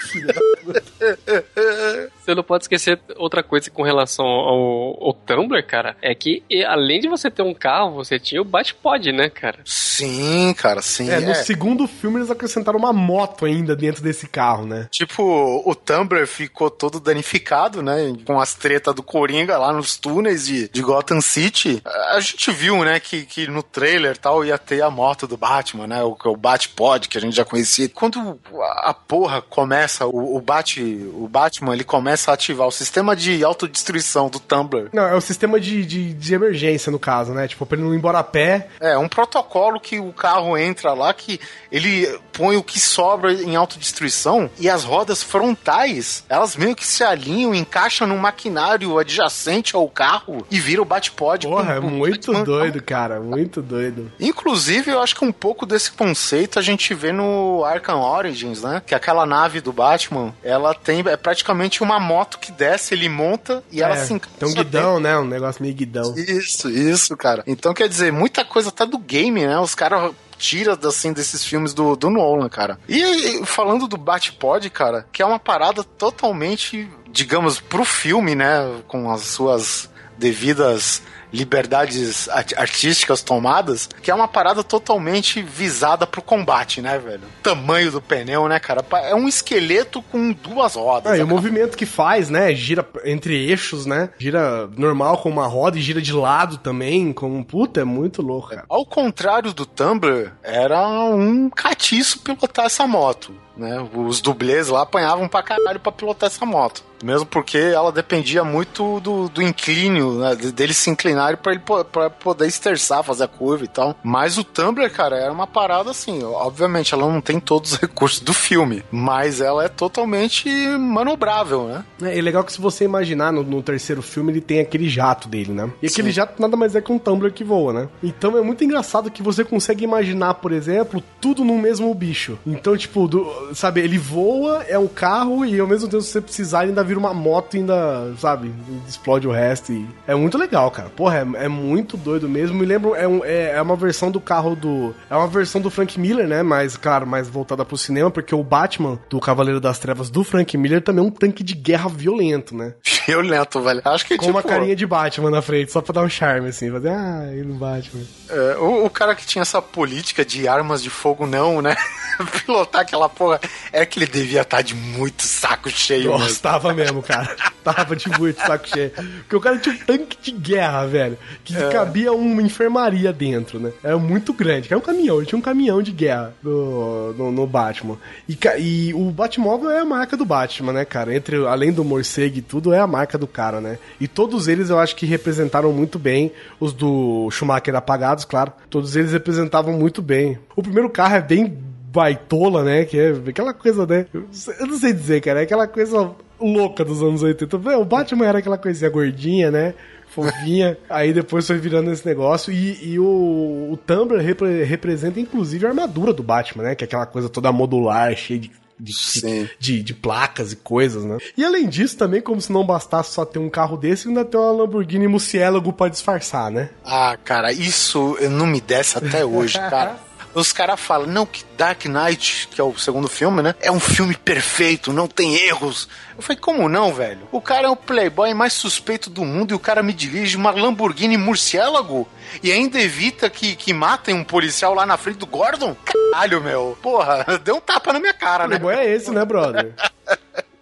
Você não pode esquecer outra coisa com relação ao, ao Tumblr, cara, é que além de você ter um carro, você tinha o Batpod, né, cara? Sim, cara, sim. É, no é. segundo filme eles acrescentaram uma moto ainda dentro desse carro, né? Tipo, o Tumblr ficou todo danificado, né, com as tretas do Coringa lá nos túneis de, de Gotham City. A gente viu, né, que, que no trailer tal ia ter a moto do Batman, né, o, o Batpod, que a gente já conhecia. Quando a porra começa, o, o, Bat, o Batman, ele começa a ativar o sistema de autodestruição do Tumblr. Não, é o sistema de, de, de emergência, no caso, né? Tipo, pra ele não ir embora a pé. É, um protocolo que o carro entra lá, que ele põe o que sobra em autodestruição e as rodas frontais, elas meio que se alinham, encaixam num maquinário adjacente ao carro e vira o Batpod. Porra, é com, muito com... doido, cara, muito doido. Inclusive, eu acho que um pouco desse conceito a gente vê no Arkham Origins, né? Que aquela nave do Batman, ela tem é praticamente uma moto que desce, ele monta e é, ela se encaixa. Tem um guidão, dentro. Né? Um negócio meio guidão. Isso, isso, cara. Então, quer dizer, muita coisa tá do game, né? Os caras tira assim desses filmes do, do Nolan, cara. E, e falando do Batpod, cara, que é uma parada totalmente, digamos, pro filme, né? Com as suas devidas liberdades artísticas tomadas, que é uma parada totalmente visada pro combate, né, velho? Tamanho do pneu, né, cara? É um esqueleto com duas rodas. Ah, e o movimento que faz, né? Gira entre eixos, né? Gira normal com uma roda e gira de lado também, com puta, é muito louco, cara. Ao contrário do Tumblr, era um catiço pilotar essa moto, né? Os dublês lá apanhavam pra caralho pra pilotar essa moto. Mesmo porque ela dependia muito do, do inclínio, né? Deles se inclinarem pra ele pra poder esterçar, fazer a curva e tal. Mas o Tumblr, cara, era uma parada assim. Obviamente, ela não tem todos os recursos do filme, mas ela é totalmente manobrável, né? É, é legal que se você imaginar, no, no terceiro filme, ele tem aquele jato dele, né? E aquele Sim. jato nada mais é que um Tumblr que voa, né? Então é muito engraçado que você consegue imaginar, por exemplo, tudo no mesmo bicho. Então, tipo, do, sabe, ele voa, é um carro e ao mesmo tempo, se você precisar, ainda vira uma moto e ainda, sabe, explode o resto. E é muito legal, cara. Porra, é, é muito doido mesmo. Me lembro, é, um, é, é uma versão do carro do... É uma versão do Frank Miller, né? Mas, claro, mais voltada pro cinema, porque o Batman do Cavaleiro das Trevas do Frank Miller também é um tanque de guerra violento, né? Violento, velho. Acho que com tipo... uma carinha de Batman na frente, só pra dar um charme, assim. Fazer, ah, ele no Batman. É, o, o cara que tinha essa política de armas de fogo não, né? Pilotar aquela porra, é que ele devia estar de muito saco cheio. Nossa, mesmo. Tava mesmo, cara. Tava de muito saco cheio. Porque o cara tinha um tanque de guerra, velho, que é. cabia uma enfermaria dentro, né? Era muito grande. Era um caminhão, ele tinha um caminhão de guerra no, no, no Batman. E, e o Batmóvel é a marca do Batman, né, cara? Entre, além do morcego e tudo, é a marca do cara, né? E todos eles eu acho que representaram muito bem. Os do Schumacher apagados, claro. Todos eles representavam muito bem. O primeiro carro é bem baitola, né? Que é aquela coisa, né? Eu não sei dizer, cara. É aquela coisa louca dos anos oitenta. O Batman era aquela coisinha gordinha, né? Fofinha. Aí depois foi virando esse negócio. E, e o, o Tumblr repre, representa, inclusive, a armadura do Batman, né? Que é aquela coisa toda modular, cheia de De, de, de placas e coisas, né? E além disso, também, como se não bastasse só ter um carro desse, ainda tem uma Lamborghini Murciélago pra disfarçar, né? Ah, cara, isso não me desce até hoje, cara. Os caras falam, não, que Dark Knight, que é o segundo filme, né? É um filme perfeito, não tem erros. Eu falei, como não, velho? O cara é o playboy mais suspeito do mundo e o cara me dirige uma Lamborghini Murciélago e ainda evita que, que matem um policial lá na frente do Gordon? Caralho, meu. Porra, deu um tapa na minha cara, né? O playboy é esse, né, brother?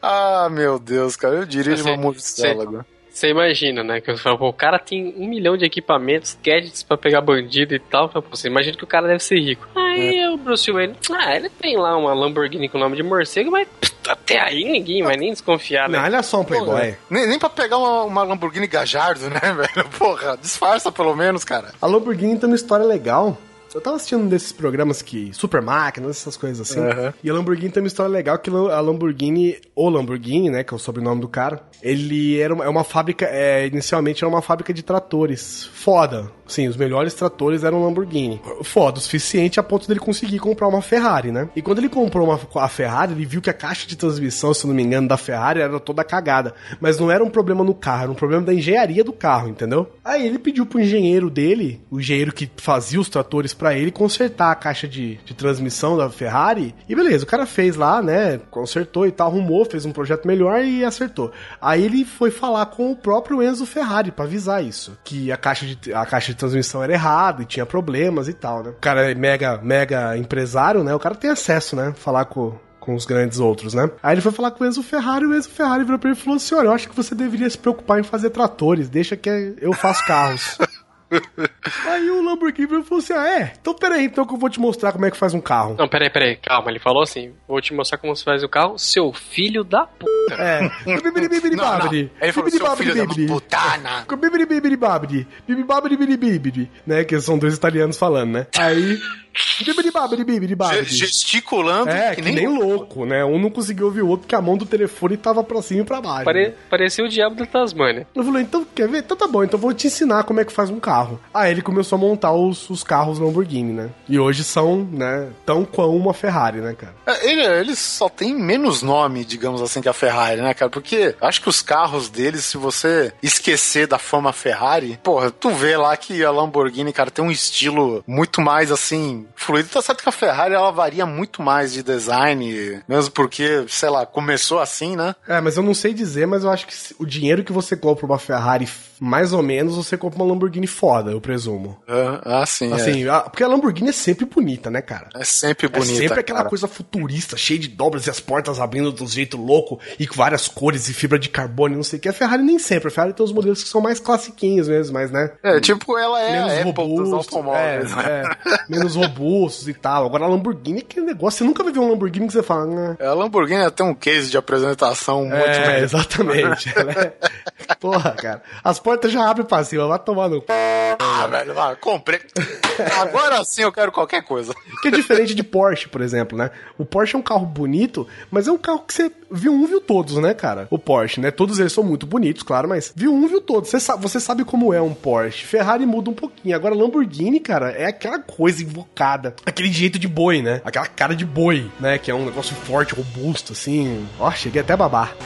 Ah, meu Deus, cara, eu dirijo Você- uma murciélago. Você imagina, né? Que eu falo, pô, o cara tem um milhão de equipamentos, gadgets pra pegar bandido e tal. Pô, você imagina que o cara deve ser rico. Aí É. o Bruce Wayne, ah, ele tem lá uma Lamborghini com o nome de morcego, mas pff, até aí ninguém vai nem desconfiar, né? Não, ele é só um playboy. Nem, nem pra pegar uma, uma Lamborghini Gajardo, né, velho? Porra, disfarça pelo menos, cara. A Lamborghini tem uma história legal. Eu tava assistindo um desses programas que... Super máquinas, essas coisas assim. Uhum. E a Lamborghini tem uma história legal que a Lamborghini... O Lamborghini, né? Que é o sobrenome do cara. Ele era uma, é uma fábrica... É, inicialmente era uma fábrica de tratores. Foda. Sim, os melhores tratores eram Lamborghini. Foda o suficiente a ponto dele conseguir comprar uma Ferrari, né? E quando ele comprou uma, a Ferrari, ele viu que a caixa de transmissão, se eu não me engano, da Ferrari era toda cagada. Mas não era um problema no carro, era um problema da engenharia do carro, entendeu? Aí ele pediu pro engenheiro dele, o engenheiro que fazia os tratores pra ele, consertar a caixa de, de transmissão da Ferrari. E beleza, o cara fez lá, né? Consertou e tal, arrumou, fez um projeto melhor e acertou. Aí ele foi falar com o próprio Enzo Ferrari pra avisar isso. Que a caixa de, a caixa de transmissão era errada e tinha problemas e tal, né? O cara é mega, mega empresário, né? O cara tem acesso, né? Falar com... com os grandes outros, né? Aí ele foi falar com o Enzo Ferrari, e o Enzo Ferrari virou pra ele e falou assim, olha, eu acho que você deveria se preocupar em fazer tratores, deixa que eu faço carros. Aí o Lamborghini falou assim, ah, é? Então peraí, então que eu vou te mostrar como é que faz um carro. Não, peraí, peraí, calma. Ele falou assim: vou te mostrar como se faz o carro, seu filho da puta. É. Bibidi Não, não. Ele falou, seu filho da putana. Bibidi bibidi babidi. Bibidi babidi bibidi bibidi. Né? Que são dois italianos falando, né? Aí... Bibidi babidi bibidi babidi. Gesticulando É, que, que nem, nem louco, né? Um não conseguiu ouvir o outro porque a mão do telefone tava pra cima e pra baixo. Pare... Né? Parecia o diabo da Tasmânia. Eu falei, então, quer ver? Então tá bom, então eu vou te ensinar como é que faz um carro. Aí ele começou a montar os, os carros Lamborghini, né? E hoje são, né, tão quão uma Ferrari, né, cara? É, ele, ele só tem menos nome, digamos assim, que a Ferrari, né, cara? Porque acho que os carros deles, se você esquecer da fama Ferrari, porra, tu vê lá que a Lamborghini, cara, tem um estilo muito mais, assim, fluido. Tá certo que a Ferrari, ela varia muito mais de design, mesmo porque, sei lá, começou assim, né? É, mas eu não sei dizer, mas eu acho que o dinheiro que você compra uma Ferrari, mais ou menos, você compra uma Lamborghini foda, eu presumo. Ah, ah sim. Assim, é. a, porque a Lamborghini é sempre bonita, né, cara? É sempre bonita. É sempre aquela cara. coisa futurista, cheia de dobras e as portas abrindo de um jeito louco e com várias cores e fibra de carbono e não sei o que. A Ferrari nem sempre. A Ferrari tem os modelos que são mais classiquinhos mesmo, mas, né? É, tipo, ela é menos a Apple dos robustos, automóveis. é, né? é, menos robustos e tal. Agora a Lamborghini é aquele negócio. Você nunca vai ver um Lamborghini que você fala, né? A Lamborghini tem um case de apresentação muito É, melhor. exatamente. Ela é... Porra, cara. As portas já abrem pra cima, vai tomar no... Ah, velho, vai, comprei. Agora sim eu quero qualquer coisa. Que é diferente de Porsche, por exemplo, né? O Porsche é um carro bonito, mas é um carro que você viu um, viu todos, né, cara? O Porsche, né? Todos eles são muito bonitos, claro, mas viu um, viu todos. Você sabe, você sabe como é um Porsche. Ferrari muda um pouquinho. Agora, Lamborghini, cara, é aquela coisa invocada. Aquele jeito de boi, né? Aquela cara de boi, né? Que é um negócio forte, robusto, assim. Ó, cheguei até a babar.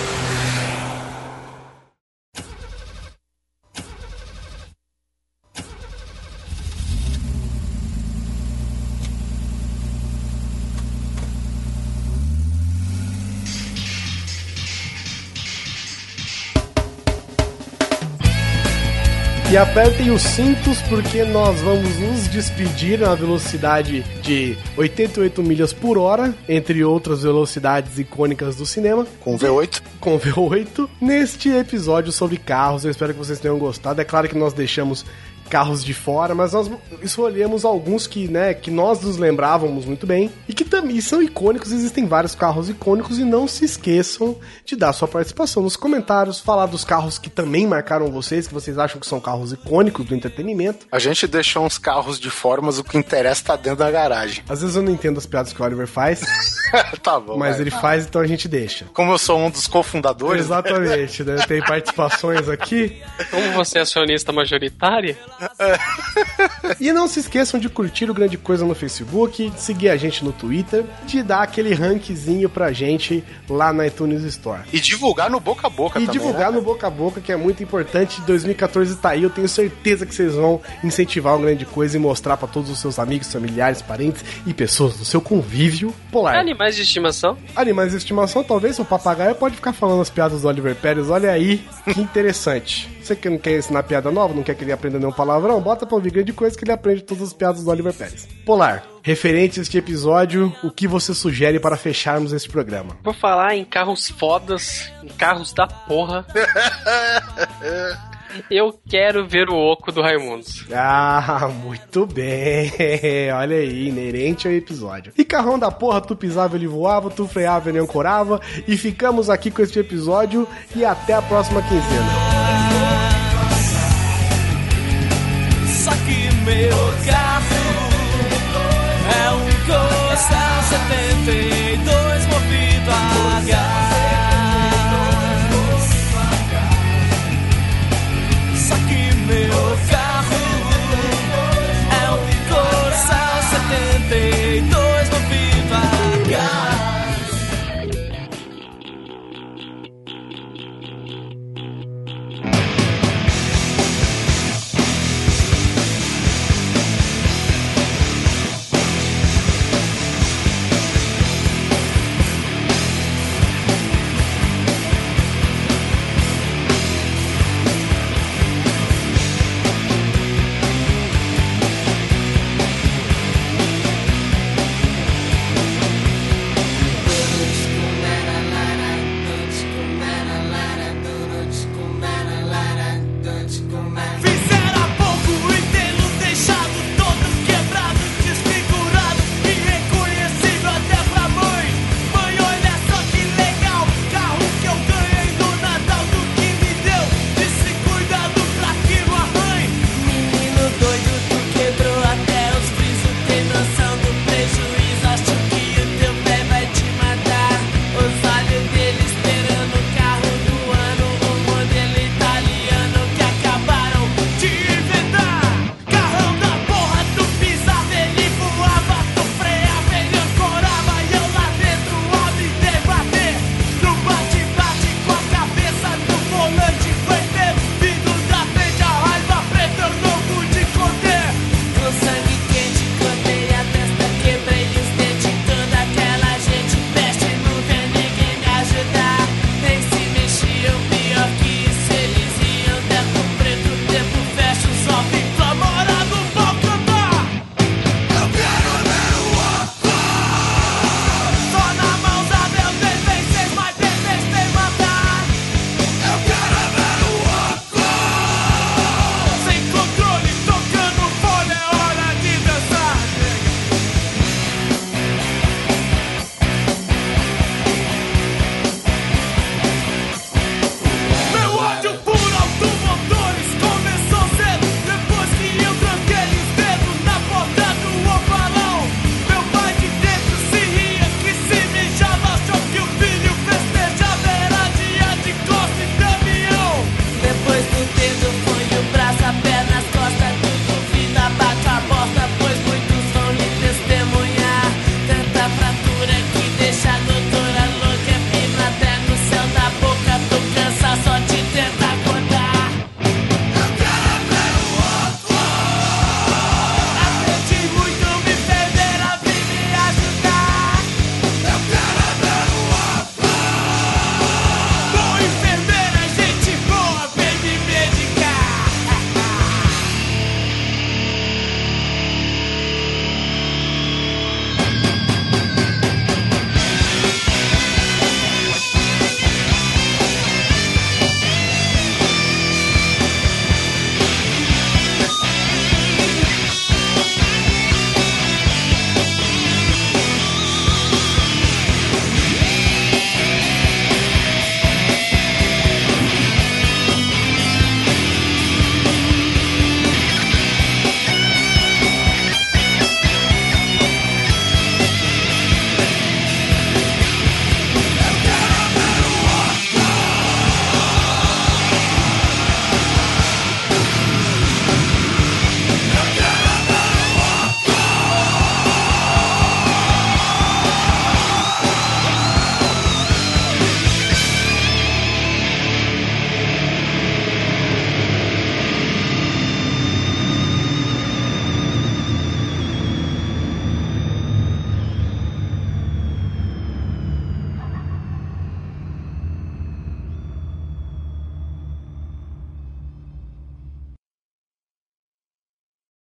E apertem os cintos porque nós vamos nos despedir na velocidade de oitenta e oito milhas por hora, entre outras velocidades icônicas do cinema. Com V oito. Com V oito. Neste episódio sobre carros, eu espero que vocês tenham gostado. É claro que nós deixamos carros de fora, mas nós escolhemos alguns que, né, que nós nos lembrávamos muito bem e que também são icônicos. Existem vários carros icônicos e não se esqueçam de dar sua participação nos comentários, falar dos carros que também marcaram vocês, que vocês acham que são carros icônicos do entretenimento. A gente deixou uns carros de fora, mas o que interessa tá dentro da garagem. Às vezes eu não entendo as piadas que o Oliver faz, tá bom. mas vai. ele faz, então a gente deixa. Como eu sou um dos cofundadores... Exatamente, né? Tem participações aqui. Como você é acionista majoritário? E não se esqueçam de curtir o Grande Coisa no Facebook, de seguir a gente no Twitter, de dar aquele rankzinho pra gente lá na iTunes Store. E divulgar no boca a boca E também, divulgar né? no boca a boca, que é muito importante. dois mil e quatorze tá aí, eu tenho certeza que vocês vão incentivar o Grande Coisa e mostrar pra todos os seus amigos, familiares, parentes e pessoas do seu convívio polar. Animais animais de estimação? Animais de estimação, talvez o papagaio pode ficar falando as piadas do Oliver Pérez. Olha aí, que interessante. Você que não quer ensinar piada nova, não quer que ele aprenda nenhum palavrão, bota pra ouvir grande coisa que ele aprende todas as piadas do Oliver Pérez. Polar, referente a este episódio, o que você sugere para fecharmos este programa? Vou falar em carros fodas, em carros da porra. Eu quero ver o oco do Raimundos. Ah, muito bem. Olha aí, inerente ao episódio. E carrão da porra, tu pisava, ele voava, tu freava, ele ancorava. E ficamos aqui com este episódio e até a próxima quinzena. Só que meu cara